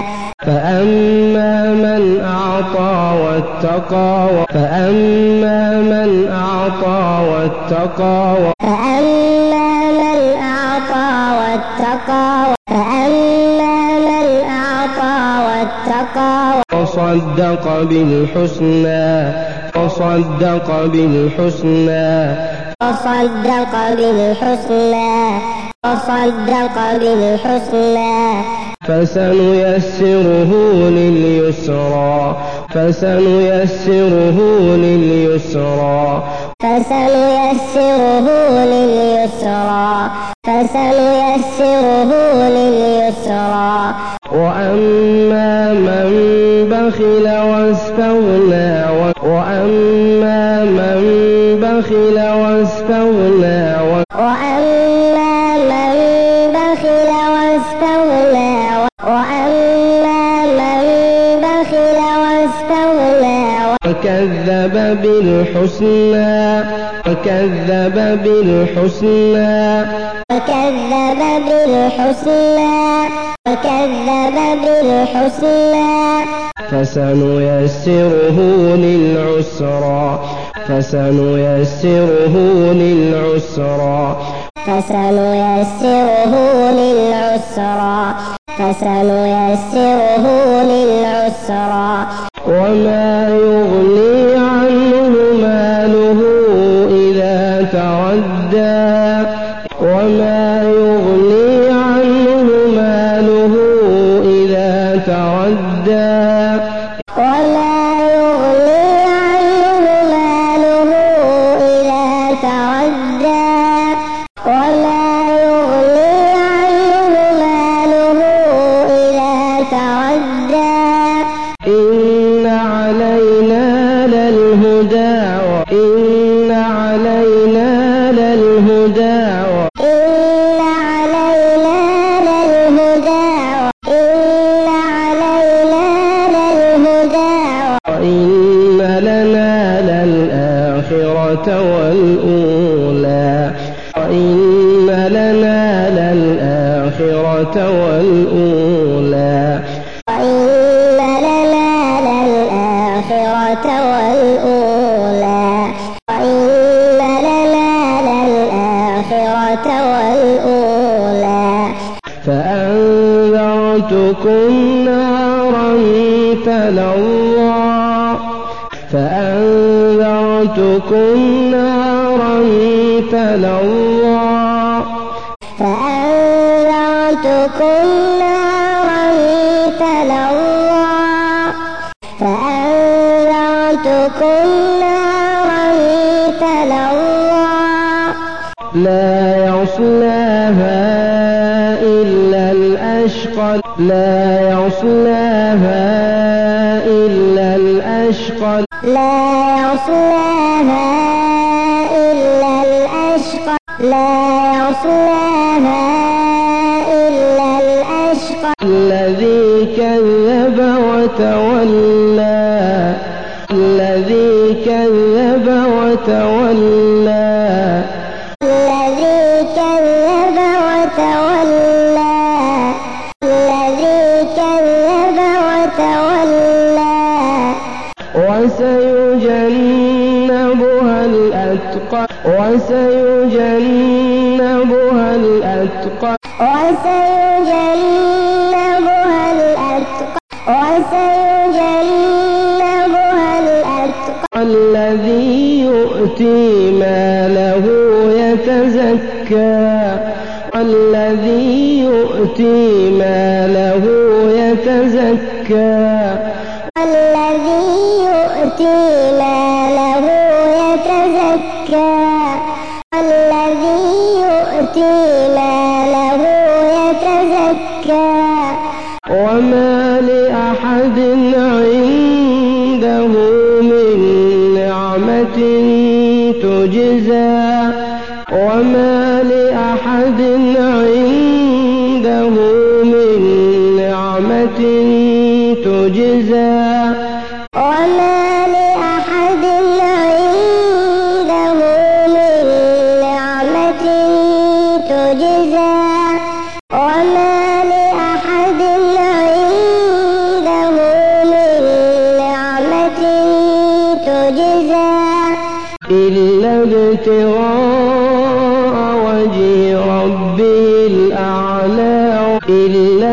فأما من أعطى واتقى فأما من أعطى واتقى فأما من أعطى واتقى فأما من أعطى واتقى وصدق بالحسنى وصدق بالحسنى وصدق بالحسنى وصدق بالحسنى فسنيسره لليسرى فسنيسره لليسرى فسنيسره لليسرى فسنيسره لليسرى وأما من بخل واستغنى وأما من بخل واستغنى وأما من بخل واستغنى وأما من بخل واستغنى وكذب بالحسنى وكذب بالحسنى وكذب بالحسنى وكذب بالحسنى فسنيسره للعسرى فسنيسره للعسرى فسنيسره للعسرى فسنيسره للعسرى وما يغني عنه ماله إذا تردى وما يغني عنه ماله إذا تردى وما يغني عنه ماله إذا تردى وما يغني عنه ماله إذا تردى إن علينا للهدى إن علينا للهدى إن علينا للهدى إن علينا للهدى وإن لنا للآخرة والأولى وإن لنا للآخرة والأولى وإن لنا للآخرة والأولى وإن لنا للآخرة والأولى فأنذرتكم نارا تلظى فأنذرتكم نارا تلظى فأنذرتكم نارا تلظى فأنذرتكم نارا تلظى لا يصلاها إلا الأشقى لا يصلاها إلا الأشقى لا يصلاها إلا الأشقى لا يصلاها إلا الأشقى الذي كذب وتولى الذي كذب وتولى الذي كذب وتولى الذي كذب وتولى وسيجنبها الأتقى وسيجنبها الأتقى وسيجنبها الأتقى وسيجنبها الأتقى الذي يؤتي ماله يتزكى الذي يؤتي ماله يتزكى الذي يؤتي ماله يتزكى الذي يؤتي ماله يتزكى وما لأحد عنده من نعمة تجزى وما لأحد عنده من نعمة تجزى وما لأحد عنده من نعمة تجزى وما لأحد عنده من نعمة تجزى إلا ابتغاء وجه ربه الأعلى إلا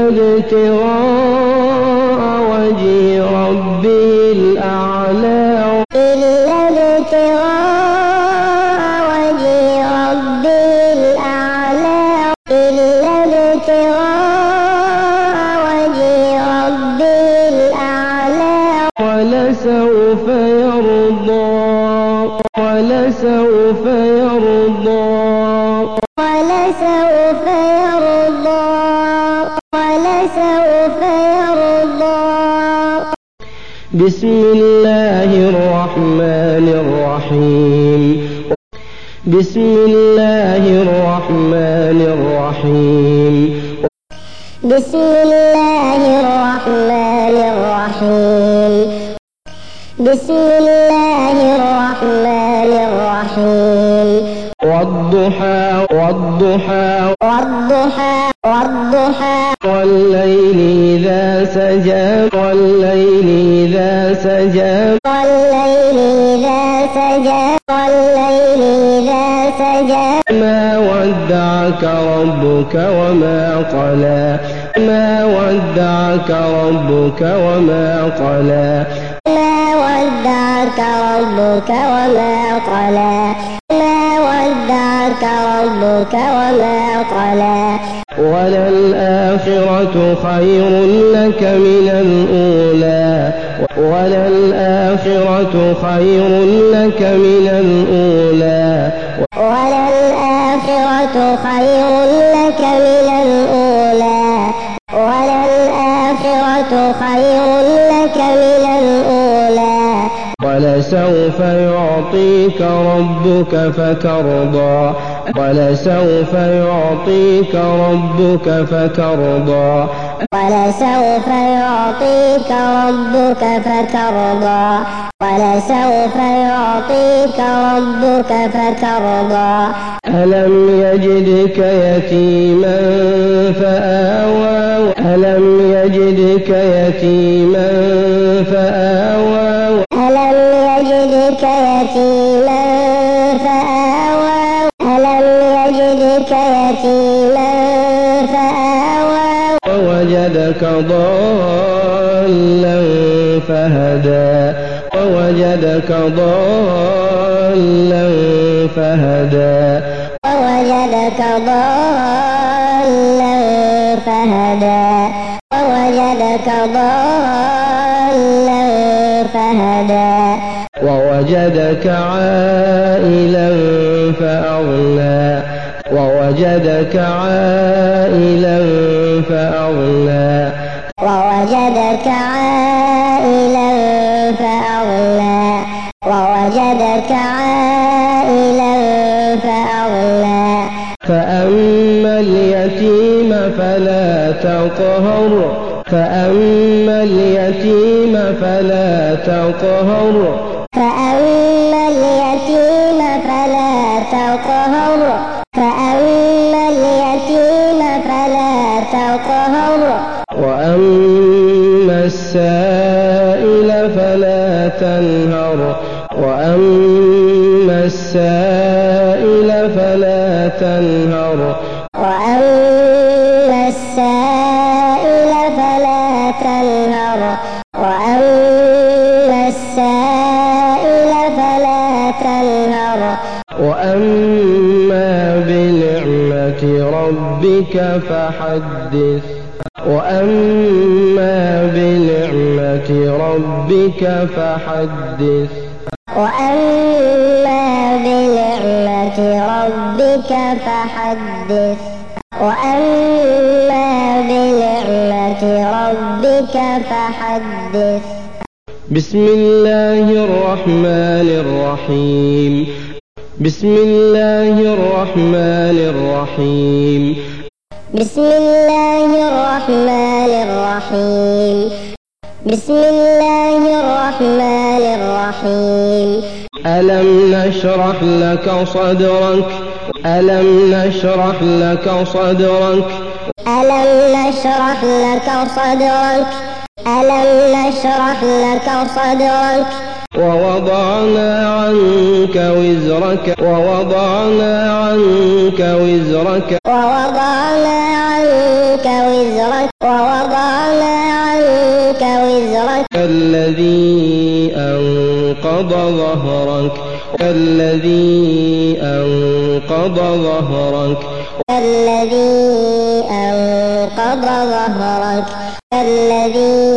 ابتغاء وجه ربه الأعلى إلا ابتغاء وجه ربه الأعلى إلا ابتغاء وجه ربه الأعلى ولسوف يرضى ولسوف يرضى ولسوف يرضى ولسوف يرضى بسم الله الرحمن الرحيم بسم الله الرحمن الرحيم بسم الله الرحمن الرحيم بسم الله الرحمن الرحيم والضحى والضحى والضحى والضحى والليل إذا سجى والليل إذا سجى والليل إذا سجى والليل إذا سجى ما ودعك ربك وما قلى ما ودعك ربك وما قلى ما ودعك ربك وما قلى ما ودعك ربك وما قلى وللآخرة خير لك من الأولى وللآخرة خير لك من الأولى وللآخرة خير لك من الأولى وللآخرة خير لك من الأولى ولسوف يعطيك ربك فترضى ولسوف يعطيك ربك فترضى ولسوف يعطيك ربك فترضى ولسوف يعطيك ربك فترضى ألم يجدك يتيما فآوى ألم يجدك يتيما فآوى ألم يجدك يتيما فآوى ألم يجدك يتيما فآوى ووجدك ضالا فهدى ووجدك ضالا فهدى ووجدك ضالا فهدى ووجدك ضالا فهدى ووجدك عائلا فأغنى ووجدك عائلا فأغنى ووجدك عائلا فأغنى ووجدك عائلا فأغنى فأما اليتيم فلا تقهر فأما اليتيم فلا تقهر فأما اليتيم فلا تقهر فأما اليتيم فلا تقهر وأما السائل فلا تنهر وأما السائل فلا تنهر وأما السائل فلا تنهر وأما السائل فلا تنهر وأما بنعمة ربك فحدث وأما بنعمة ربك فحدث وأما بنعمة ربك فحدث وأما بنعمة ربك فحدث بسم الله الرحمن الرحيم بسم الله الرحمن الرحيم بسم الله الرحمن الرحيم بسم الله الرحمن الرحيم. ألم نشرح لك صدرك ألم نشرح لك صدرك ألم نشرح لك صدرك ألم نشرح لك صدرك ووضعنا عنك وزرك ووضعنا عنك وزرك ووضعنا عنك وزرك ووضعنا عنك وزرك الذي أنقض ظهرك الذي أنقض ظهرك الذي أنقض ظهرك الذي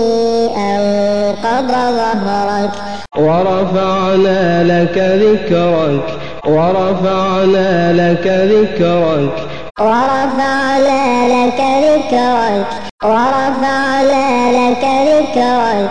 أنقض ظهرك ورفعنا لك ذكرك ورفعنا لك ذكرك ورفعنا لك ذكرك ورفعنا لك ذكرك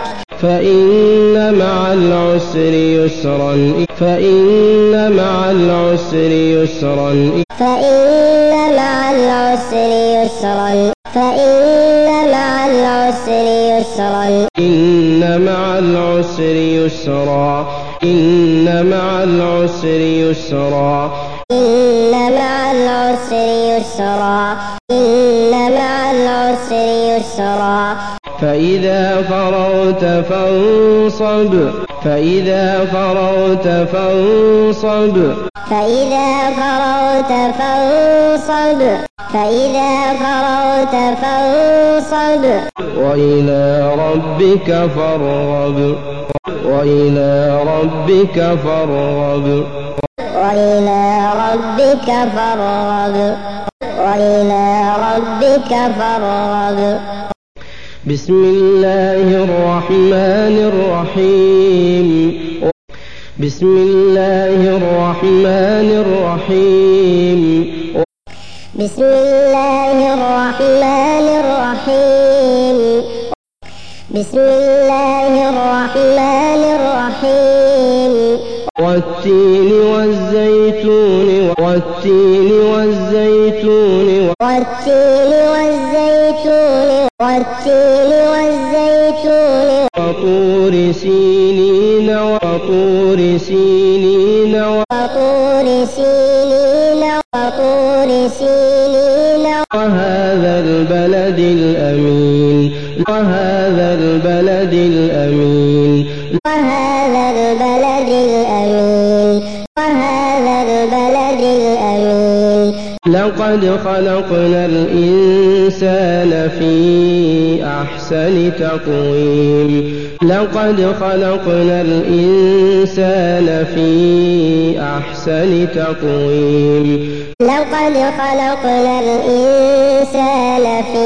فإن مع العسر يسرا فإن مع العسر يسرا فإن مع العسر يسرا فإن مع العسر يسرا إن مع العسر يسرا إن مع العسر يسرا إن مع العسر يسرا إن مع العسر يسرا فإذا فرغت فانصب فإذا فرغت فانصب فإذا فرغت فانصب فإذا فرغت فانصب وإلى ربك فارغب وإلى ربك فارغب وإلى ربك فارغب وإلى ربك فارغب بسم الله الرحمن الرحيم بسم الله الرحمن الرحيم بسم الله الرحمن الرحيم بسم الله الرحمن الرحيم والتين والزيتون والتين والزيتون والتين والزيتون والتين والزيتون وطور سينين وطور سينين وطور سينين وطور سينين وهذا البلد الأمين وهذا البلد الأمين وهذا البلد الأمين وهذا البلد الأمين لقد خلقنا الإنسان في أحسن تقويم لقد خلقنا الإنسان في أحسن تقويم لقد خلقنا الإنسان في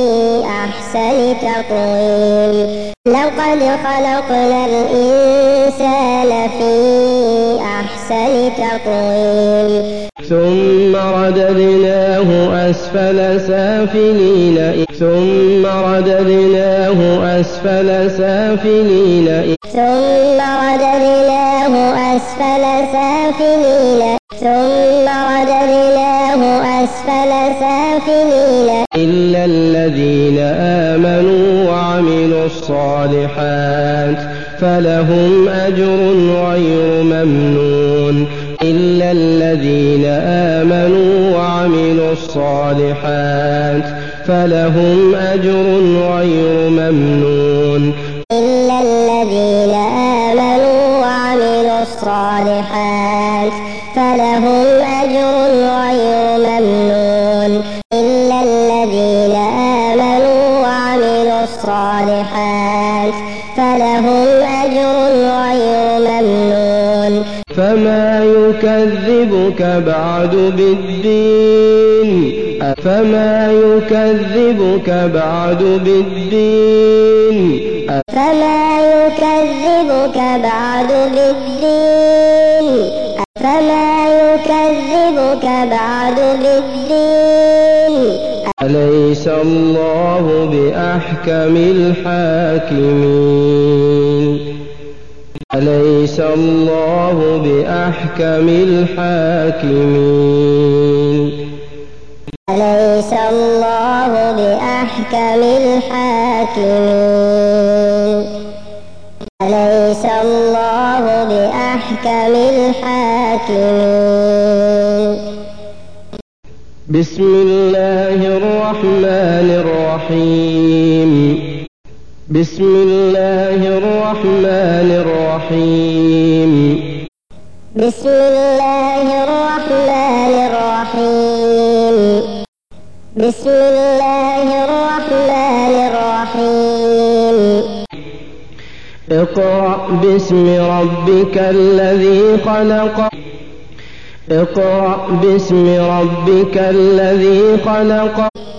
أحسن تقويم لقد خلقنا الإنسان في أحسن تقويم ثم رددناه أسفل سافلين ثم رددناه أسفل سافلين ثم رددناه أسفل سافلين ثم رددناه أسفل سافلين إلا الذين آمنوا وعملوا الصالحات فلهم أجر غير ممنون إلا الذين آمنوا وعملوا الصالحات فلهم أجر غير ممنون إلا الذين آمنوا وعملوا الصالحات فلهم أجر غير ممنون إلا الذين آمنوا وعملوا الصالحات فلهم أجر غير ممنون فما يكذبك بعد بالدين فما يكذبك بعد بالدين فما يكذبك بعد بالدين فما يكذبك بعد بالدين أليس الله بأحكم الحاكمين أليس الله بأحكم الحاكمين أليس الله بأحكم الحاكمين أحكم الحاكمين. بسم الله الرحمن الرحيم. بسم الله الرحمن الرحيم. بسم الله الرحمن الرحيم. بسم الله الرحمن الرحيم. اقرأ باسم ربك الذي خلق. اقرأ باسم ربك الذي خلق.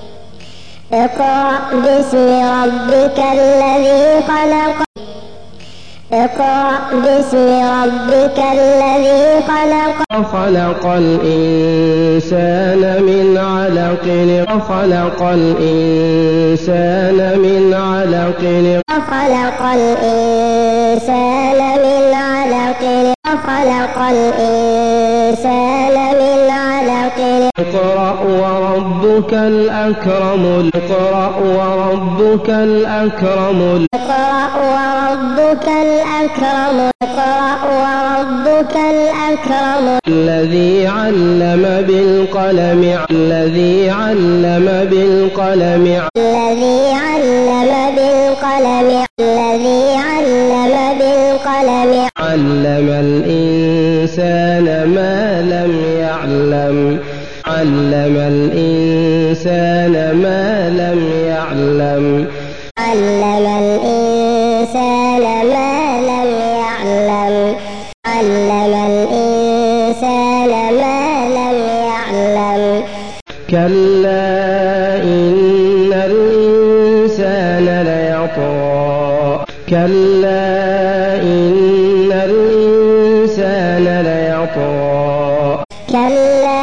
اقرأ باسم ربك الذي خلق. اقرأ باسم ربك الذي خلق. خلق الإنسان من علق. خلق الإنسان من علق. خلق الإنسان من علق. خلق الإنسان من علق. اقرأ وربك الأكرم. اقرأ وربك الأكرم. اقرأ وربك الأكرم. اقرأ وربك الأكرم. الذي علم بالقلم. الذي علم بالقلم. الذي علم بالقلم. الذي علم بالقلم. علم الإنسان ما لم يعلم. علم الإنسان ما لم يعلم. علم الإنسان ما لم يعلم. علم الإنسان ما لم يعلم. كلا إن الإنسان ليطغى. كلا إن الإنسان ليطغى. كلا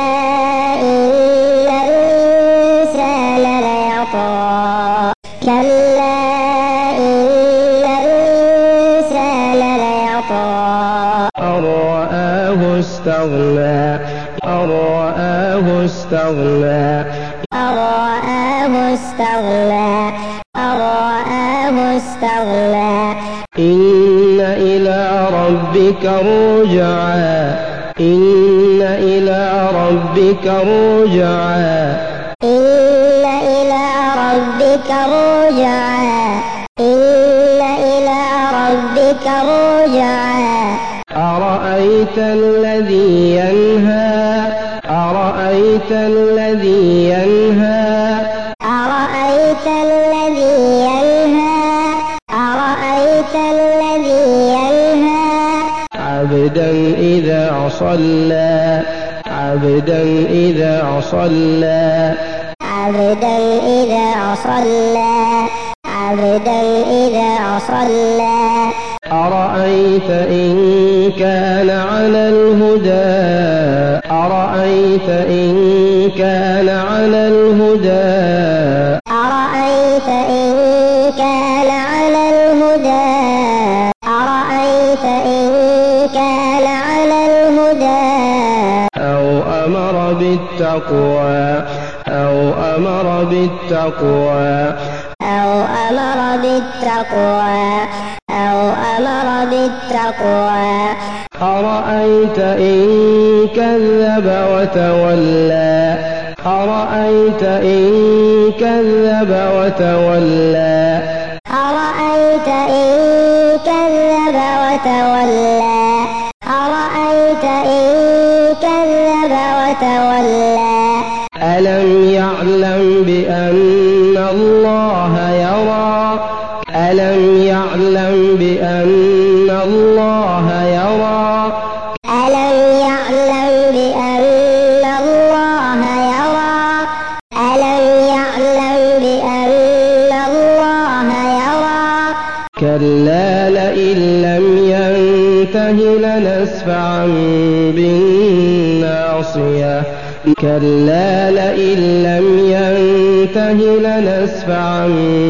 إن الإنسان ليطغى. كلا إن الإنسان ليطغى. أن رآه استغنى. أن رآه استغنى. أن رآه استغنى. أن رآه استغنى. إن إلى ربك رجعا. إن إلى ربك رجعا. إن إلى ربك رجعا. إن إلى ربك رجعا. أرأيت الذي ينهى. أرأيت الذي ينهى. أرأيت الذي ينهى. أرأيت الذي ينهى. عبدا إذا صلى. عبدا إذا صلى. عبدا إذا صلى. عبدا إذا صلى. أرأيت إن كان على الهدى. أرأيت إن كان على الهدى. أرأيت إن كان على الهدى. أرأيت إن كان على الهدى. أو أمر بالتقوى. أو أمر بالتقوى. أو أمر بالتقوى. أو أمر بالتقوى. أرأيت إن كذب وتولى. أرأيت إن كذب وتولى. أرأيت إن كذب وتولى. أرأيت إن كذب وتولى. ألم يعلم بأن الله يرى. ألم يعلم بأن الله يرى. ألم يعلم بأن الله يرى. ألم يعلم بأن الله يرى. كلا لئن لم ينته لنسفعا بالناصية. كلا لئن لم ينته لنسفعا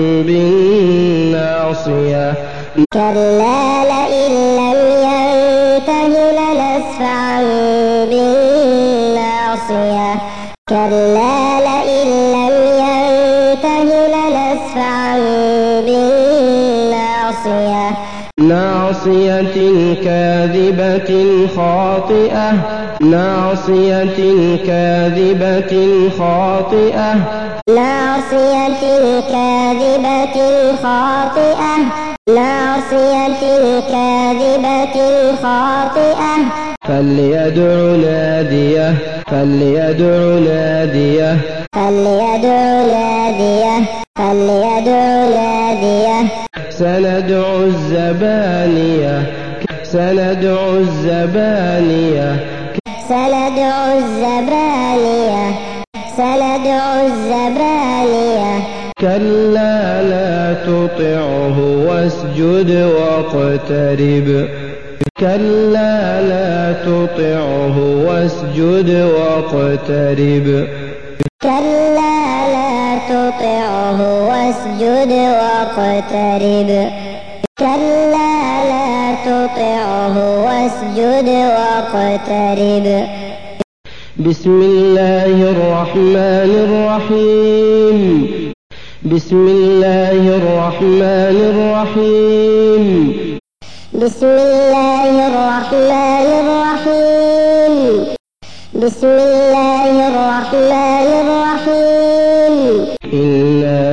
بالناصية. كلا لئن لم ينته لنسفعا بالناصية. كلا لئن لم ينته لنسفعا بالناصية. ناصية كاذبة خاطئة ناصية كاذبة خاطئة ناصية كاذبة خاطئة ناصية كاذبة خاطئة فليدع ناديه فليدع ناديه فليدع ناديه فليدع ناديه سندع الزبانية سندع الزبانية سندع الزبانية سندع الزبانية كلا لا تطعه واسجد واقترب كلا لا تطعه واسجد واقترب كلا لا تطعه واسجد واقترب كلا لا تطعه واسجد واقترب بسم الله الرحمن الرحيم بسم الله الرحمن الرحيم بسم الله الرحمن الرحيم بسم الله الرحمن الرحيم إنا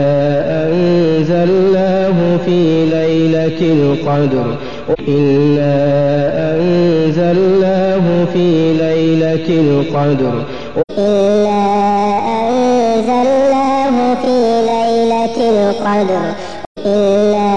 أنزلناه في ليلة القدر إنا أنزلناه في ليلة القدر إنا أنزلناه في ليلة القدر إنا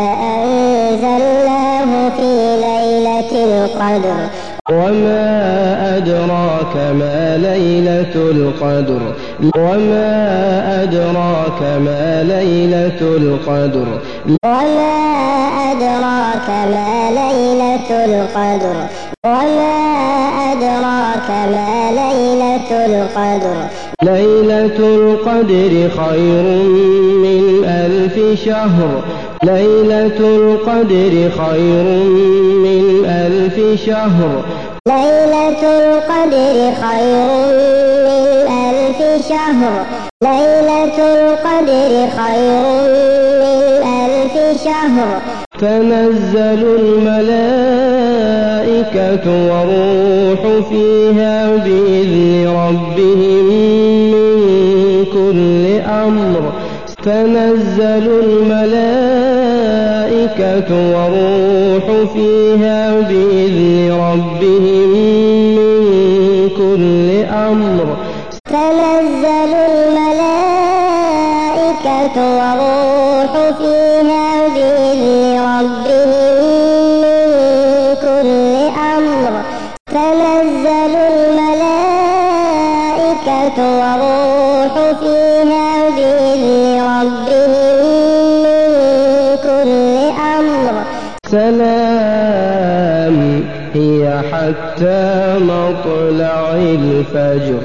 أنزلناه في ليلة القدر وما أدراك ما ليلة القدر وما أدراك ما ليلة القدر وما أدراك ما ليلة القدر وما أدراك ما ليلة القدر ليلة القدر خير من ألف شهر ليلة القدر خير من ألف شهر ليلة القدر خير من ألف شهر ليلة القدر خير من ألف شهر تنزل الملائكة والروح فيها بإذن ربهم من كل أمر تنزل الملائكة والروح فيها بإذن ربهم من كل أمر تنزل الملائكة والروح فيها بإذن ربهم من كل أمر تنزل الملائكة والروح فيها بإذن ربهم من كل أمر سلام هي حتى مطلع الفجر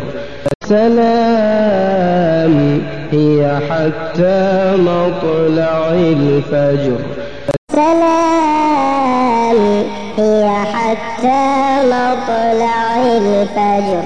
سلام هي حتى مطلع الفجر سلام هي حتى مطلع الفجر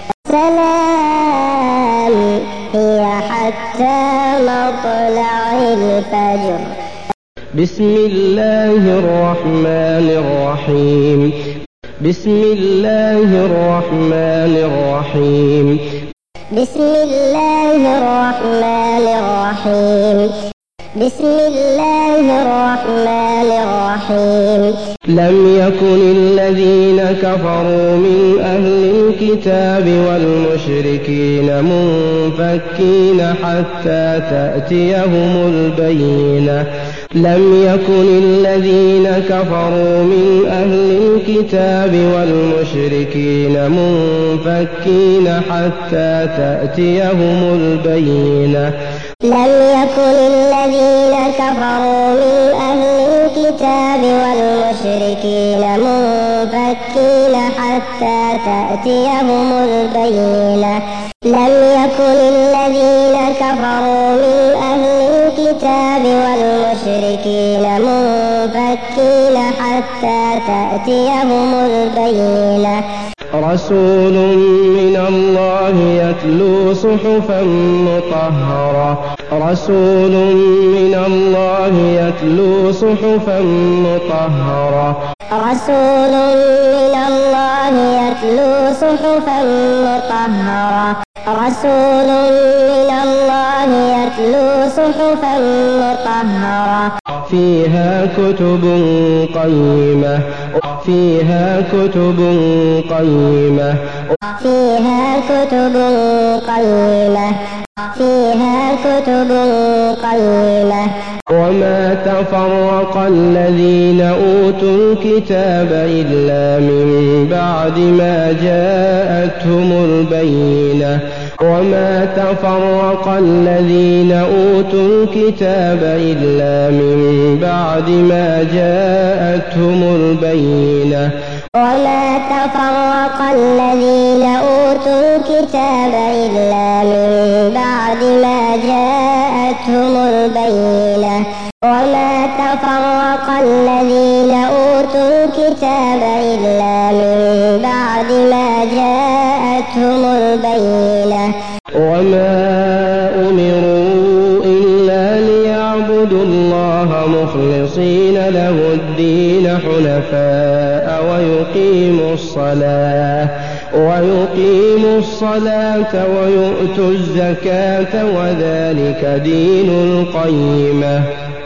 سلام هي حتى مطلع الفجر بسم الله الرحمن الرحيم بسم الله الرحمن الرحيم بسم الله الرحمن الرحيم بسم الله الرحمن الرحيم لم يكن الذين كفروا من أهل الكتاب والمشركين منفكين حتى تأتيهم البينة لم يكن الذين كفروا من أهل الكتاب والمشركين منفكين حتى تأتيهم البينة لم يكن الذين كفروا من أهل الكتاب والمشركين منفكين حتى تأتيهم البينة لم يكن الذين كفروا من أهل الكتاب والمشركين منفكين حتى تأتيهم البينة رسول من الله يتلو صحفا مطهرة رسول من الله يتلو صحفا مطهرة رسول من الله يتلو صحفا مطهرة رسول من الله يتلو صحفا مطهرة فيها كتب قيمة فيها كتب قيمة فيها كتب قيمة فيها كتب قيمة وما تفرق الذين أوتوا الكتاب إلا من بعد ما جاءتهم البينة وما تفرق الذين أوتوا الكتاب إلا من بعد ما جاءتهم البينة وما تفرق الذين أوتوا الكتاب إلا من بعد ما جاءتهم البينة وما تفرق الذين أوتوا الكتاب إلا من بعد ما جاءتهم البينة وما أمروا إلا ليعبدوا الله مخلصين له الدين حنفاء ويقيموا الصلاة ويقيموا الصلاة ويؤتوا الزكاة وذلك دين القيمة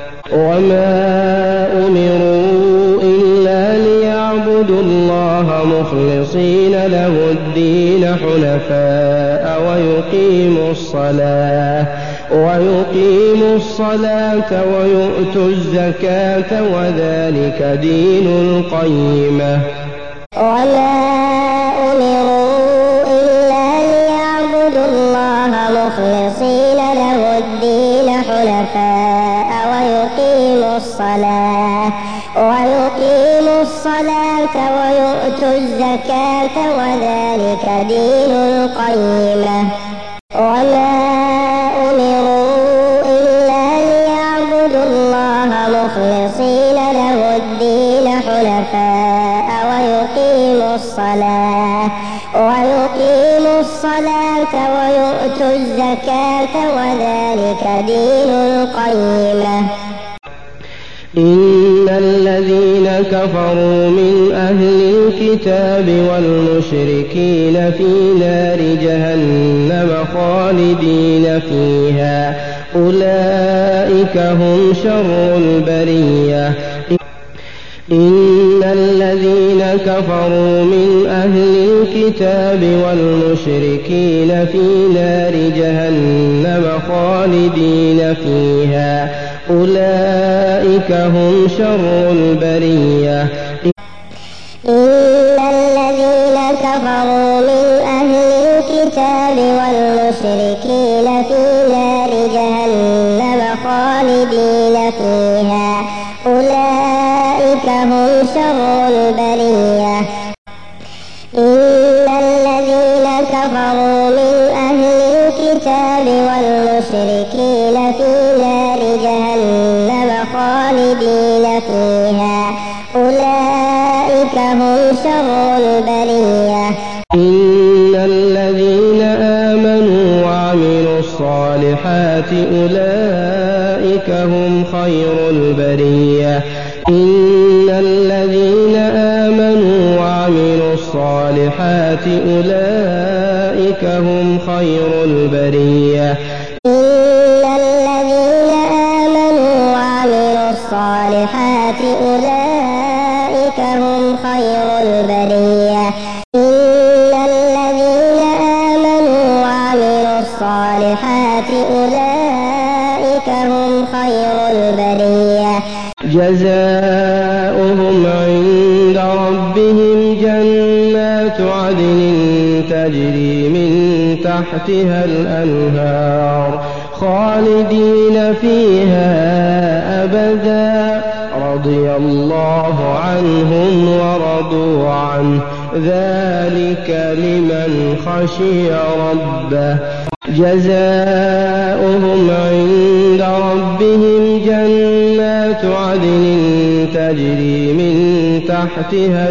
وما أمروا إلا ليعبدوا الله مخلصين له الدين حنفاء ويقيموا الصلاة ويقيموا الصلاة ويؤتوا الزكاة وذلك دين القيمة وما أمروا إلا ليعبدوا الله مخلصين له الدين حنفاء ويقيموا الصلاة ويقيموا الصلاة ويؤتوا الزكاة وذلك دين القيمة وما أمروا إلا ليعبدوا الله مخلصين له الدين حنفاء ويقيموا الصلاة ويقيموا الصلاة ويؤتوا الزكاة وذلك دين القيمة إن الذين كفروا من أهل الكتاب والمشركين في نار جهنم خالدين فيها أولئك هم شر البرية إن الذين كفروا من أهل الكتاب والمشركين في نار جهنم خالدين فيها أولئك هم شر البرية إن الذين كفروا من أهل الكتاب والمشركين في نار جهنم خالدين فيها أولئك هم شر البرية إن الذين كفروا من أهل الكتاب والمشركين في نار جهنم خالدين فيها أولئك هم شر البرية إن الذين آمنوا وعملوا الصالحات أولئك هم خير البرية إن الذين آمنوا وعملوا الصالحات أولئك هم خير البرية إن الذين آمنوا وعملوا الصالحات أولئك هم خير البرية إن الذين آمنوا وعملوا الصالحات أولئك هم خير البرية جزاؤهم عند ربهم جنات عدن تجري من تحتها الأنهار خالدين فيها أبدا رضي الله عنهم ورضوا عنه ذلك لمن خشي ربه جزاؤهم عند ربهم جنات عدن تجري من تحتها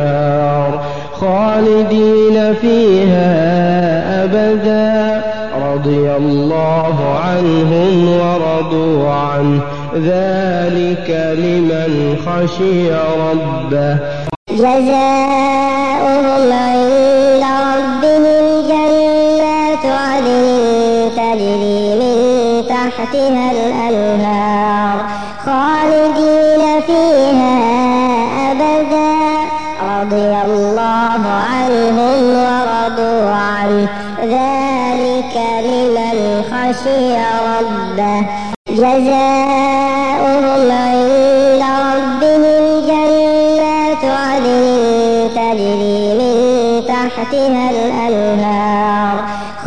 الأنهار خالدين فيها أبدا رضي الله عنهم ورضوا عنه ذلك لمن خشي ربه. جزاؤهم عند ربهم جنات عدن تجري من تحتها الأنهار خالدين فيها أبدا رضي الله عنهم ورضوا عنه ذلك لمن خشي ربه. جزاؤهم عند ربهم جنات عدن تجري من تحتها الأنهار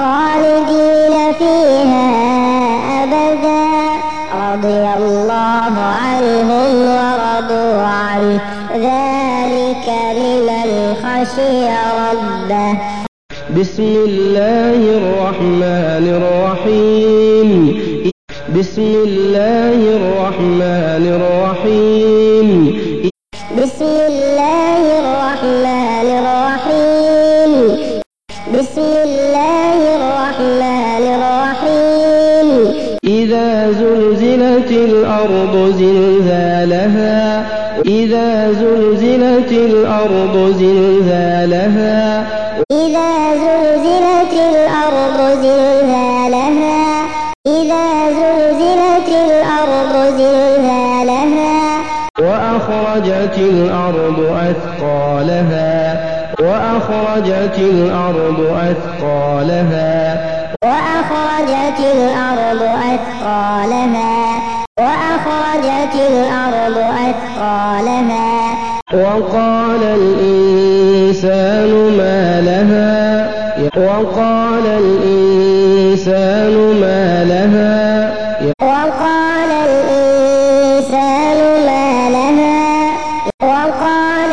خالدين فيها أبدا رضي الله عنهم ورضوا عنه ذلك لمن خشي ربه. بسم الله الرحمن الرحيم. بسم الله الرحمن الرحيم. بسم الله الرحمن الرحيم. بسم الله الرحمن الرحيم. إذا زلزلت الأرض زلزالها إذا زلزلت الأرض زلزالها إذا زلزلت الأرض زلزالها إذا زلزلت الأرض زلزالها وأخرجت الأرض أثقالها وأخرجت الأرض أثقالها وأخرجت الأرض أثقالها وأخرجت الأرض أثقالها وقال الإنسان ما لها وقال الإنسان ما لها وقال الإنسان ما لها وقال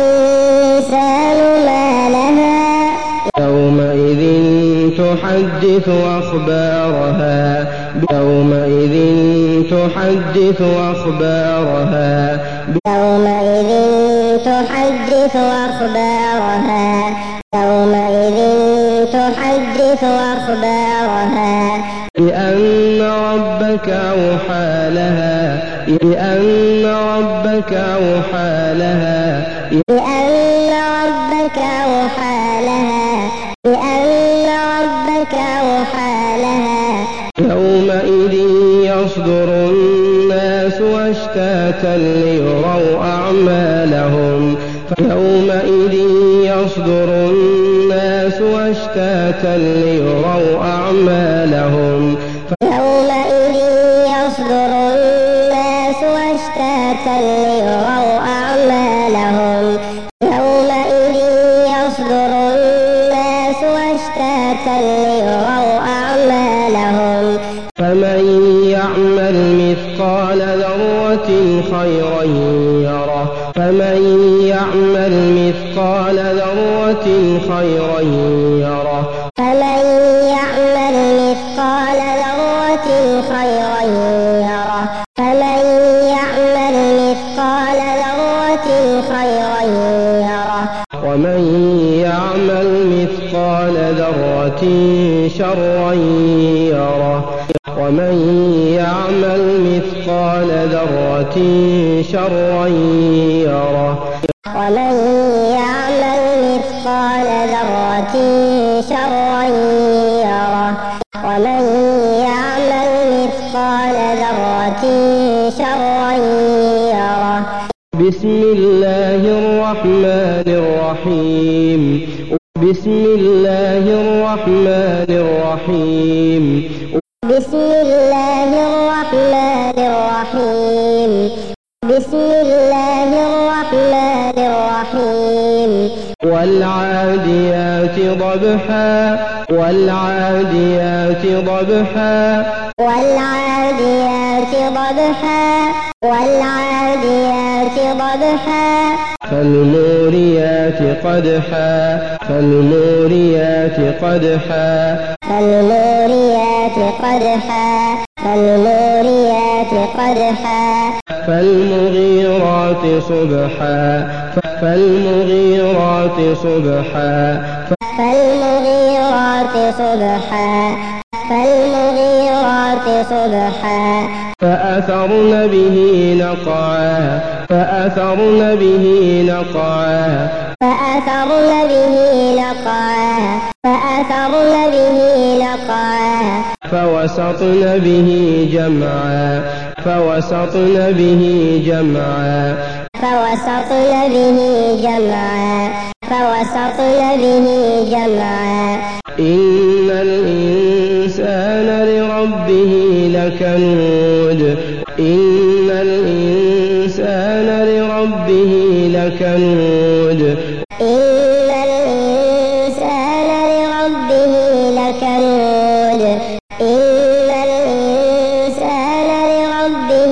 الإنسان ما لها يومئذ تحدث أخبارها يومئذ تحدث أخبارها يومئذ تحدث أخبارها يومئذ تحدث أخبارها بأن ربك أوحى لها بأن ربك أوحى لها بأن ربك أوحى لها بأن ربك أوحى لها يومئذ يصدر الناس أشتاتا ليروا أعمالهم فيومئذ يصدر الناس أشتاتا ليروا أعمالهم يومئذ يصدر الناس أشتاتا ليروا أعمالهم يومئذ يصدر الناس أشتاتا ليروا أعمالهم فمن يعمل مثقال ذرة خيرا يره فمن يعمل مثقال ذرة خيرا يره فمن يعمل مثقال ذرة خيرا يره فمن يعمل مثقال ذرة خيرا يره ومن يعمل مثقال ذرة شرا يره ومن يعمل مثقال ذرة شرا يره ومن يعمل مثقال ذرة شرا يره ومن يعمل مثقال ذرة شرا يره. بسم الله الرحمن الرحيم. بسم الله الرحمن الرحيم. بسم الله الرحمن الرحيم. بسم الله الرحمن الرحيم. والعاديات ضبحا والعاديات ضبحا والعاديات ضبحا والعاديات ضبحا فالموريات قدحا فالموريات قدحا فالموريات قدحا فالموريات قدحا فالمغيرات صبحا فالمغيرات صبحا فالمغيرات صبحا صبحا فأثرن به نقعا فأثرن به نقعا فأثرن به نقعا فأثرن به نقعا فوسطن به جمعا فوسطن به جمعا فوسطن به جمعا فوسطن به جمعا إن الإنسان لربه لكنود إن الإنسان لربه لكنود إن الإنسان لربه لكنود إن الإنسان لربه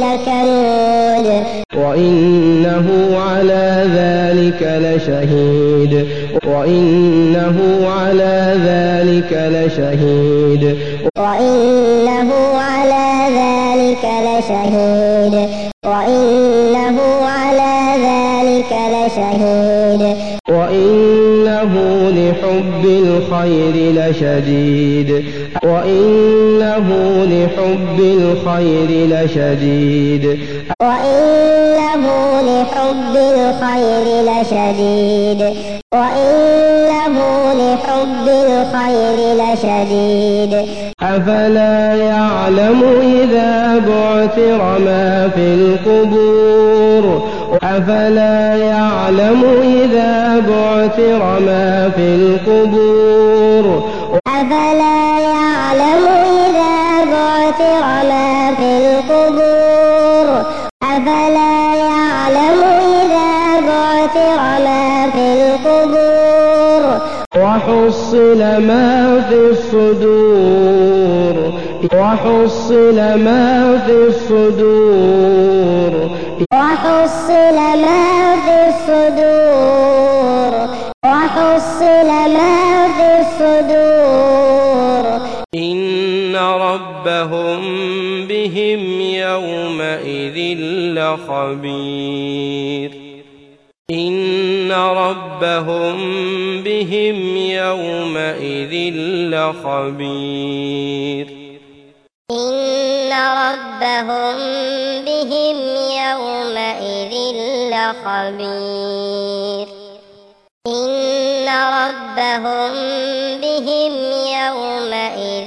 لكنود وإنه على ذلك لشهيد وإنه على ذلك لشهيد وإنه على ذلك لشهيد وإنه على ذلك لشهيد وإنه لحب الخير لشديد وإنه لحب الخير لشديد وإنه لحب الخير لشديد وإنه لحب الخير لشديد أفلا يعلم إذا بعثر ما في القبور أفلا يعلم إذا بعثر ما في القبور أفلا يعلم إذا بعثر ما في القبور أفلا يعلم إذا بعثر ما في القبور وحصل ما في الصدور وحصل ما في الصدور وحصل ما في الصدور وحصل ما في الصدور إن ربهم بهم يومئذ لخبير إن ربهم بهم يومئذ لخبير إن ربهم بهم يومئذ لخبير إن ربهم بهم يومئذ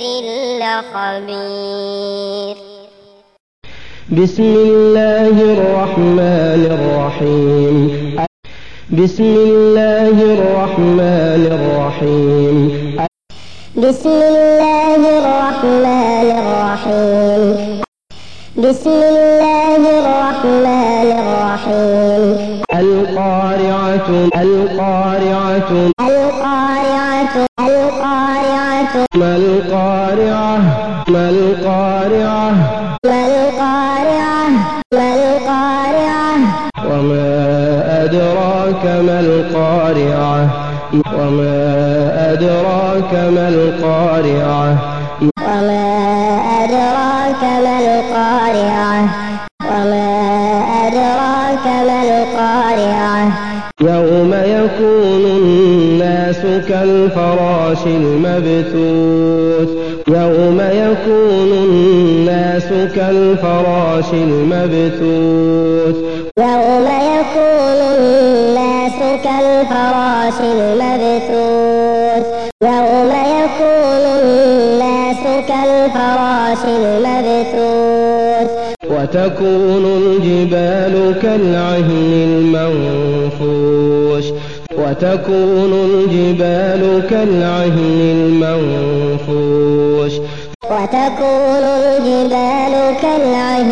لخبير بسم الله الرحمن الرحيم بسم الله الرحمن الرحيم بسم الله الرحمن الرحيم بسم الله الرحمن الرحيم القارعة القارعة القارعة القارعة ما القارعة ما القارعة ما القارعة ما القارعة وما أدراك ما القارعة وما أدراك ما القارعة وما أدراك ما القارعة وما أدراك ما القارعة يوم يكون الناس كالفراش المبثوث يوم يكون الناس كالفراش المبثوث يوم يكون الناس كالفراش المبثوث يوم يكون الناس كالفراش المبثوث وتكون الجبال كالعهن المنفوش وتكون الجبال كالعهن المنفوش وتكون الجبال كالعهن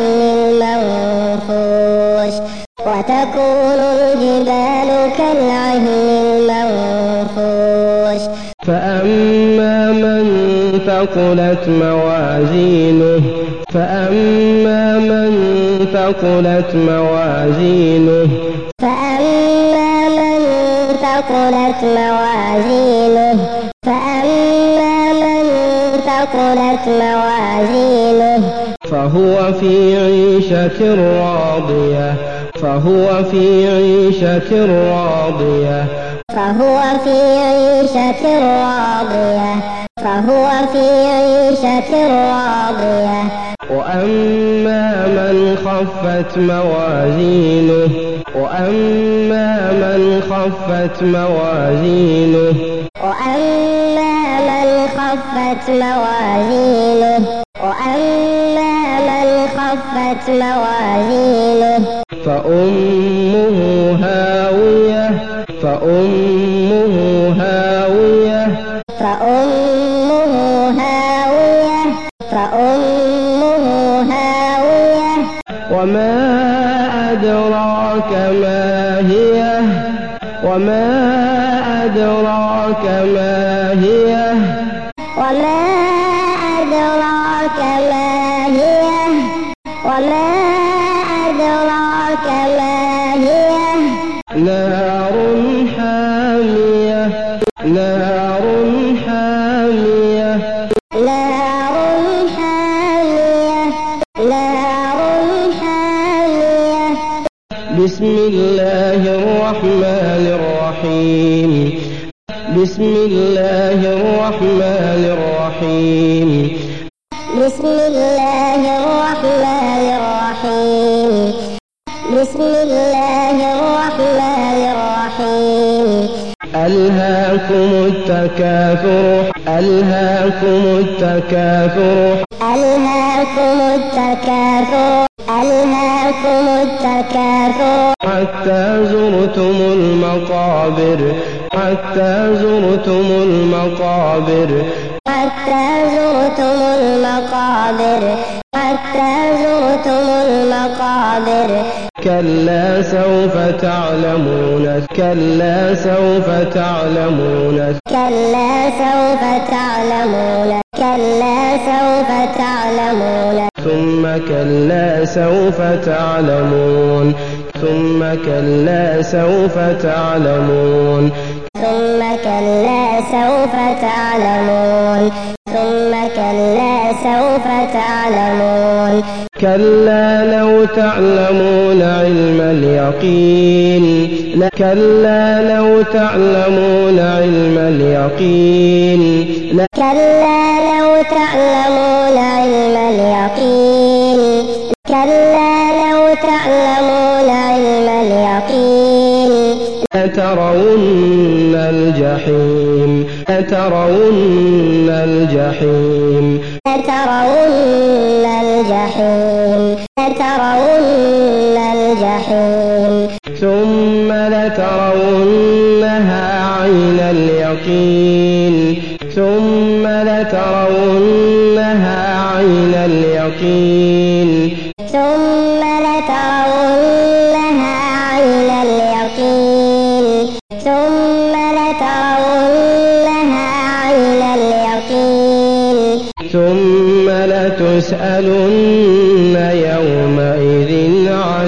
المنفوش وتكون الجبال كالعهن المنفوش فأما من ثقلت موازينه فأما من ثقلت موازينه فأما من ثقلت موازينه فأما من ثقلت موازينه فهو في عيشة راضية فهو في عيشة راضية فهو في عيشة راضية فهو في عيشة راضية وأما من خفت موازينه وأما من خفت موازينه وأما من خفت موازينه وأما من خفت موازينه فأمه هاوية فأمه هاوية فأمه هاوية فأمه هاوية وما أدراك ما هي وما أدراك ما هي وما أدراك ما هي وما أدراك ما هي نار حامية نار حامية نار حامية نار حامية بسم الله الرحمن الرحيم بسم الله الرحمن الرحيم بسم الله الرحمن الرحيم بسم الله الرحمن الرحيم ألهاكم التكاثر ألهاكم التكاثر ألهاكم التكاثر ألهاكم التكاثر حتى زرتم المقابر حتى زرتم المقابر حتى زرتم المقابر حتى زرتم المقابر كلا سوف تعلمون كلا سوف تعلمون كلا سوف تعلمون كلا سوف تعلمون ثم كلا سوف تعلمون ثم كلا سوف تعلمون ثم كلا سوف تعلمون ثم كلا سوف تعلمون كلا لو تعلمون علم اليقين كلا لو تعلمون علم اليقين كلا لو تعلمون علم اليقين كلا لو تعلمون علم اليقين لترون الجحيم لترون الجحيم لترون الجحيم لترون الجحيم ثم لترونها عين اليقين ثم لترونها عين اليقين ثم لترونها عين اليقين ثم لترونها عين اليقين ثم لتسألن يومئذ عن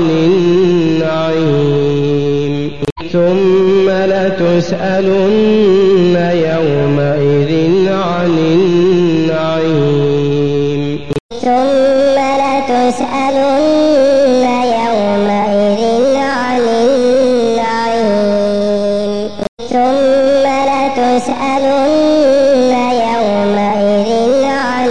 النعيم ثم لتسألن يومئذ عن النعيم ثم لتسألن يومئذ عن النعيم ثم لتسألن يومئذ عن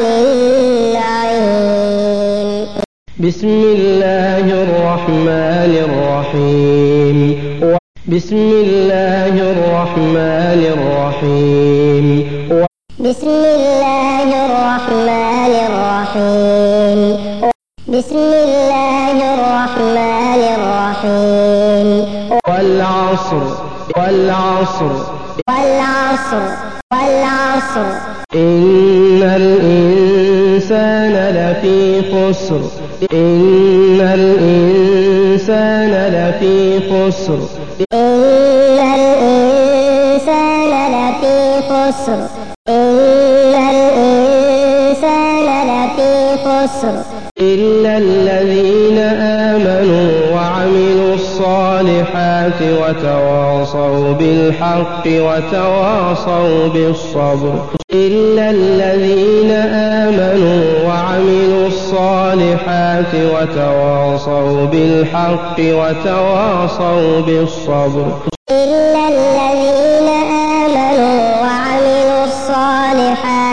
النعيم بسم الله الرحمن الرحيم بسم الله الرحمن الرحيم بسم الله الرحمن الرحيم بسم الله الرحمن الرحيم والعصر والعصر والعصر والعصر إن الإنسان لفي خسر إن الإنسان لفي خسر إن الإنسان لفي خسر إن الإنسان لفي خسر إلا الذين آمنوا وعملوا الصالحات وتواصوا بالحق وتواصوا بالصبر إلا الذين آمنوا وعملوا الصالحات وتواصوا بالحق وتواصوا بالصبر إلا الذين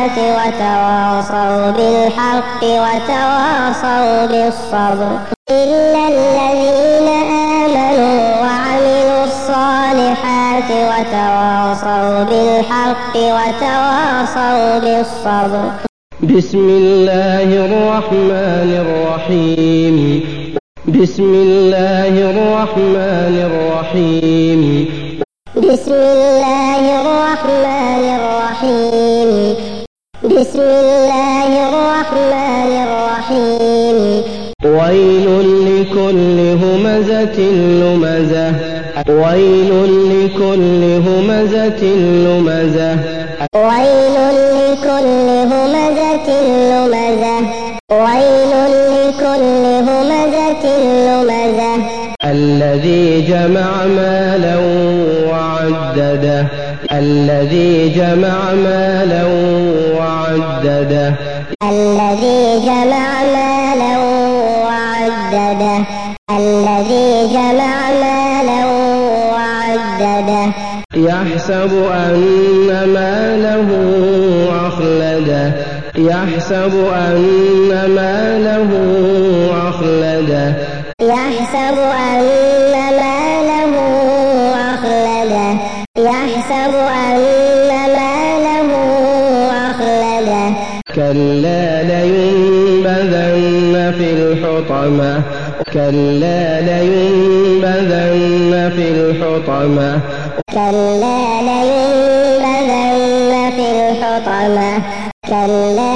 الصالحات وتواصوا بالحق وتواصوا بالصبر إلا الذين آمنوا وعملوا الصالحات وتواصوا بالحق وتواصوا بالصبر. بسم الله الرحمن الرحيم. بسم الله الرحمن الرحيم. بسم الله الرحمن الرحيم. بسم الله الرحمن الرحيم. ويل لكل همزة لمزة. ويل لكل همزة لمزة. ويل لكل همزة لمزة. ويل لكل همزة لمزة. الذي جمع مالا وعدده. الذي جمع مالا وعدده. الذي جمع مالا وعدده. الذي جمع مالا وعدده. يحسب أن ماله أخلده. يحسب أن ماله أخلده. يحسب أن ماله أخلده. يحسب أن ماله أخلده. كلا لينبذن في الحطمة. كلا لينبذن في الحطمة. كلا لينبذن في الحطمة. كلا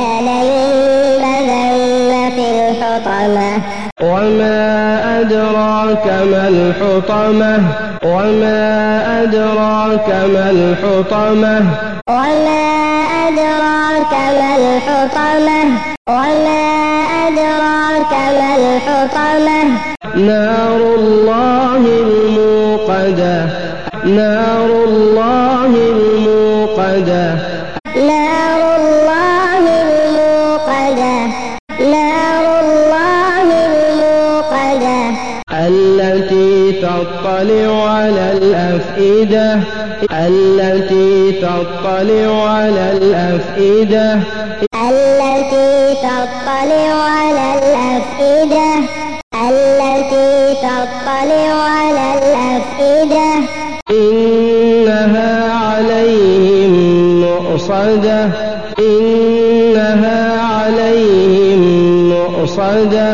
لينبذن في الحطمة. وما أدراك ما الحطمة. وما أدراك ما الحطمة. وما أدراك ما الحطمة. وما أدراك ما الحطمة. نار الله الموقدة. نار الله الموقدة. نار الله الموقدة. نار الله الموقدة. التي تطلع على الأفئدة. التي تطلع على الأفئدة. التي تطلع على الأفئدة. التي تطلع على الأفئدة. إنها عليهم مؤصدة. إنها عليهم مؤصدة.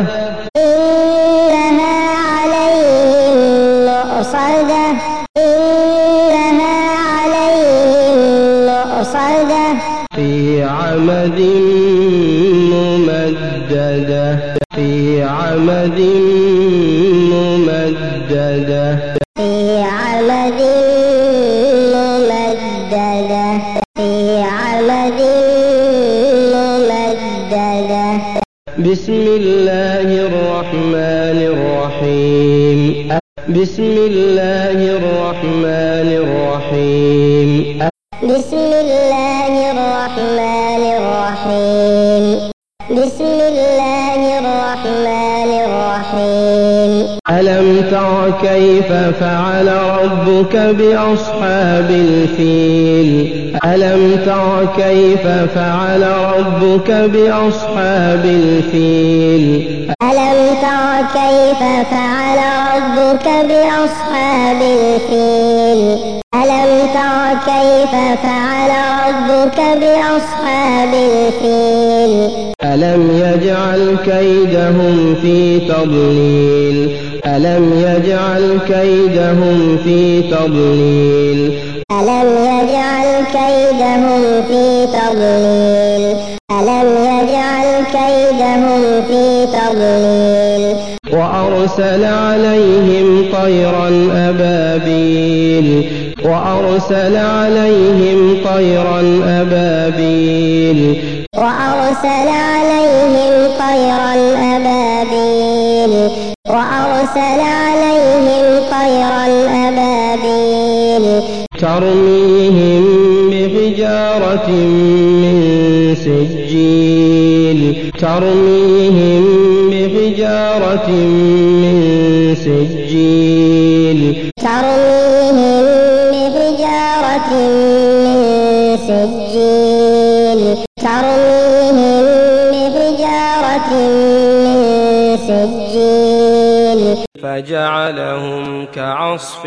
إنها عليهم مؤصدة. إنها عليهم مؤصدة. في عمد ممددة. في عمد ممددة. في عمد ممددة. في عمد ممددة. بسم الله الرحمن الرحيم. بسم الله الرحمن الرحيم. بسم الله الرحمن الرحيم. بسم الله الرحمن الرحيم. ألم تر كيف فعل ربك بأصحاب الفيل. ألم تر كيف فعل ربك بأصحاب الفيل. ألم تر كيف فعل ربك بأصحاب الفيل. ألم تر كيف فعل ربك بأصحاب الفيل. ألم يجعل كيدهم في تضليل. ألم يجعل كيدهم في تضليل. ألم يجعل كيدهم في تضليل. ألم يجعل كيدهم في تضليل. وأرسل عليهم طيرا أبابيل. وأرسل عليهم طيرا أبابيل. وأرسل عليهم طيرا أبابيل. وأرسل عليهم طيرا أبابيل. ترميهم بحجارة من سجيل. ترميهم بحجارة من سجيل. ترميهم بحجارة من سجيل. ترميهم بحجارة من سجيل فجعلهم كعصف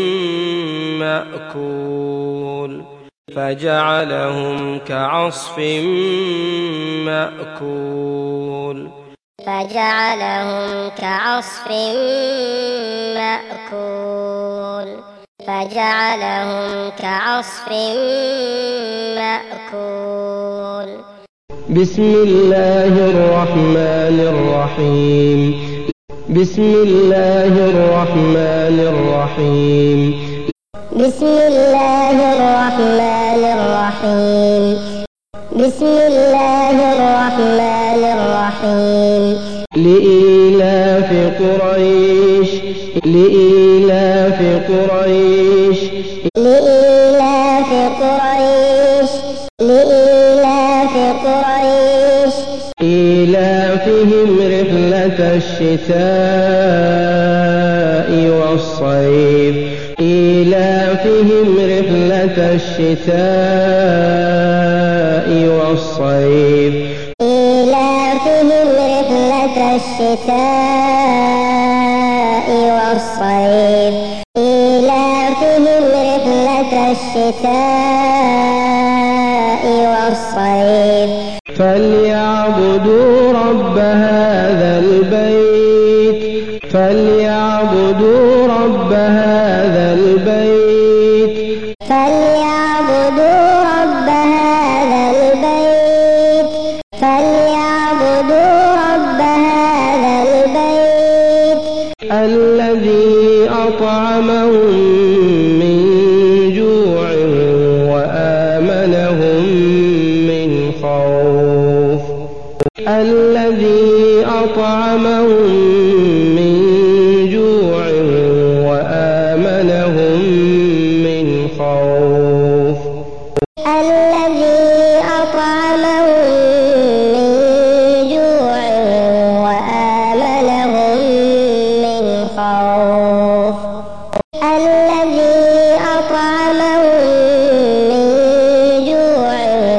مأكول فجعلهم كعصف مأكول فجعلهم كعصف مأكول فجعلهم كعصف مأكول بسم الله الرحمن الرحيم بسم الله الرحمن الرحيم بسم الله الرحمن الرحيم بسم الله الرحمن الرحيم لإيلاف قريش لإيلاف قريش لإيلاف قريش لإيلاف قريش إيلافهم رحلة الشتاء والصيف إيلافهم رحلة الشتاء والصيف إيلافهم رحلة الشتاء والصيف إيلافهم رحلة الشتاء والصيف فليعبدوا رب هذا البيت فليعبدوا رب هذا البيت فليعبدوا رب هذا البيت فليعبدوا رب هذا البيت الذي أطعمهم من جوع وآمنهم من خوف الذي أطعمهم من جوع وآمنهم من خوف الذي أطعمهم من جوع وآمنهم من خوف الذي أطعمهم من جوع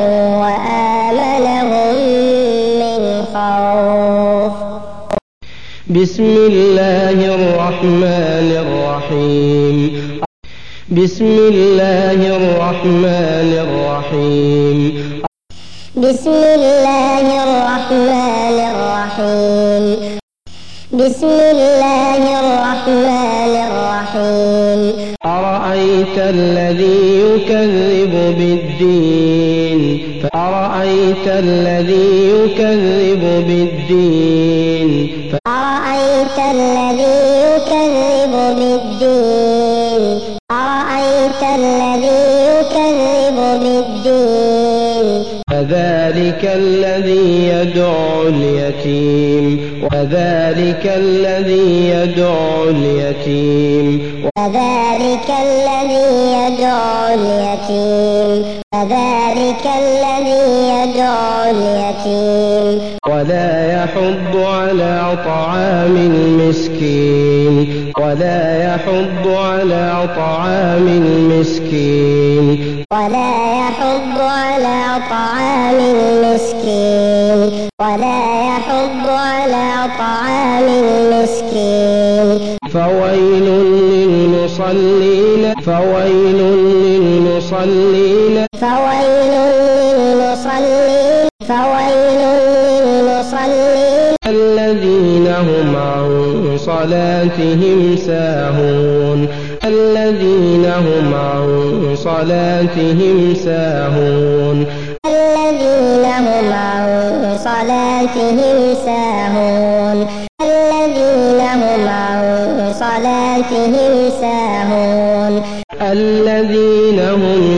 وآمنهم من خوف بسم الله الرحمن الرحيم بسم الله الرحمن الرحيم بسم الله الرحمن الرحيم بسم الله الرحمن الرحيم أرأيت الذي يكذب بالدين أرأيت الذي يكذب بالدين أرأيت الذي يكذب بالدين أرأيت الذي يكذب بالدين فذلك الذي يدعو اليتيم وذلك الذي يدعو اليتيم فذلك الذي يدعو اليتيم فذلك الذي يدعو اليتيم ولا يحض على طعام المسكين ولا يحض على طعام المسكين ولا يحض على طعام المسكين ولا يحض على طعام المسكين فويل للمصلين فويل للمصلين فويل للمصلين فويل للمصلين الذين هم عن صلاتهم ساهون الذين هم عن صلاتهم ساهون الذين هم عن صلاتهم ساهون الذين هم عن صلاتهم ساهون الذين هم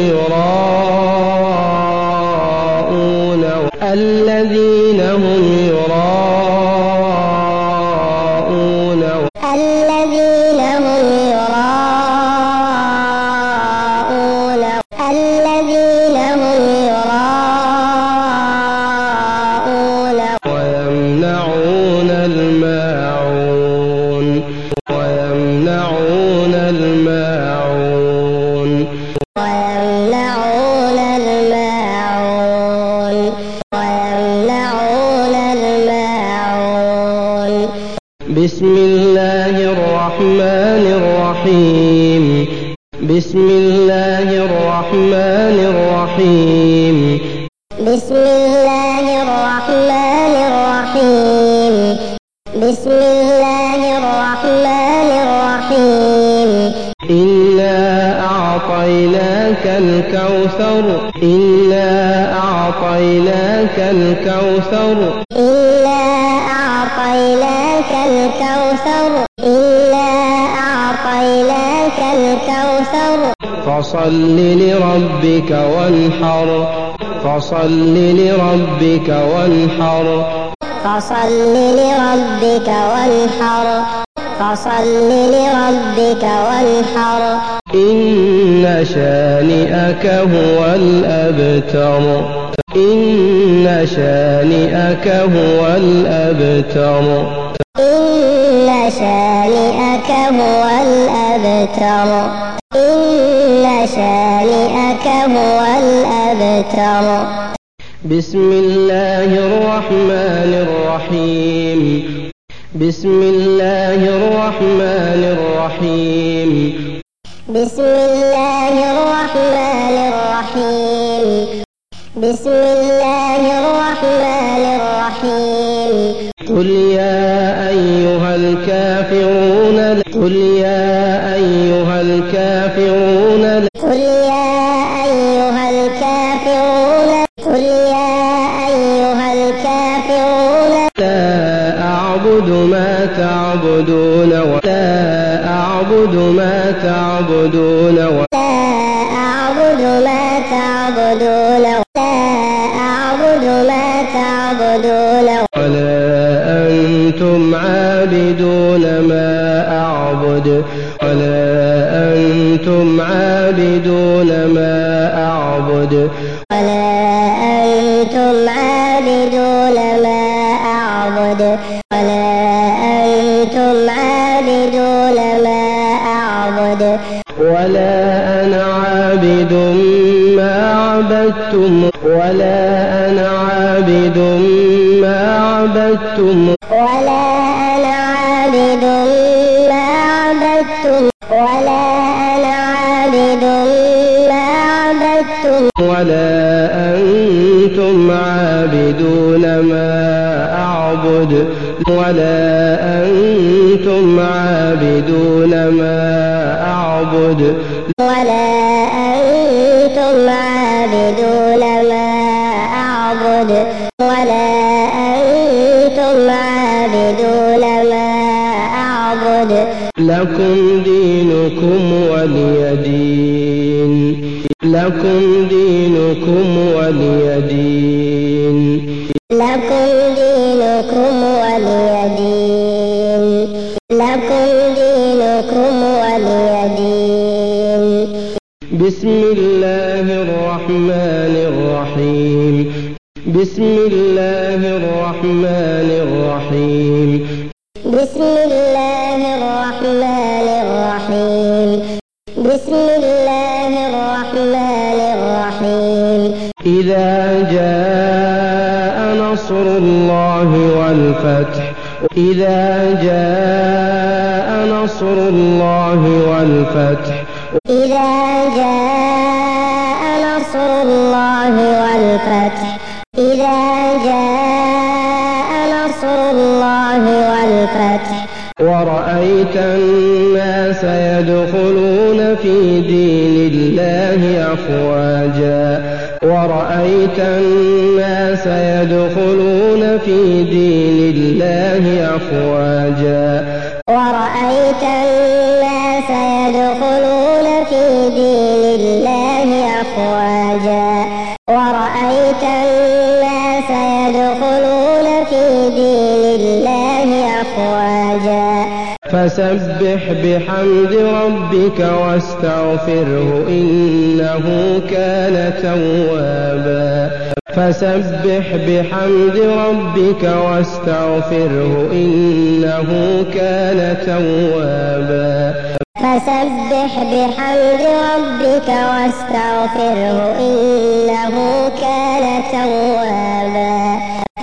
يراءون الذين هم يراءون الذين هم يراءون الذين هم يراءون ويمنعون الماعون ويمنعون الماعون ويمنعون الماعون بسم الله الرحمن الرحيم بسم الله الرحمن الرحيم بسم الله الرحمن الرحيم بسم الله الرحمن الرحيم إنا أعطيناك الكوثر إنا أعطيناك الكوثر إنا أعطيناك الكوثر إنا أعطيناك الكوثر فصل لربك وانحر فصل لربك وانحر فصل لربك وانحر فصل لربك وانحر إن شانئك هو الأبتر إن شانئك هو الأبتر إن شانئك هو الأبتر إن شانئك هو الأبتر بسم الله الرحمن الرحيم بسم الله الرحمن الرحيم بسم الله الرحمن الرحيم بسم الله الرحمن الرحيم قل يا أيها الكافرون قل يا أيها الكافرون قل يا أيها الكافرون قل يا أيها الكافرون لا أعبد ما تعبدون ولا أعبد ما تعبدون لا أعبد ما تعبدون لا أعبد ما تعبدون ولا أنتم عابدون ما أعبد ولا أنتم عابدون ما أعبد ولا أنتم عابدون ما أعبد ولا أنتم عابدون ما أعبد ولا أنا عابد ما عبدتم ولا أنا عابد ما عبدتم ولا أنا عابد ما عبدتم ولا أنا عابد ما عبدتم ولا أنتم عابدون ما أعبد ولا أنتم عابدون ما أعبد ولا أنتم عابدون ما أعبد ولا أنتم عابدون ما أعبد لكم دينكم ولي دين لكم دينكم ولي دين لكم دينكم ولي دين لكم دينكم ولي دين بسم الله الرحمن الرحيم بسم الله الرحمن الرحيم بسم الله الرحمن الرحيم بسم الله الرحمن الرحيم إذا جاء نصر الله والفتح إذا جاء نصر الله والفتح إذا جاء نصر الله والفتح إذا جاء نصر الله والفتح ورأيت الناس يدخلون في دين الله أفواجا ورأيت الناس يدخلون في دين الله أفواجا ورأيت الناس يدخلون في دين الله أفواجا ورأيت الناس يدخلون في دين الله أفواجا فسبح بحمد ربك واستغفره إنه كان توابا فسبح بحمد ربك واستغفره إنه كان توابا فسبح بحمد ربك واستغفره إنه كان توابا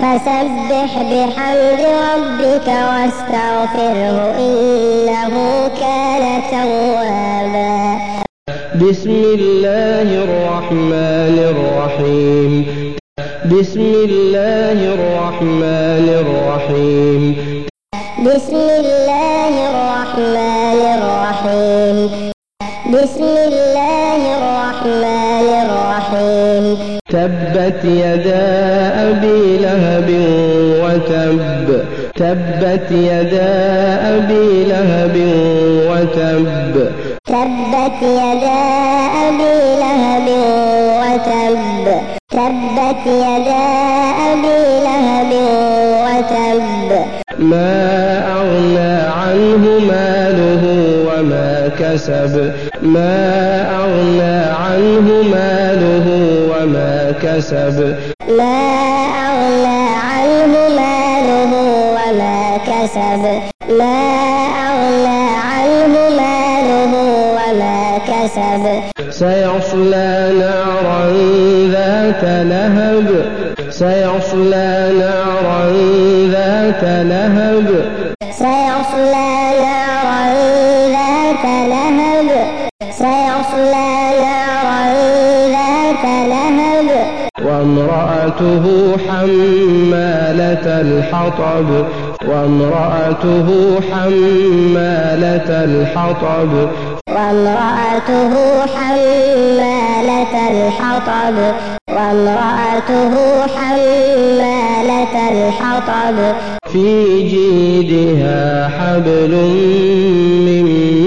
فسبح بحمد ربك واستغفره إنه كان توابا. بسم الله الرحمن الرحيم. بسم الله الرحمن الرحيم. بسم الله الرحمن الرحيم. بسم الله الرحمن الرحيم. تبت يدا أبي لهب وتب. تبت يدا أبي لهب وتب. تبت يدا أبي لهب وتب. تبت يدا أبي لهب وتب. ما أغنى عنه ماله وما كسب. ما أغنى عنه ماله وما كسب. ما أغنى عنه ماله وما كسب. ما أغنى عنه ماله وما كسب. سيصلى نارا ذات لهب. سيصلى نارا ذات لهب. سيصلى نارا ذات لهب. سيصلى نارا ذات لهب. وامرأته حمالة الحطب. وامرأته حمالة الحطب. وامرأته حمالة الحطب. وامرأته حمالة الحطب. في جيدها حبل من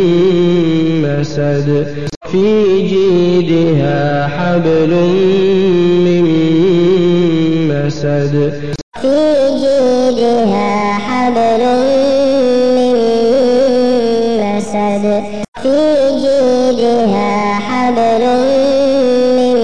مسد. في جيدها حبل من مسد. في جيدها حبل من مسد. في جيدها حبل من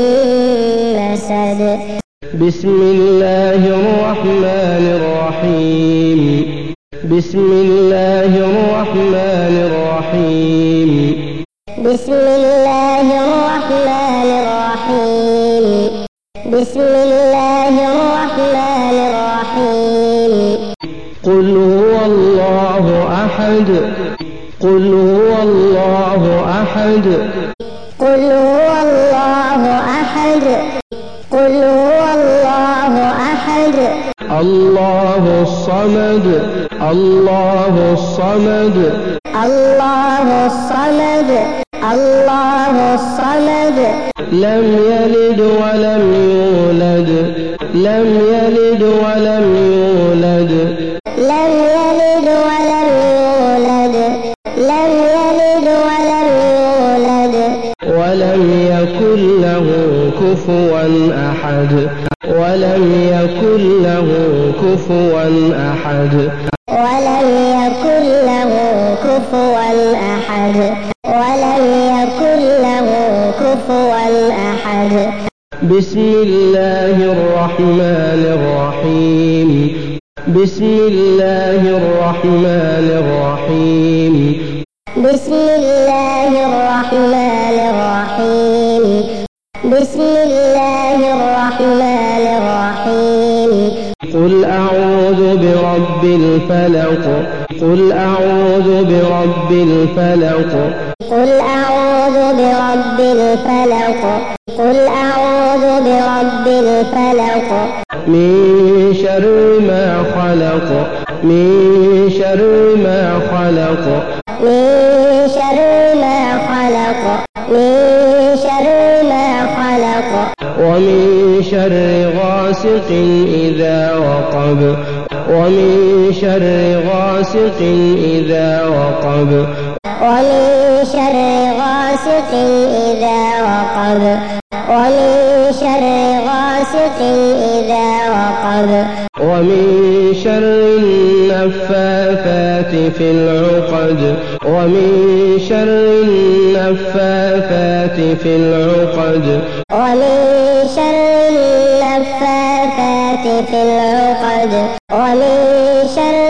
مسد. بسم الله الرحمن الرحيم. بسم الله الرحمن الرحيم. بسم الله الرحمن الرحيم. بسم الله الرحمن الرحيم. قل هو الله أحد. قل هو الله أحد. قل هو الله أحد. قل هو الله أحد. الله الصمد. الله الصمد. الله الصمد. الله الصمد. لم يلد ولم يولد. لم يلد ولم يولد. لم يلد ولم يولد. لم يلد ولم يولد. ولم يكن له كفوا أحد. ولم يكن له كفوا أحد. ولم يكن له كفوا أحد. ولم يكن له كفوا أحد. بسم الله الرحمن الرحيم. بسم الله الرحمن الرحيم. بسم الله الرحمن الرحيم. بسم الله الرحمن الرحيم. قل أعوذ برب الفلق. قل أعوذ برب الفلق. قل أعوذ برب الفلق. قل أعوذ برب الفلق. من شر ما خلق. من شر ما خلق. من شر ما خلق. من شر ما خلق. ومن شر غاسق إذا وقب. ومن شر غاسق إذا وقب. ومن شر غاسق إذا وقب. ومن شر غاسق إذا وقب. ومن شر النفاثات في العقد. ومن شر النفاثات في العقد. ومن شر النفاثات في العقد. ومن شر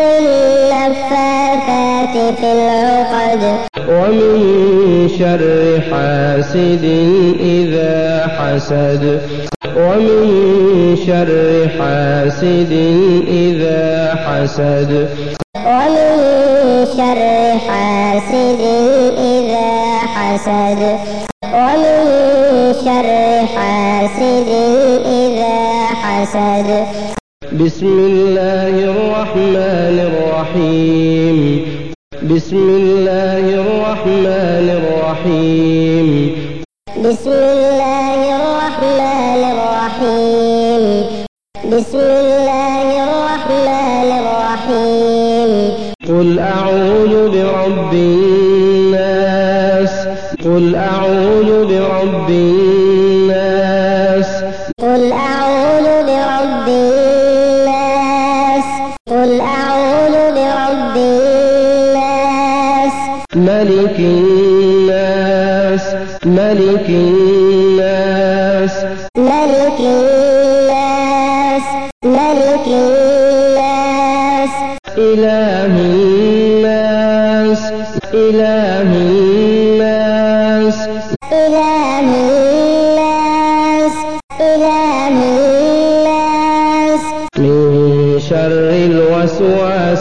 النفاثات في العقد. ومن شر حاسد إذا حسد. ومن شر حاسد إذا حسد ومن شر حاسد إذا حسد ومن شر حاسد إذا حسد بسم الله الرحمن الرحيم بسم الله الرحمن الرحيم بسم الله الرحمن الرحيم بسم الله الرحمن الرحيم قل أعوذ برب الناس قل أعوذ برب الناس قل أعوذ برب الناس قل أعوذ برب الناس ملك الناس ملك الناس ملك الناس ملك الناس إله الناس إله الناس إله الناس إله الناس من شر الوسواس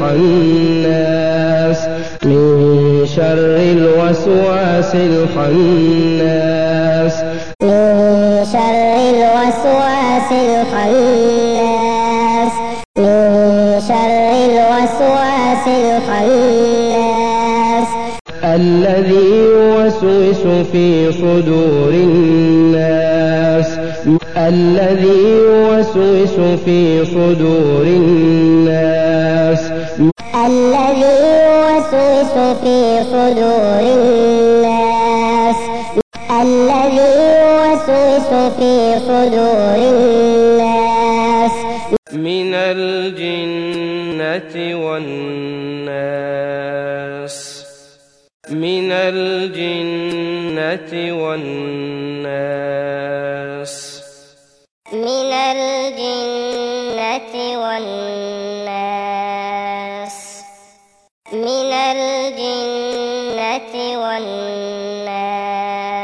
الخناس من شر الوسواس الخناس من شر الوسواس الخناس من شر الوسواس الخناس الذي يوسوس في صدور الناس الذي يوسوس في صدور الناس الذي يوسوس في صدور الناس الذي يوسوس في صدور الناس من الجنة والناس من الجنة والناس من الجنة والناس من الجنة والناس